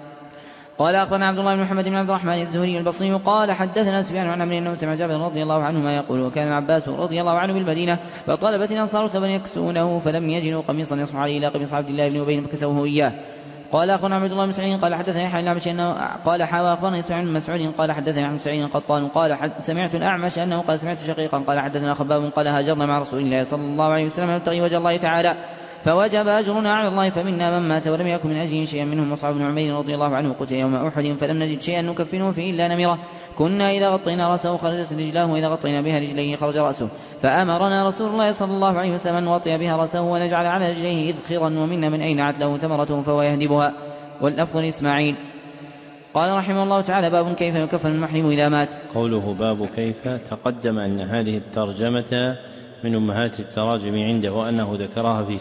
قال أخبرنا عبد الله بن محمد بن عبد الرحمن الزهري البصري قال: حدثنا سفيان عن عمرو أنه سمع جابر رضي الله عنهما يقول: وكان العباس رضي الله عنه بالمدينة، فطلبت الأنصار ثوبا يكسونه، فلم يجدوا قميصا يصنع عليه إلا قميص عبد الله بن أبي فكسوه إياه. قال أخونا عبد الله بن سعيد قال: حدثنا يحيى بن الأعمش أنه قال: حاوى أخبرني سعيد بن مسعود قال: حدثنا أحمد سعيد القطان قال: سمعت الأعمش أنه قال: سمعت شقيقا قال: حدثنا خباب قال: هاجرنا مع رسول الله صلى الله عليه وسلم نبتغي وجه الله تعالى، فوجب أجرنا على الله، فمنا من مات ولم يكن من أجله شيئا، منهم مصعب بن عمير رضي الله عنه قتل يوم أحد، فلم نجد شيئا نكفنه فيه إلا نمرة كنا إذا غطينا رأسه خرجت رجلاه، وإذا غطينا بها رجليه خرج رأسه، فأمرنا رسول الله صلى الله عليه وسلم أن نغطي بها رأسه ونجعل على رجليه إذخرا، ومنا من أينعت له ثمرته فهو يهدبها. واللفظ إسماعيل. قال رحمه الله تعالى: باب كيف يكفن المحرم إذا مات.
قوله باب كيف تقدم أن هذه الترجمة من أمهات التراجم عنده، وأنه ذكرها في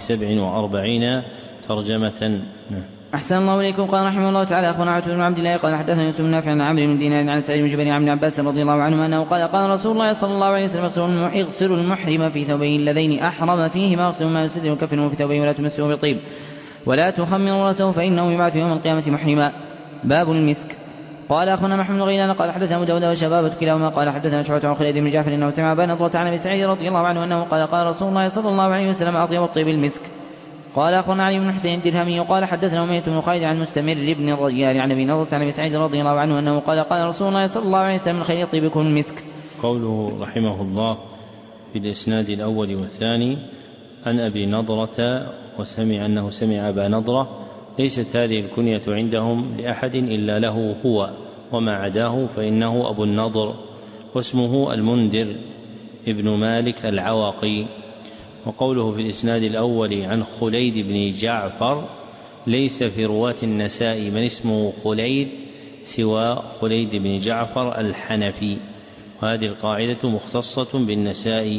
47 ترجمة.
أحسن الله إليكم. قال رحمه الله تعالى: أخونا عتبة بن عبد الله قال: حدثنا يوسف بن نافع عن عمرو بن دينار عن سعيد بن جبير عن ابن عباس رضي الله عنهما أنه قال: قال رسول الله صلى الله عليه وسلم: اغسلوا المحرم في ثوبين اللذين أحرم فيهما، اغسلوا ما يسدر وكفنوا في ثوبين، ولا تمسوا بطيب ولا تخمروا رأسه، فإنه يبعث يوم القيامة محرما. باب المسك. قال أخونا محمد غيلان قال: حدثنا أبو داود وشبابة كلاهما قال: حدثنا شعبة عن خالد بن جعفر أنه سمع أبا نضرة عن أبي سعيد رضي الله عنه أنه قال: قال رسول الله صلى الله عليه وسلم: أطيب الطيب المسك. قال أخونا علي بن حسين الدرهمي قال: حدثنا أمية بن خالد عن مستمر بن الرجال عن أبي نضرة عن أبي سعيد رضي الله عنه أنه قال: قال رسول الله صلى الله عليه وسلم: خير طيبكم المسك.
قوله رحمه الله في الإسناد الأول والثاني عن أبي نضرة وسمع أنه سمع أبا نضرة، ليست هذه الكنية عندهم لأحد إلا له هو، وما عداه فإنه أبو النضر، واسمه المنذر ابن مالك العواقي. وقوله في الإسناد الأول عن خليد بن جعفر، ليس في رواة النساء من اسمه خليد سوى خليد بن جعفر الحنفي، وهذه القاعدة مختصة بالنساء.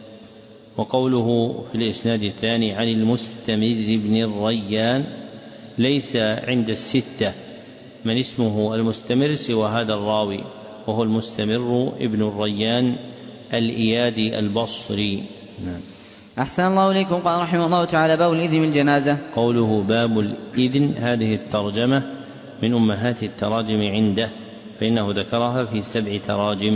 وقوله في الإسناد الثاني عن المستمر بن الريان، ليس عند الستة من اسمه المستمر سوى هذا الراوي، وهو المستمر ابن الريان الإيادي البصري.
أحسن الله إليكم. قال رحمه الله تعالى: باب الإذن بالجنازة.
قوله باب الإذن، هذه الترجمة من أمهات التراجم عنده، فإنه ذكرها في 7 تراجم.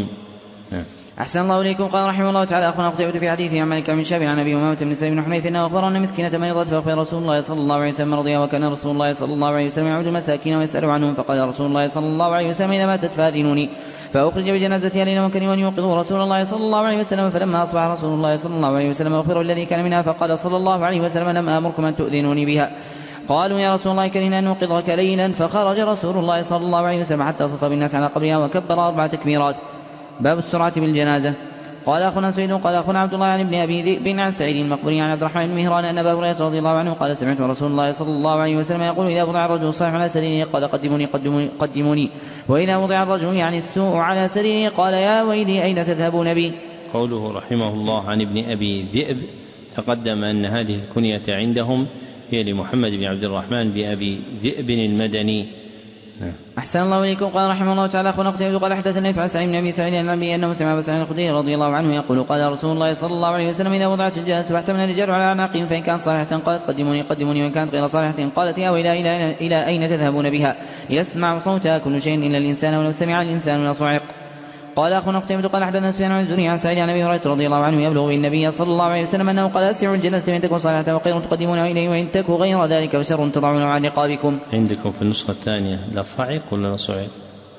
أحسن الله إليكم. قال رحمه الله تعالى: أخونا قتيبة في حديثه عن مالك بن شهاب عن أبي أمامة بن سليم بن حنيف أنه أخبر أن مسكينة مريضت، فأخبر رسول الله صلى الله عليه وسلم رضي، وكان رسول الله صلى الله عليه وسلم يعود المساكين ويسأل عنهم، فقال رسول الله صلى الله عليه وسلم: إذا ماتت فأذنوني. فأخرج بجنازتها ليلا وكانوا أن يوقظوا رسول الله صلى الله عليه وسلم، فلما أصبح رسول الله صلى الله عليه وسلم أخبره الذي كان منها، فقال صلى الله عليه وسلم: لم آمركم أن تؤذنوني بها. قالوا: يا رسول الله كرهنا أن نوقظك ليلا. فخرج رسول الله صلى الله عليه وسلم حتى صف بالناس على قبرها وكبر 4 تكبيرات. باب السرعة بالجنازة. قال أخونا سعيد قال أخونا عبد الله عن ابن أبي ذئب عن سعيد المقبري عن عبد الرحمن بن مهران أن أبا هريرة رضي الله عنه قال: سمعت رسول الله صلى الله عليه وسلم يقول: إذا وضع الرجل الصالح على سريره قال: قدموني قدموني قدموني، وإذا وضع الرجل يعني السوء على سريره قال: يا ويلي أين تذهبون بي.
قوله رحمه الله عن ابن أبي ذئب، تقدم أن هذه الكنية عندهم هي لمحمد بن عبد الرحمن بأبي ذئب المدني.
أحسن الله إليكم. قال رحمه الله تعالى: أخونا قتيبة قال: حدثنا يفعل سعيد بن أبي سعيد عن أبي أنه سمع أبا سعيد الخدري رضي الله عنه يقول: قال رسول الله صلى الله عليه وسلم: إذا وضعت الجنازة فاحتمل الرجال على أعناقهم، فإن كانت صالحة قالت: قدموني قدموني، وإن كانت غير صالحة قالت: يا ويلي إلى أين تذهبون بها؟ يسمع صوتها كل شيء إلا الإنسان، ولو سمع الإنسان لصعق. قال أخونا قتيبة قال: حدثنا سفيان عن الزهري عن سعيد عن أبي هريرة رضي الله عنه يبلغ النبي صلى الله عليه وسلم أنه قال: أسرعوا الجنازة وإن تكن صالحة وخير تقدمونه إليه، وإن تكن غير ذلك وشر تضعونه عن رقابكم.
عندكم في النسخة الثانية لا صعق ولا لا صعق؟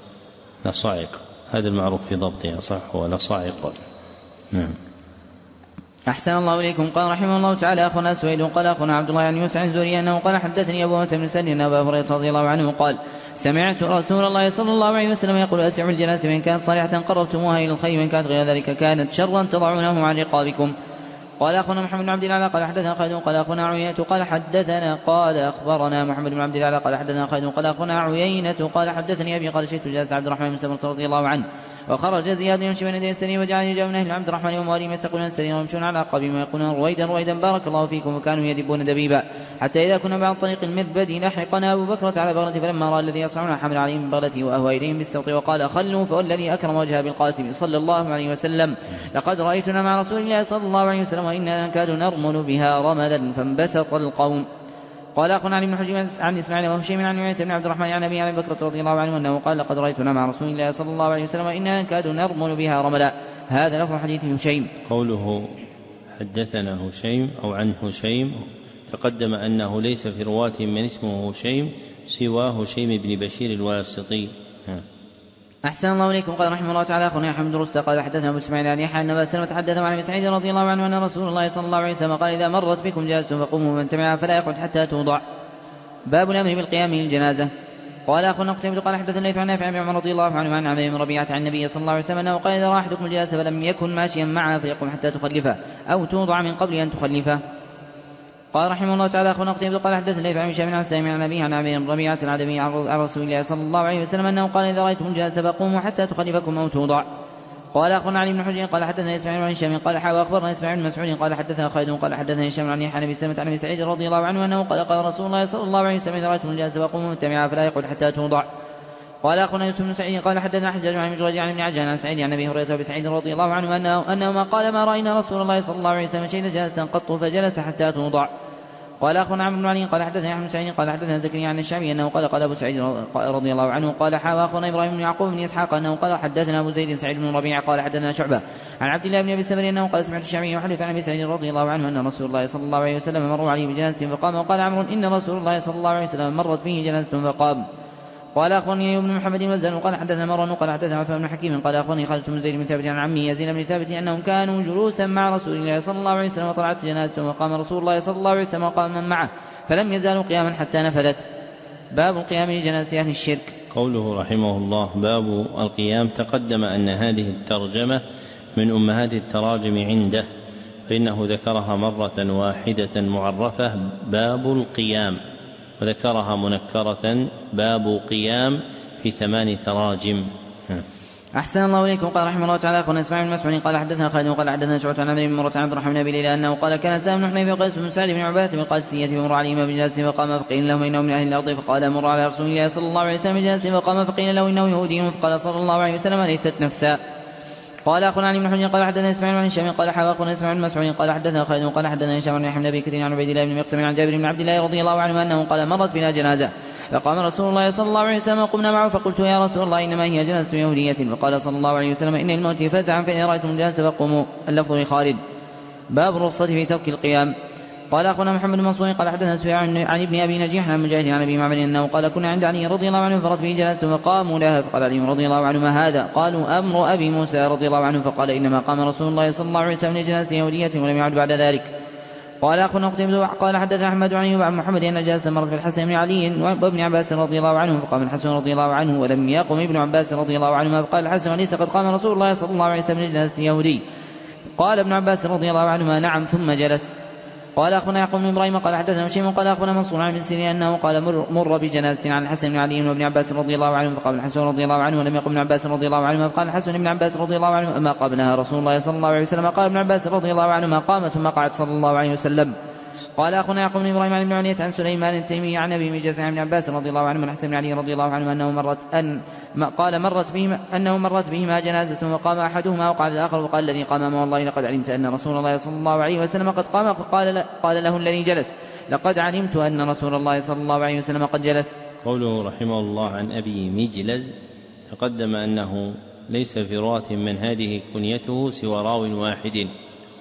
لا صعق، هذا المعروف في ضبطها، صح ولا صاعق. نعم.
أحسن الله إليكم. قال رحمه الله تعالى: أخونا سويد قال أخونا عبد الله عن يوسف عن الزهري أنه قال: حدثني أبو بن سلم أن أبا هريرة رضي الله عنه قال: سمعت رسول الله صلى الله عليه وسلم يقول: أسرعوا الجنازة وإن كانت صالحة قربتموها إلى الخير، وإن كانت غير ذلك كانت شرا تضعونه عن رقابكم. قال أخونا محمد بن عبد الأعلى قال حدثنا خالد قال أخونا عيينة قال حدثنا قال أخبرنا محمد بن عبد الأعلى قال حدثنا خالد قال أخونا عيينة قال حدثني أبي قال شئت جالس عبد الرحمن بن سمرة رضي الله عنه وخرج زياد يمشي بين يدي السرير وجعل يجاء من أهل عبد الرحمن ومواليهم يستقون السرير ويمشون على أعقابهم ويقولون رويدا رويدا بارك الله فيكم وكانوا يدبون دبيبا حتى إذا كنا بعد طريق المربد لحقنا أبو بكرة على بغلته فلما رأى الذي يصنعون حمل عليهم من بغلته وأهوى إليهم بالسوط وقال خلوا فوالذي أكرم وجه بالقاسم صلى الله عليه وسلم لقد رأيتنا مع رسول الله صلى الله عليه وسلم وإنا نكاد نرمل بها رملا فانبسط القوم. قال أخونا علي بن حجر عن إسماعيل وهشيم عن عيينة بن عبد الرحمن عن أبي بكرة رضي الله عنه أنه قال لقد رأيتنا مع رسول الله صلى الله عليه وسلم وإنا نكاد نرمل بها رملا. هذا لفظ حديث هشيم.
قوله حدثنا هشيم أو عن هشيم تقدم أنه ليس في رواة من اسمه هشيم سوى هشيم بن بشير الواسطي.
أحسن الله إليكم. قال رحمه الله تعالى أخونا أحمد رستة قال حدثنا أبو إسماعيل عن يحيى أن أبا سلمة حدث عن أبي سعيد رضي الله عنه أن رسول الله صلى الله عليه وسلم قال إذا مرت بكم جلستم فقوموا من تبعها فلا يقعد حتى توضع. باب الأمر بالقيام للجنازة. قال أخونا قتيبة قال حدثنا الليث عن نافع بن عمر رضي الله عنه عن عمرو بن ربيعة عن النبي صلى الله عليه وسلم أنه قال إذا رأى أحدكم الجنازة فلم يكن ماشيا معها فيقوم حتى تخلفه أو توضع من قبل أن تخلفه. قال رحمه الله تعالى أخونا قتيبة قال حدثنا الليث عن هشام عن سامي عن أبيه عن عمرو بن ربيعة العدوي عن رسول الله صلى الله عليه وسلم أنه قال إذا رأيتم الجنازة فقوموا حتى تخلفكم أو توضع. قال أخونا علي بن حجر قال حدثنا إسماعيل عن هشام قال وأخبرنا إسماعيل بن مسعود قال حدثنا خالد قال حدثنا هشام عن يحيى بن سلمة عن أبي سعيد رضي الله عنه أنه قال رسول الله صلى الله عليه وسلم إذا رأيتم الجنازة فقوموا متبعها فلا يقعد حتى توضع. قال أخونا يوسف بن سعيد قال حدثنا حجاج عن جريج عن ابن عجلان عن سعيد عن أبي هريرة وأبي سعيد رضي الله عنه أنه ما قال ما رأينا رسول الله صلى الله عليه وسلم شيئا جلسا قط فجلس حتى توضع. قال أخونا عمرو بن علي قال حدثنا أحمد بن سعيد قال حدثنا زكريا عن الشعبي أنه قال أبو سعيد رضي الله عنه قال حاوى أخونا إبراهيم بن يعقوب بن إسحاق أنه قال حدثنا أبو زيد سعيد بن ربيعة قال حدثنا شعبة عن عبد الله بن أبي السمري أنه قال سمعت الشعبي يحدث عن أبي سعيد رضي الله عنه أن رسول الله صلى الله عليه وسلم مر عليه بجنازة فقام وقال عمرو إن رسول الله صلى الله عليه وسلم مرت به جنازة فقام. قال أخواني ابن محمد وزن قال حدثنا مروان قال حدثنا عثمان بن حكيم قال أخواني خالد بن زيد بن ثابت عن عمي يزيد بن ثابت أنهم كانوا جلوسا مع رسول الله صلى الله عليه وسلم وطلعت جنازة وقام رسول الله صلى الله عليه وسلم وقام من معه فلم يزالوا قياما حتى نفذت. باب القيام لجنازة أهل الشرك.
قوله رحمه الله باب القيام تقدم أن هذه الترجمة من أمهات التراجم عنده فإنه ذكرها مرة واحدة معرفة باب القيام وذكرها منكرة باب قيام في 8 تراجم.
أحسن الله إليكم. قال رحمه الله تعالى أخونا إسماعيل بن مسعود قال حدثنا خالد قال حدثنا شعبة عن عمرو بن مرة عن عبد الرحمن بن ليلى أنه قال كان سالم بن حنيف وقيس بن سعد بن عبادة بن القادسية فمر عليهما بجنازة فقام فقيل لهم إنه من أهل الأرض فقال مر على رسول الله صلى الله عليه وسلم بجنازة فقام فقيل له إنه يهودي فقال صلى الله عليه وسلم ليست نفسا. قال أخونا علي بن حجر قال حدثنا إسماعيل عن هشام قال حدثنا أخونا إسماعيل بن مسعود قال حدثنا خالد قال حدثنا هشام عن يحيى بن أبي كثير عن عبيد الله بن مقسم عن جابر بن عبد الله رضي الله عنه أنه قال مرت بنا جنازة فقام رسول الله صلى الله عليه وسلم وقمنا معه فقلت يا رسول الله إنما هي جنازة يهودية فقال صلى الله عليه وسلم إن الموت فزعا فإن رأيتم الجنازة فقوموا. اللفظ لخالد. باب الرخصة في ترك القيام. قال أخونا محمد بن منصور قال حدثنا سفيان عن ابن أبي نجيح عن مجاهد عن أبي معمر أنه قال كنا عند علي رضي الله عنه فرت به جنازة فقاموا لها فقال علي رضي الله عنه ما هذا؟ قالوا أمر أبي موسى رضي الله عنه فقال إنما قام رسول الله صلى الله عليه وسلم لجنازة يهودية ولم يعد بعد ذلك. قال أخونا قتيبة قال حدثنا أحمد عن أيوب عن محمد أن جلسة مرت بالحسن بن علي وابن عباس رضي الله عنه فقام الحسن رضي الله عنه ولم يقم ابن عباس رضي الله عنهما فقال الحسن ليس قد قام رسول الله صلى الله عليه وسلم لجنازة يهودي. قال ابن عباس رضي الله عنهما نعم ثم جلس. قال أخونا يعقوب بن إبراهيم قال حدثنا هشيم قال أخونا منصور عن ابن سيرين أنه قال مر بجنازة عن الحسن بن علي وابن عباس رضي الله عنه فقام الحسن رضي الله عنه ولم يقم ابن عباس رضي الله عنه فقال الحسن بن عباس رضي الله عنه أما قابلها رسول الله صلى الله عليه وسلم قال ابن عباس رضي الله عنه ما قام ثم قعد صلى الله عليه وسلم. قال أخونا يعقوب بن إبراهيم عن ابن عنية عن سليمان التيمي عن أبي مجاز عن ابن عباس رضي الله عنه من الحسن بن علي رضي الله عنه أنه مرت بهما جنازة وقام أحدهما وقعد الآخر وقال الذي قام ما والله لقد علمت أن رسول الله صلى الله عليه وسلم قد قام قال له الذي جلس لقد علمت أن رسول الله صلى الله عليه وسلم قد جلس.
قوله رحمه الله عن أبي مجلز تقدم أنه ليس في رواة من هذه كنيته سوى راو واحد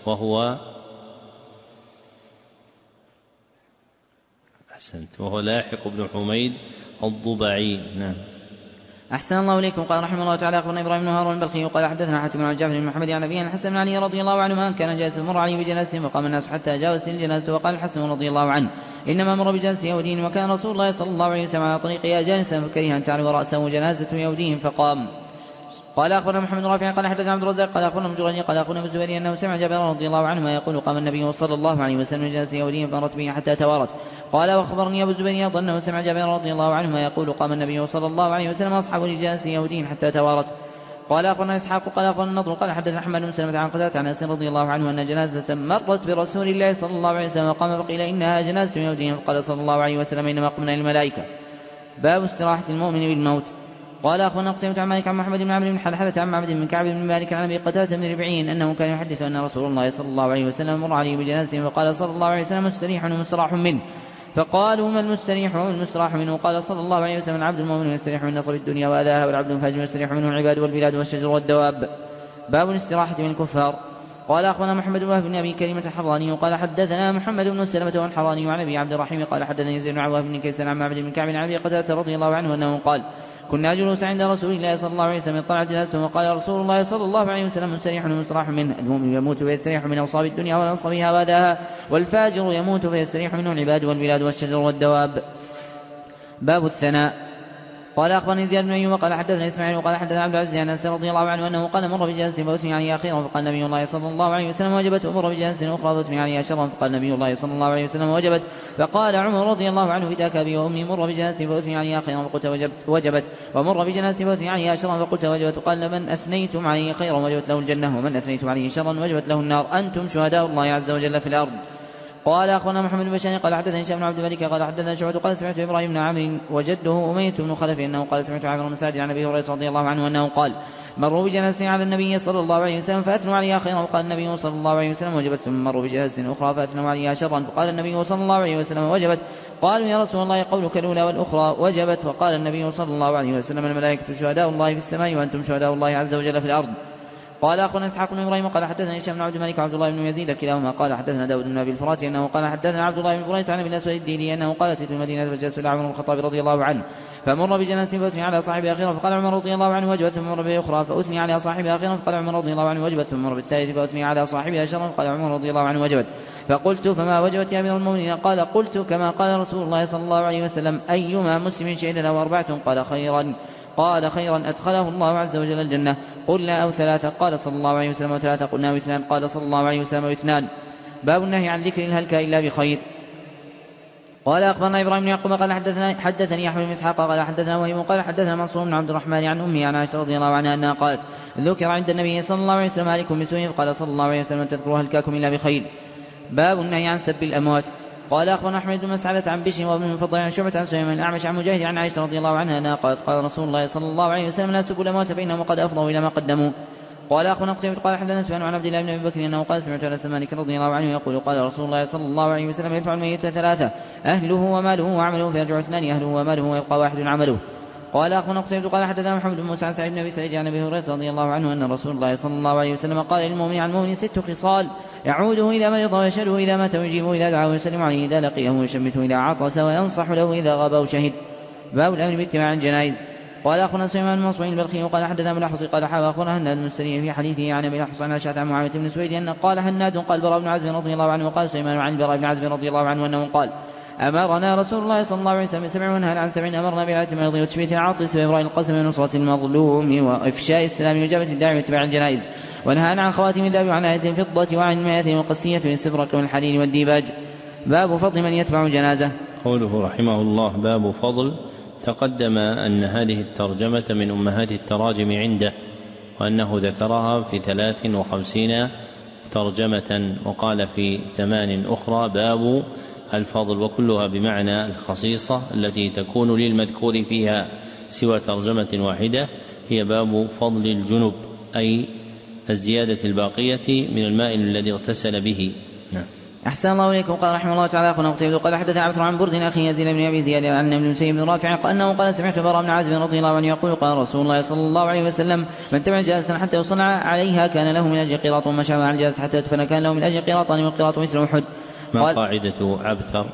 وهو لاحق بن حميد الضبعي. نعم.
أحسن الله إليكم. قال رحمه الله تعالى أخبرنا إبراهيم بن هارون البلخي قال حدثنا حاتم عن جعفر بن محمد عن أبيه عن الحسن بن علي رضي الله عنه كان جالسا مر عليه بجنازة وقام الناس حتى جاوز الجنازة وقال الحسن رضي الله عنه إنما مر بجنازة يهودي وكان رسول الله صلى الله عليه وسلم على طريقها جالسا فكره أن تعلو رأسه جنازة يهودي فقام. قال أخبرنا محمد بن رافع قال حدثنا عبد الرزاق قال أخبرنا مجرد قال أخبرنا ابن الزبير أنه سمع جابر رضي الله عنهما يقول قام النبي صلى الله عليه وسلم من جلسة يهودي فمرت به حتى توارت. قال وأخبرني أبو الزبير أنه سمع جابر رضي الله عنهما يقول قام النبي صلى الله عليه وسلم أصحاب لجلسة يهودي حتى توارت. قال أخبرنا إسحاق قال أخبرنا النضر قال حدثنا أحمد بن سلمة عن قتادة عن أنس رضي الله عنه أن جنازة مرت برسول الله صلى الله عليه وسلم وقام فقيل إنها جنازة يهودي فقال صلى الله عليه وسلم إنما قمنا للملائكة. باب استراحة المؤمن بالموت. قال أخبرنا قتيبة عن مالك عن محمد بن عمرو بن حلحلة عن معبد بن كعب بن مالك عن أبي قتادة بن ربعي أنه كان يحدث أن رسول الله صلى الله عليه وسلم مر عليه بجنازة فقال صلى الله عليه وسلم مستريح ومستراح منه. فقالوا ما المستريح وما المستراح منه؟ قال صلى الله عليه وسلم العبد المؤمن يستريح من نصب الدنيا وأذاها والعبد الفاجر يستريح منه العباد والبلاد والشجر والدواب. باب الاستراحة من الكفار. قال أخبرنا محمد بن وهب بن أبي كريمة الحراني وقال حدثنا محمد بن سلمة والحراني وعن أبي عبد الرحيم قال حدثني يزيد بن عواه بن كيسان عن معبد بن كعب عن أبي قتادة رضي الله عنه أنه قال كنا جلوسا عند رسول الله صلى الله عليه وسلم طلعت جنازته وقال رسول الله صلى الله عليه وسلم مستريح ومستراح منه المؤمن يموت فيستريح من أوصاب الدنيا ونصبها وأذاها والفاجر يموت فيستريح منه العباد والبلاد والشجر والدواب. باب الثناء. قال أخبرني زياد بن أيوب قال حدثنا إسماعيل وقال حدثنا عبد العزيز عن أنس رضي الله عنه أنه قال مر بجلسة فأثني عليه أخيرا فقال نبي الله صلى الله عليه وسلم وجبت ومر بجلسة أخرى فأثني عليه شرا فقال نبي الله صلى الله عليه وسلم وجبت. فقال عمر رضي الله عنه فداك أبي وأمي مر بجلسة فأثني عليه أخيرا فقلت وجبت ومر بجلسة فأثني عليه شرا فقلت وجبت. وقال من أثنيتم عليه خيرا وجبت له الجنة ومن أثنيتم عليه شرا وجبت له النار أنتم شهداء الله عز وجل في الأرض. قال أخونا محمد بن بشار قال حدثنا هشام بن عبد الملك قال حدثنا شعبة قال سمعت إبراهيم بن عمرو وجده أمية بن خلف أنه قال سمعت عامر بن سعد عن أبي هريرة رضي الله عنه أنه قال مروا بجنازة على النبي صلى الله عليه وسلم فأثنوا عليها خيرا وقال النبي صلى الله عليه وسلم وجبت. ثم مروا بجنازة أخرى فأثنوا عليها شرا فقال النبي صلى الله عليه وسلم وجبت. قالوا يا رسول الله قولك الأولى والأخرى وجبت. وقال النبي صلى الله عليه وسلم الملائكة شهداء الله في السماء وأنتم شهداء الله عز وجل في الأرض. قال أخونا إسحاق بن إبراهيم قال حدثنا هشام بن عبد الملك وعبد الله بن يزيد كلاهما قال حدثنا داود بن أبي الفرات أنه قال حدثنا عبد الله بن بريدة عن أبي الأسود الديني أنه قال أتيت المدينة فجلست إلى عمر بن الخطاب رضي الله عنه فمر بجنازة فأثني على صاحبها أخيرا فقال عمر رضي الله عنه وجبت. ثم مر بأخرى فأثني على صاحبها أخيرا فقال عمر رضي الله عنه وجبت. ثم مر بالثالث فأثني على صاحبها شرا فقال عمر رضي الله عنه وجبت. فقلت فما وجبت يا أمير المؤمنين؟ قال قلت كما قال رسول الله صلى الله عليه وسلم أيما مسلم شهد له أربعة قال خيرا أدخله الله عز وجل الجنة. قلنا أو ثلاثة قال صلى الله عليه وسلم وثلاثة قلنا واثنان قال صلى الله عليه وسلم واثنان. باب النهي عن ذكر الهلكة إلا بخير. قال أخبرنا إبراهيم بن يعقوب قال حدثني أحمد بن إسحاق قال حدثنا وهيب قال حدثنا منصور بن عبد الرحمن عن أمي عن عائشة رضي الله عنها أنها قالت ذكر عند النبي صلى الله عليه وسلم عليكم بسوء قال صلى الله عليه وسلم تذكروا هلكاكم إلا بخير. باب النهي عن سب الأموات. قال أخبرنا أحمد بن مسعدة عن بشر وابن المفضل عن شعبة عن سليمان الأعمش عن مجاهد عن عائشة رضي الله عنها أنها قالت قال رسول الله صلى الله عليه وسلم لا تسبوا الأموات فإنهم قد أفضوا إلى ما قدموا. قال أخونا قتيبة قال حدثنا سفيان عن عبد الله بن أبي بكر أنه قال سمعت أنس مالك رضي الله عنه يقول قال رسول الله صلى الله عليه وسلم يدفع الميت ثلاثة أهله وماله وعمله فيرجع اثنان أهله وماله ويبقى واحد عمله. قال أخونا قتيبة قال حدثنا محمد بن موسى عن سعيد بن أبي سعيد عن أبي هريرة رضي الله عنه أن رسول الله صلى الله عليه وسلم قال للمؤمن عن المؤمن 6 خصال يعوده إذا مرض ويشهده إذا مات ويجيبه إذا دعاه ويسلم عليه إذا لقيه ويشمته إذا عطس وينصح له إذا غاب وشهد. باب الأمر باتباع الجنائز. قال أخونا سليمان بن منصور البلخي وقال حدثنا ابن الأحوصي قال حاول أخونا هناد المستري في حديثه عن أبي الأحوص عن عائشة عن معاوية بن سويد أن قال هناد قال براء بن عازب رضي الله عنه وقال سليمان عن البراء بن عازب رضي الله عنه أنه قال أمرنا رسول الله صلى الله عليه وسلم 7 ونهى عن 7 أمرنا بعدة مرض وتشميت العاطس وإبراء القسم ونصرة المظلوم وإفشاء السلام وإجابة الداعي واتباع الجنائز ونهى عن خواتم الذهب وعن آية الفضة وعن المائة والقسية والاستبرق والحرير والديباج. باب فضل من يتبع جنازة.
قوله رحمه الله باب فضل. تقدم أن هذه الترجمة من أمهات التراجم عنده وأنه ذكرها في 53 ترجمة وقال في 8 أخرى باب الفضل وكلها بمعنى الخصيصة التي تكون للمذكور فيها سوى ترجمة واحدة هي باب فضل الجنب أي الزيادة الباقية من الماء الذي اغتسل به. نعم.
أحسن الله إليكم. قال رحمه الله تعالى أخونا قتيبة قال حدثنا عبد عن برد أخي يزيد بن أبي زياد عن ابن مسيب بن رافع أنه قال سمعت براء بن عازب رضي الله عنه يقول قال رسول الله صلى الله عليه وسلم من تبع جالسا حتى يصنع عليها كان له من أجل قيراط ومن شاء على الجالس حتى يدفن كان له من أجل قيراطان والقيراط مثل أحد.
ما قاعدة عبثر؟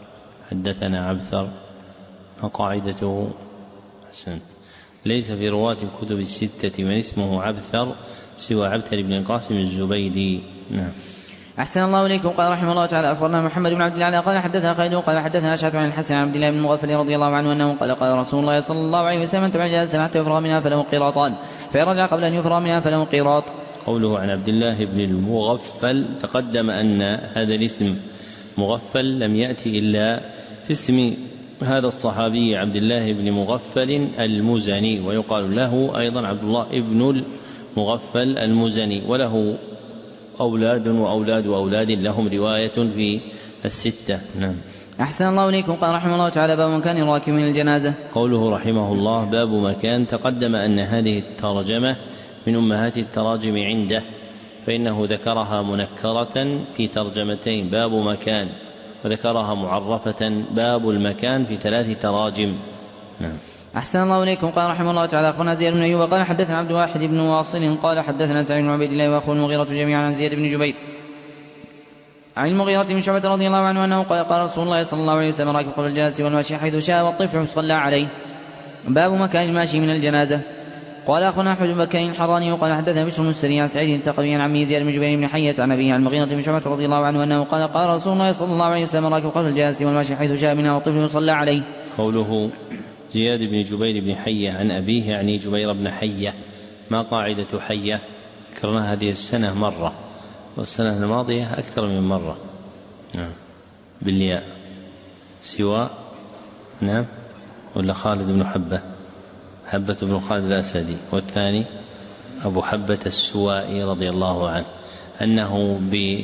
حدثنا عبثر ما قاعدته؟ حسن. ليس في رواة الكتب 6 من اسمه عبثر سوى عبثر بن القاسم الزبيدي. نعم.
أحسن الله إليكم. قال رحمه الله تعالى أخبرنا محمد بن عبد الله قال حدثنا خالد قال حدثنا أشعث عن الحسن عن عبد الله بن المغفل رضي الله عنه أنه قال قال رسول الله صلى الله عليه وسلم تبع جالسا حتى يفرغ منها فله قيراطان فيرجع قبل أن يفرغ منها فله قيراط.
قوله عن عبد الله بن المغفل، تقدم أن هذا الاسم مغفل لم يأتي إلا في اسم هذا الصحابي عبد الله بن مغفل المزني، ويقال له أيضا عبد الله بن المغفل المزني، وله أولاد وأولاد وأولاد لهم رواية في الستة. نعم.
أحسن الله إليكم. قال رحمه الله تعالى: باب مكان الراكب من الجنازة.
قوله رحمه الله باب مكان، تقدم أن هذه الترجمة من أمهات التراجم عنده، فإنه ذكرها منكرة في ترجمتين: باب مكان، وذكرها معرفة باب المكان في 3 تراجم. نعم.
أحسن الله إليكم. قال رحمه الله تعالى: أخبرنا زياد بن أيوب قال حدثنا عبد الواحد بن واصل قال حدثنا سعيد بن عبيد الله وأخوه المغيرة جميعا عن زياد بن جبير عن المغيرة بن شعبة رضي الله عنه أنه قال رسول الله صلى الله عليه وسلم: راكب قبل الجنازة والماشي حيث شاء والطفل صلى عليه. باب مكان الماشي من الجنازة. قال أخونا أحمد بن بكر الحراني قال حدثنا بشر بن السري عن سعيد الثقفي عن عمه زياد بن جبير بن حية عن أبيه عن المغيرة بن شعبة رضي الله عنه أنه قال رسول الله صلى الله عليه وسلم: راكب قبل الجنازة والماشي حيث شاء منها والطفل صلى عليه.
قوله زياد بن جبير بن حية عن أبيه يعني جبير بن حية. ما قاعدة حية؟ ذكرنا هذه السنة مرة، والسنة الماضية أكثر من مرة. نعم. بالياء سواء. نعم. ولا خالد بن حبة بن خالد الأسدي، والثاني أبو حبة السوائي رضي الله عنه، أنه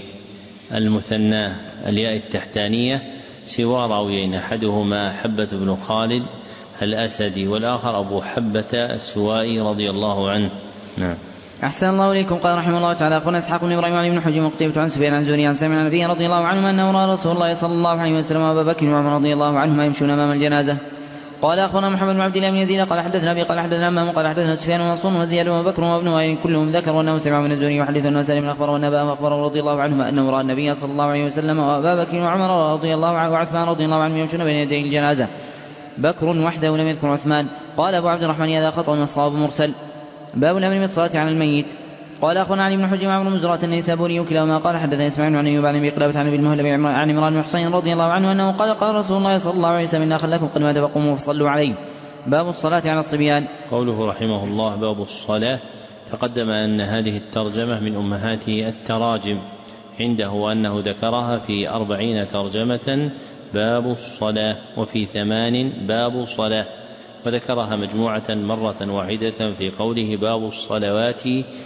بالمثنى الياء التحتانية سوى راويين، أحدهما حبة بن خالد الأسدي والآخر أبو حبة السوائي رضي الله عنه. نعم.
أحسن الله إليكم. قال رحمه الله تعالى: أخونا إسحاق بن إبراهيم عن ابن حجر مقتبة عن سفيان عن زهري عن سامع عن النبي رضي الله عنه أنه رأى رسول الله صلى الله عليه وسلم وأبا بكر وعمر رضي الله عنهما يمشون أمام الجنازة. قال أخونا محمد بن عبد الله بن يزيد قال حدثنا أبي قال حدثنا أمام قال حدثنا سفيان ومنصور وزياد وبكر وابن وائل كلهم ذكروا أنه سمع من الزهري يحدث أن سالم أخبره وأن أباه أخبره رضي الله عنهما أنه رأى النبي صلى الله عليه وسلم وأبا بكر وعمر رضي الله عنه وعثمان رضي الله عنه يمشون بين يدي الجنازة، بكر وحده لم يذكر عثمان. قال أبو عبد الرحمن: هذا خطأ والصواب مرسل. باب الأمر بالصلاة على الميت. قال أخونا علي بن حجر وعمر بن زرعة النيسابوري وكلاهما قال حدثنا إسماعيل عن أيوب عن أبي قلابة عن أبي المهلب عن عمران بن حسين رضي الله عنه أنه قال رسول الله صلى الله عليه وسلم: إن أخا لكم قد مات فقوموا فصلوا عليه. باب الصلاة على الصبيان.
قوله رحمه الله باب الصلاة، تقدم أن هذه الترجمة من أمهات التراجم عنده، وأنه ذكرها في 40 ترجمة باب الصلاة، وفي 8 باب الصلاة، وذكرها مجموعة مرة واحدة في قوله باب الصلوات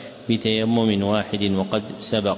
بتيمم واحد وقد سبق.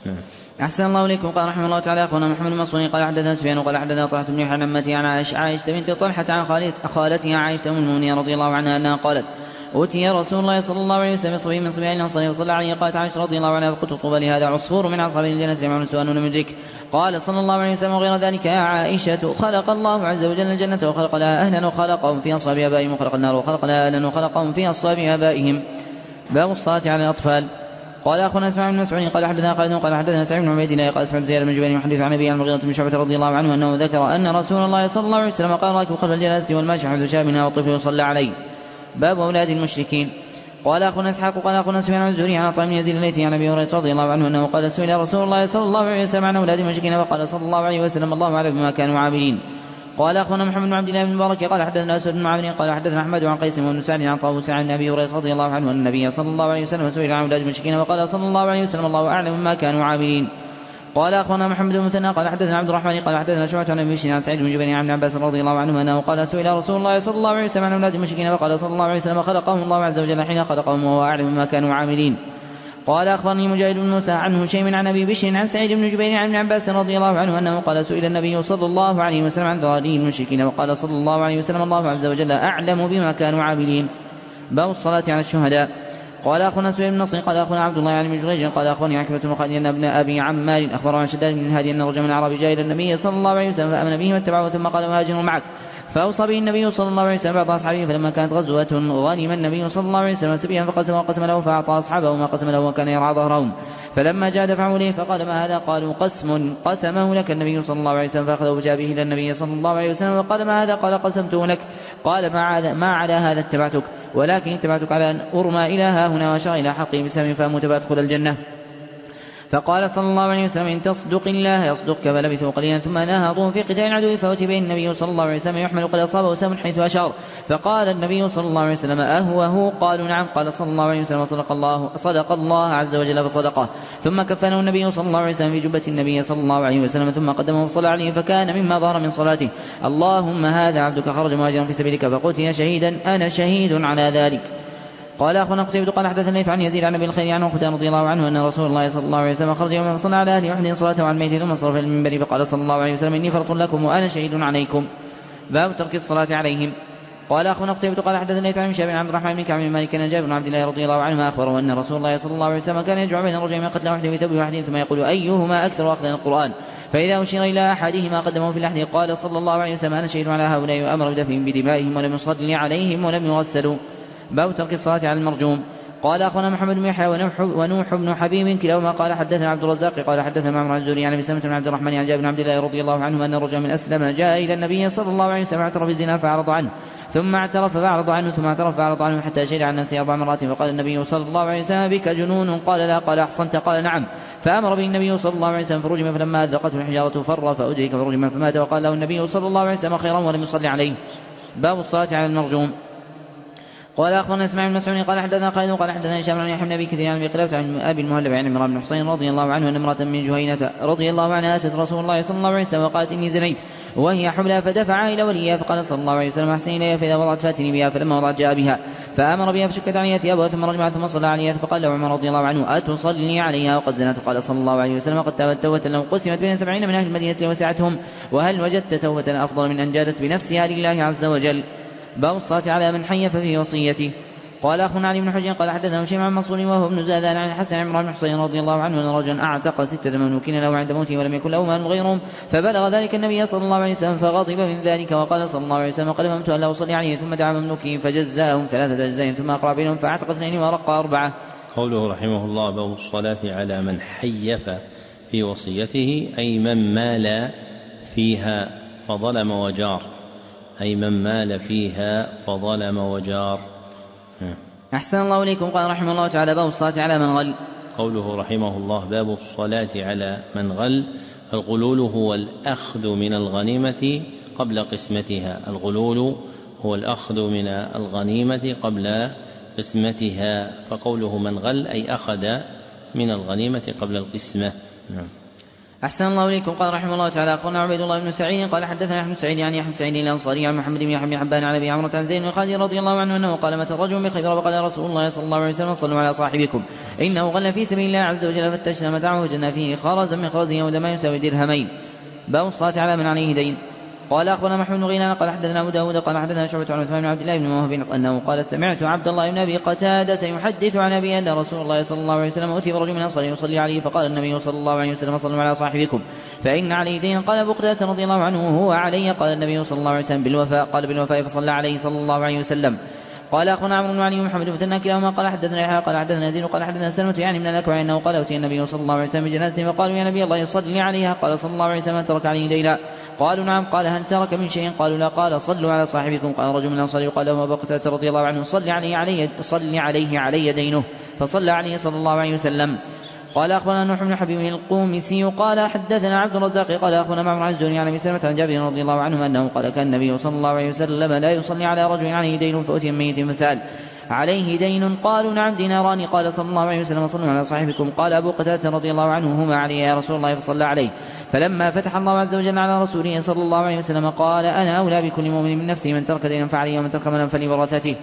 أحسن الله إليكم. قال رحمه الله تعالى: أخونا محمد المصري قال حدثنا سفيان وقال حدثنا طلحة بن عن عمتي عن عائشة بنت طلحة عن خالتها عائشة أم المؤمنين رضي الله عنها أنها قالت: أوتي رسول الله صلى الله عليه وسلم بصبي من صبيان الأنصار وصلى عليه. قالت عائشة رضي الله عنها: فقلت: طوبى لهذا عصفور من أصحاب الجنة يعمل سوءا لم يدرك. قال صلى الله عليه وسلم: وغير ذلك يا عائشة، خلق الله عز وجل الجنة وخلق لها أهلا وخلقهم في أصحاب آبائهم، وخلق النار وخلق لها أهلا وخلقهم في أصحاب آبائهم. باب الصلاة على الأطفال. قال أخونا اسماعيل بن مسعود قال حدثنا خالد قال حدثنا سعيد بن عبيد الله قال سمعت زياد بن جبير يحدث عن أبي عن المغيرة بن شعبة رضي الله عنه أنه ذكر أن رسول الله صلى الله عليه وسلم قال: راكب خلف الجنازة والماشي حيث شاء منها والطفل يصلى عليه. باب أولاد المشركين. قال أخونا إسحاق قال أخونا سفيان عن الزهري عن عطاء بن يزيد الليثي عن أبي هريرة رضي الله عنه أنه قال: سئل رسول الله صلى الله عليه وسلم عن أولاد المشركين فقال صلى الله عليه وسلم: الله أعلم بما كانوا عاملين. قال أخونا محمد بن عبد الله بن مبارك قال حدثنا أسود بن عامر قال حدثنا أحمد عن قيس بن سعد عن طاووس عن أبي هريرة رضي الله عنه أن النبي صلى الله عليه وسلم سئل عن أولاد المشركين وقال صلى الله عليه وسلم: الله أعلم بما كانوا عاملين. قال أخونا محمد بن المثنى قال حدثنا عبد الرحمن قال حدثنا شعبة عن أبي بشر عن سعيد بن جبير عن ابن عباس رضي الله عنه أنه قال: سئل رسول الله صلى الله عليه وسلم عن أولاد المشركين فقال صلى الله عليه وسلم: خلقهم الله عز وجل حين خلقهم وهو أعلم بما كانوا عاملين. قال أخبرني مجاهد بن موسى عن هشيم عن أبي بشر عن سعيد بن جبير عن ابن عباس رضي الله عنه أنه قال: سئل النبي صلى الله عليه وسلم عن ذراري المشركين وقال صلى الله عليه وسلم: الله عز وجل أعلم بما كانوا عاملين. باب الصلاة على الشهداء. قال أخونا سويد بن نصر قال أخونا عبد الله عن جريج قال أخواني عكرمة بن خالد أن ابن أبي عمار أخبر عن شداد بن هادي أن رجلا من الأعراب جاء إلى النبي صلى الله عليه وسلم فآمن به واتبعه ثم قال: مهاجر معك. فأوصى به النبي صلى الله عليه وسلم بعض أصحابه، فلما كانت غزوة غنم النبي صلى الله عليه وسلم سبيا فقسم له فأعطى أصحابه ما قسم له وكان يرعى ظهرهم. فلما جاء دفعه إليه فقال: ما هذا؟ قالوا: قسمه لك النبي صلى الله عليه وسلم. فأخذه وجابه إلى النبي صلى الله عليه وسلم وقال: ما هذا؟ قال: قسمته لك. قال: ما على هذا اتبعتك، ولكن اتبعتك على أن أرمى إلى ها هنا وأشار إلى حقي بسهم فأموت فأدخل الجنة. فقال صلى الله عليه وسلم إن تصدق الله يصدقك، فلبثوا قليلا ثم نهضوا في قتال العدو، فأتي به النبي صلى الله عليه وسلم يحمل قد أصابه سهم حيث أشار، فقال النبي صلى الله عليه وسلم أهوه؟ قالوا نعم. قال صلى الله عليه وسلم صدق الله عز وجل فصدقه. ثم كفنه النبي صلى الله عليه وسلم في جبة النبي صلى الله عليه وسلم، ثم قدمه وصلى عليه، فكان مما ظهر من صلاته اللهم هذا عبدك خرج مهاجرا في سبيلك فقتل شهيدا أنا شهيد على ذلك. قال أخونا قتيبة قال حدثنا الليث عن يزيد عن أبي الخير عن عقبة رضي الله عنه أن رسول الله صلى الله عليه وسلم خرج يوما فصلى على أهل أحد صلاته عن الميت ثم صرف المنبر فقال صلى الله عليه وسلم إني فرط لكم وأنا شهيد عليكم، باب ترك الصلاة عليهم. قال أخونا قتيبة قال حدثنا الليث عن هشام بن عبد الرحمن بن كعب بن مالك أن جابر بن عبد الله رضي الله عنهما أخبره أن رسول الله صلى الله عليه وسلم كان يجمع بين الرجل من قتل واحد بثوب واحد ثم يقول أيهما أكثر أخذا القرآن، فإذا أشير إلى أحدهما قدمه في اللحد قال صلى الله عليه وسلم أنا شهيد على هؤلاء وأمر بدفنهم بدمائهم ولم يصلي عليهم ولم يغسلوا، باب ترك الصلاة على المرجوم. قال أخونا محمد بن يحيى ونوح بن حبيب كلاهما قال حدثنا عبد الرزاق قال حدثنا معمر الزهري عن ابي سلمة بن عبد الرحمن عن جابر بن عبد الله رضي الله عنه أن رجلا من أسلم جاء إلى النبي صلى الله عليه وسلم اعترف بالزنا فأعرض عنه، ثم اعترف فأعرض عنه، ثم اعترف فأعرض عنه، حتى شهد عن نفسه 4 مرات، فقال النبي صلى الله عليه وسلم بك جنون؟ قال لا. قال أحصنت؟ قال نعم. فأمر به النبي صلى الله عليه وسلم فرجم، فلما أذقته الحجارة فر فأدرك فرجم فمات، وقال له النبي صلى الله عليه وسلم خيرا ولم يصلي عليه، باب الصلاة على المرجوم. قال أخبرنا اسماعيل بن مسعود قال حدثنا خالد قال حدثنا هشام بن يحيى بن أبي كثير عن أبي قلابة عن أبي المهلب عن عمران بن حصين رضي الله عنه أن امرأة من جهينة رضي الله عنها أتت رسول الله صلى الله عليه وسلم وقالت إني زنيت وهي حبلى، فدفعها إلى وليها، فقال صلى الله عليه وسلم أحسن إليها فإذا وضعت فاتني بها، فلما وضعت جاء بها فأمر بها فشكت عليها ثيابها ثم رجمها ثم صلى عليها، فقال له عمر رضي الله عنه أتصلي عليها وقد زنت؟ قال صلى الله عليه وسلم قد تابت توبة لو قسمت بين 70 من أهل المدينة لوسعتهم، وهل وجدت توبة أفضل من أن جادت بنفسها لله عز وجل، باب الصلاة على من حيف في وصيته. قال أخونا علي بن حجر قال حدثنا هشام عن منصور وهو ابن زادان عن الحسن عن عمران بن حصين رضي الله عنه أن رجلا أعتق 6 مملوكين له عند موته ولم يكن له مال غيرهم، فبلغ ذلك النبي صلى الله عليه وسلم فغضب من ذلك، وقال صلى الله عليه وسلم قد هممت أن لا أصلي عليه، ثم دعا مملوكين فجزاهم 3 أجزاء ثم أقرع بينهم فأعتق 2 ورق 4.
قوله رحمه الله باب الصلاة على من حيف في وصيته أي من مال فيها فظلم وجار، أي من مال فيها فظلم وجار.
أحسن الله إليكم. قال رحمه الله تعالى باب الصلاة على من غل.
قوله رحمه الله باب الصلاة على من غل. الغلول هو الأخذ من الغنيمة قبل قسمتها، الغلول هو الأخذ من الغنيمة قبل قسمتها، فقوله من غل أي أخذ من الغنيمة قبل القسمة.
أحسن الله إليكم. قال رحمه الله تعالى أخبرنا عبيد الله بن سعيد قال حدثنا أحمد سعيد يعني أحمد سعيد الأنصاري عن محمد بن يحيى بن حبان عن أبي عمرو عن زيد بن خالد رضي الله عنه أنه قال متى الرجل بخيبر وقال رسول الله صلى الله عليه وسلم صلوا على صاحبكم إنه غل في سبيل الله عز وجل فتشنا متاعه وجدنا فيه خرزا من خرزه ودما يساوي درهمين، باب الصلاة على من عليه دين. قال أخبرنا محمد بن غيلان قال حدثنا أبو داود قال حدثنا شعبة عن عثمان بن عبد الله بن موهب أنه قال سمعت عبد الله بن أبي قتادة يحدث عن أبي أن رسول الله صلى الله عليه وسلم أتي برجل من أنصار يصلي عليه، فقال النبي صلى الله عليه وسلم صلوا على صاحبكم فإن عليه دين. قال أبو قتادة رضي الله عنه هو علي. قال النبي صلى الله عليه وسلم بالوفاء. قال بالوفاء فصلى عليه صلى الله عليه وسلم. قال أخونا عمرو بن علي ومحمد بن كلاهما قال حدثنا يحيى قال حدثنا يزيد قال حدثنا سلمة يعني من الأكوع أنه قال أتي النبي صلى الله عليه وسلم بجنازة فقالوا يا نبي الله صل عليها. قال صلى الله عليه وسلم ترك عليه دينا؟ قالوا نعم. قال هل ترك من شيء؟ قالوا لا. قال صلوا على صاحبكم. قال رجل من الأنصار يقال له أبو قتادة رضي الله عنه صل عليه علي دينه، فصلى عليه صلى الله عليه وسلم. قال أخبرنا نوح بن حبيب القومسي قال حدثنا عبد الرزاق قال أخونا معمر عن الزهري عن أبي سلمة عن جابر رضي الله عنه أنه قال كان النبي صلى الله عليه وسلم لا يصلي على رجل عليه دين فأتي ميت فسأل عليه دين؟ قالوا نعم ديناران. قال صلى الله عليه وسلم صلوا على صاحبكم. قال أبو قتادة رضي الله عنه هما علي يا رسول الله فصلى عليه. فلما فتح الله عز وجل على رسوله صلى الله عليه وسلم قال أنا أولى بكل مؤمن من نفسه، من ترك دينا فعليه ومن ترك مالا فلورثته.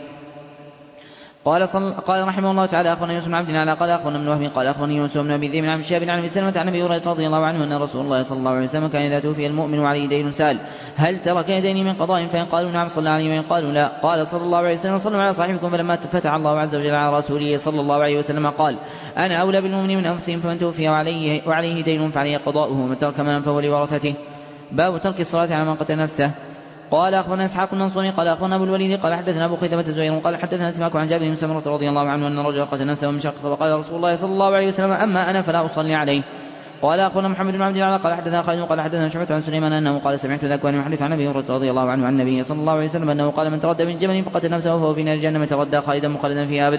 قال رحمه الله تعالى أخبرنا يوسف بن عبد الله قال أخبرنا ابن وهب قال أخبرني يوسف بن أبي ذئب عن شهاب عن أبي سلمة عن أبي هريرة رضي الله عنه أن رسول الله صلى الله عليه وسلم كان إذا توفي المؤمن عليه دين سأل هل ترك يدين من قضاء؟ فإن قالوا نعم صلى عليه وإن قالوا لا. قال صلى الله عليه وسلم صلوا على صاحبكم. فلما فتح الله عز وجل على رسوله صلى الله عليه وسلم قال أنا أولى بالمؤمن من أنفسهم، فمن توفي وعليه دين فعليه قضاؤه ومن ترك مالا فهو لورثته. باب ترك الصلاة على من قتل نفسه. قال أخبرنا إسحاق المنصوري قال أخبرنا أبو الوليد قال حدثنا أبو خيثمة الزهير قال حدثنا سماك عن جابر بن سمرة رضي الله عنه أن رجلا قتل نفسه من شخص وقال رسول الله صلى الله عليه وسلم أما أنا فلا أصلي عليه. قال أخبرنا محمد بن عبد الله قال حدثنا خالد قال حدثنا شعبة عن سليمان أنه قال سمعت ذكوان يحدث عن أبي هريرة رضي الله عنه عن النبي صلى الله عليه وسلم أنه قال من تردى من جبل فقتل نفسه فهو في نار جهنم يتردى خالدا مخلدا فيها أبدا.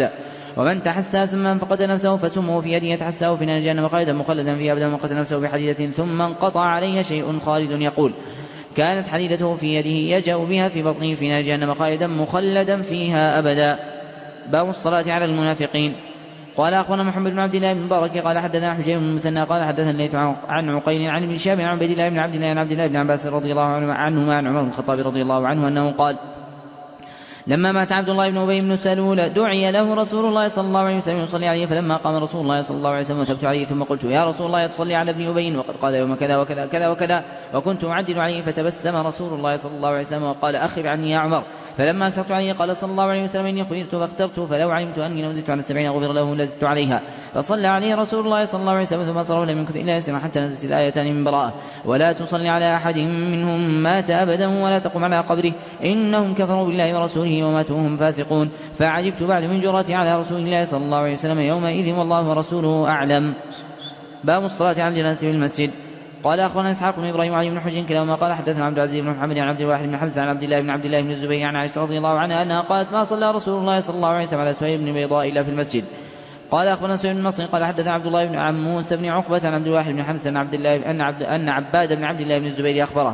ومن تحسى ثم فقد نفسه فسمه في يده يتحساه في نار جهنم خالدا مخلدا فيها أبدا وقتل نفسه بحديدة ثم انقطع عليه شيء خالد يقول كانت حديدته في يده يجأ بها في بطنه في نار جهنم خالدا مخلدا فيها أبدا. باب الصلاة على المنافقين. قال أخونا محمد بن عبد الله بن مبارك قال حدثنا حجيج بن المثنى قال حدثنا الليث عن عقيل عن ابن شهاب عن عبيد الله بن عبد الله بن عباس رضي الله عنهما عن عمر بن الخطاب رضي الله عنه أنه قال لما مات عبد الله بن أبي بن سلول دعي له رسول الله صلى الله عليه وسلم يصلي عليه فلما قام رسول الله صلى الله عليه وسلم وثبت عليه ثم قلت يا رسول الله تصلي على ابن أبي وقد قال يوم كذا وكذا كذا وكذا وكنت أعدل عليه فتبسم رسول الله صلى الله عليه وسلم وقال أخر عني يا عمر فلما أكثرت عليه قال صلى الله عليه وسلم إني خيرت فاخترت فلو علمت أني لو زدت على 70 غفر له لزدت عليها فصلى عليه رسول الله صلى الله عليه وسلم ثم صرف لم يمكث إلا يسيرا حتى نزلت الآيتان من براءة ولا تصلي على أحد منهم مات أبدا ولا تقم على قبره إنهم كفروا بالله ورسوله وماتوا وهم فاسقون فعجبت بعد من جرأتي على رسول الله صلى الله عليه وسلم يومئذ والله ورسوله أعلم. باب الصلاة على الجنازة في المسجد. قال أخونا إسحاق بن إبراهيم وعلي بن حجر كلاهما قال حدثنا عبد العزيز بن محمد عن عبد الواحد بن حمزة عن عبد الله بن الزبير عن عائشة رضي الله عنها أنها قالت ما صلى رسول الله صلى الله عليه وسلم على سهيل بن بيضاء إلا في المسجد. قال أخونا سهيل بن نصر قال حدثنا عبد الله بن موسى بن عقبة عن عبد الواحد بن حمزة أن عباد بن عبد الله بن الزبير أخبره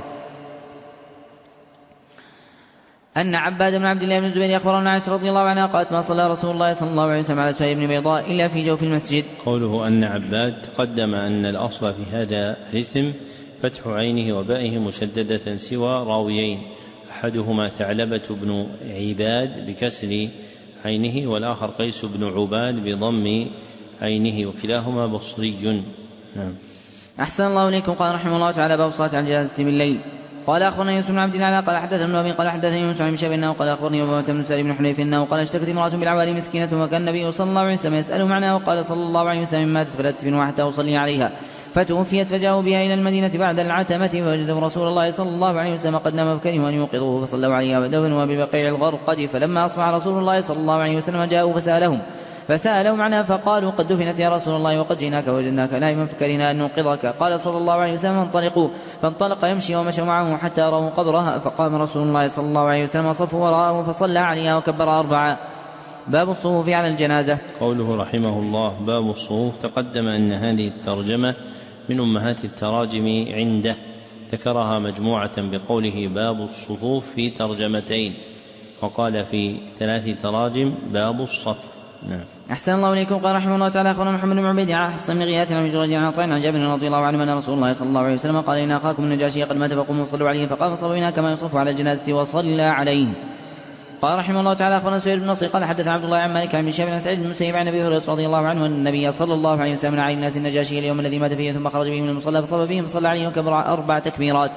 أن عباد بن عبد الله بن الزبير أخبرنا عائشة رضي الله عنها قالت ما صلى رسول الله صلى الله عليه وسلم على سهيل بن بيضاء إلا في جوف المسجد.
قوله أن عباد تقدم أن الأصل في هذا الاسم فتح عينه وبائه مشددة سوى راويين أحدهما ثعلبة بن عباد بكسر عينه والآخر قيس بن عباد بضم عينه وكلاهما بصري. نعم.
أحسن الله إليكم. قال رحمه الله تعالى باب الصلاة على الجنازة بالليل. قال أخبرنا يوسف بن عبد الله قال حدثنا ابن أبي قال حدثني يونس عن شاب أنه قال أخبرني أبو بن سالم بن حنيف أنه قال اشتكت امرأة بالعوالي مسكينة وكان النبي صلى الله عليه وسلم يسأل معناه وقال صلى الله عليه وسلم ماتت فلا تدفنوا حتى أصلي عليها فتوفيت فجاءوا بها إلى المدينة بعد العتمة فوجدوا رسول الله صلى الله عليه وسلم قد نام فكرهوا أن يوقظوه فصلوا عليها ودفنوا ببقيع الغرقد فلما أصبح رسول الله صلى الله عليه وسلم جاءوا فسألهم عنها فقالوا قد دفنت يا رسول الله وقد جئناك ووجدناك نائما فكرهنا أن نوقظك. قال صلى الله عليه وسلم انطلقوا فانطلق يمشي ومشى معه حتى رأوا قبرها فقام رسول الله صلى الله عليه وسلم وصفوا وراءه فصلى عليها وكبر 4. باب الصفوف على الجنازة.
قوله رحمه الله باب الصفوف تقدم أن هذه الترجمة من أمهات التراجم عنده ذكرها مجموعة بقوله باب الصفوف في ترجمتين وقال في 3 تراجم باب الصف. نعم.
أحسن الله إليكم. قال رحمه الله تعالى أخبرنا محمد بن عبيد عن حفص بن غياث عن جريج عن عطاء عن جابر رضي الله عنه أن رسول الله صلى الله عليه وسلم قال إن أخاكم النجاشي قد مات فقوموا صلوا عليه فقام صلوا كما يصف على الجنازة وصلى عليه. قال رحمه الله تعالى أخبرنا سهيل بن نصر قال حدثنا عبد الله عن مالك عن شاب عن سعيد بن المسيب عن أبي هريرة رضي الله عنه أن النبي صلى الله عليه وسلم على الناس النجاشي اليوم الذي مات فيه ثم خرج به من المصلى فصلى بهم فصلى عليه وكبر 4 تكبيرات.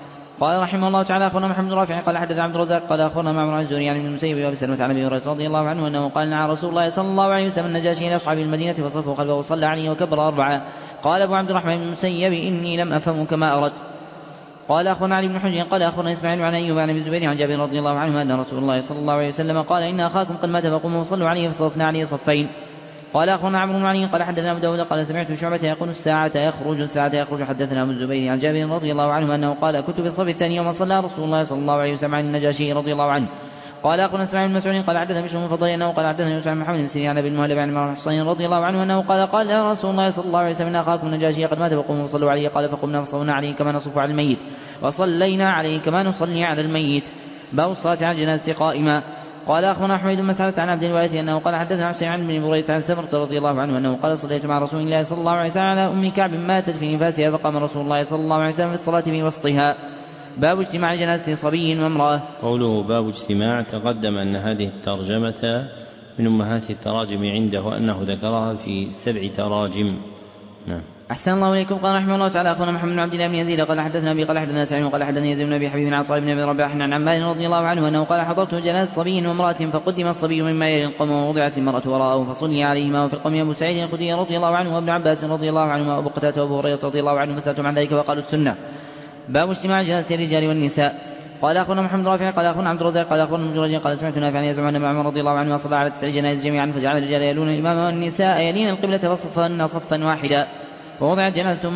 قال رحمه الله تعالى أخبرنا محمد رافع قال حدث عبد الرزاق قال أخبرنا معمر عن الزهري عن ابن المسيب وأبي سلمة عن أبي هريرة رضي الله عنه أنه قال نعى رسول الله صلى الله عليه وسلم النجاشي إلى أصحاب المدينة فصفوا خلفه وصلى عليه وكبر 4. قال أبو عبد الرحمن بن المسيب إني لم أفهم كما أردت. قال أخبرنا علي بن حجر قال أخبرنا إسماعيل عن أيوب عن أبي الزبير عن جابر رضي الله عنه أن رسول الله صلى الله عليه وسلم قال إن أخاكم قد مات فقوموا وصلوا عليه فصرفنا عليه صفين. قال أخبرنا عمرو بن علي قال حدثنا أبو داود قال سمعت شعبة يقول الساعة يخرج حدثنا أبو الزبير عن جابر رضي الله عنه أنه قال كنت في الصف الثاني يوم صلى رسول الله صلى الله عليه وسلم عن النجاشي رضي الله عنه. قال أخبرنا إسماعيل بن مسعود قال حدثنا بشر بن فضيل أنه قال حدثنا يوسف بن محمد بن سيرين عن أبي المهلب عن عمرو بن حصين رضي الله عنه أنه قال يا رسول الله صلى الله عليه وسلم إن أخاكم النجاشي قد مات فقوموا وصلوا عليه. قال فقمنا فصلنا عليه كما نصف على الميت وصلينا عليه كما نصلي على الميت. باب الصلاة على الجنازة قائما. قال أخبرنا أحمد بن مسعود عن عبد الوارث أنه قال حدثنا حسين عن بن بريدة عن سمرة رضي الله عنه أنه قال صليت مع رسول الله صلى الله عليه وسلم على أم كعب ماتت في نفاسها فقام رسول الله صلى الله عليه وسلم في الصلاة في وسطها. باب اجتماع جنازة صبي وامرأة.
قوله باب اجتماع تقدم أن هذه الترجمة من أمهات التراجم عنده وأنه ذكرها في 7 تراجم. نعم.
أحسن الله إليكم. قال رحمه الله تعالى أخبرنا محمد بن عبد الله بن يزيد قال حدثنا أبي قال حدثنا سعيد قال حدثني يزيد بن أبي حبيب عن طالب بن أبي رباح عن عمار رضي الله عنه أنه قال حضرت جنازة صبي وامرأة فقدم الصبي مما يلي القوم ووضعت المرأة وراءه فصلي عليهما وفي القوم أبو سعيد الخدري رضي الله عنه وابن عباس رضي الله عنهما وأبو قتادة وأبو هريرة رضي الله عنه فسألتم عن ذلك وقالوا السنة. باب اجتماع جنازة الرجال والنساء. قال أخونا محمد رافع قال أخونا عبد الرزاق قال أخونا مجرد قال سمعت نافعا يزعم أن عمر رضي الله عنه صلى على 9 جنائز جميعا فجعل الرجال يلون الإمام والنساء يلين القبلة فصفهن صفا واحدا. ووضعت جنازة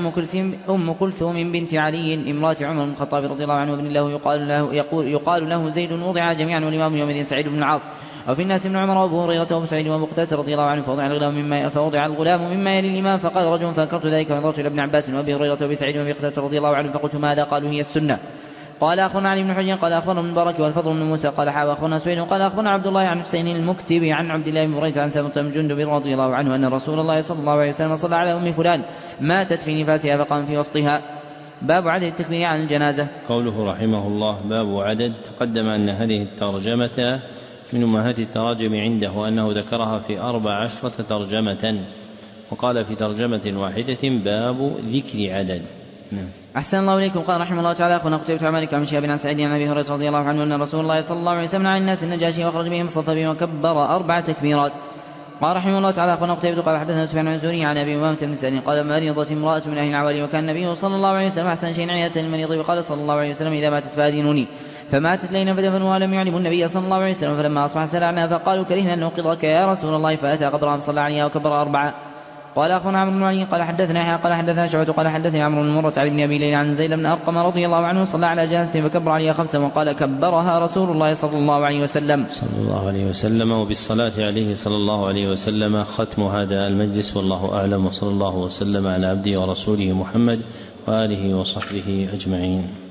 أم كلثوم بنت علي امرأة عمر بن الخطاب رضي الله عنه وابن الله يقال له زيد وضع جميعا والإمام يومئذ سعيد بن العاص وفي الناس ابن عمر وابو هريرة وابو سعيد وابو قتادة رضي الله عنه. فوضع الغلام مما يلي الإمام فقال رجل فأنكرت ذلك فنظرت إلى ابن عباس وابي هريرة وابي سعيد وابي قتادة رضي الله عنه فقلت ماذا؟ قالوا هي السنة. قال أخبرنا علي بن حجر قال أخبرنا ابن مبارك والفضل بن موسى قال أخبرنا سويد قال أخبرنا عبد الله عن حسين المكتب عن عبد الله بن بريدة عن ثابت بن جندب رضي الله عنه أن رسول الله صلى الله عليه وسلم صلى على أم فلان ماتت في نفاسها فقام في وسطها. باب عدد التكبير عن الجنازة.
قوله رحمه الله باب عدد. تقدم أن هذه الترجمة من أمهات التراجم عنده وأنه ذكرها في 14 ترجمة، وقال في ترجمة واحدة باب ذكر عدد.
أحسن الله إليكم. قال رحمه الله تعالى أخونا قتيبة عن مالك عن شهاب عن سعيد عن أبي هريرة رضي الله عنه أن رسول الله صلى الله عليه وسلم عن الناس النجاشي وأخرج بهم صفا بهم وكبر 4 تكبيرات. قال رحمه الله تعالى أخونا قتيبة قال حدثنا سفيان عن الزهري عن أبي أمامة بن سعيد قال مريضت امرأة من أهل العوالي وكان النبي صلى الله عليه وسلم أحسن شيء عناية المريض وقال صلى الله عليه وسلم إذا ماتت فأذنوني. فماتت ليلا فدفنوها ولم يعلموا النبي صلى الله عليه وسلم فلما أصبح سلعنا فقالوا كرهنا أن نوقظك يا رسول الله فأتى قبرها فصلى عليها وكبر 4. قال أخونا عمرو بن علي قال حدثنا يحيى قال حدثنا شعبة قال حدثني عمرو بن مرة عن ابن أبي ليلى عن زيد بن أرقم رضي الله عنه صلى على جنازة فكبر عليها 5 وقال كبرها رسول الله صلى الله عليه وسلم.
وبالصلاة عليه صلى الله عليه وسلم ختم هذا المجلس، والله أعلم، وصلى الله وسلم على عبده ورسوله محمد وآله وصحبه أجمعين.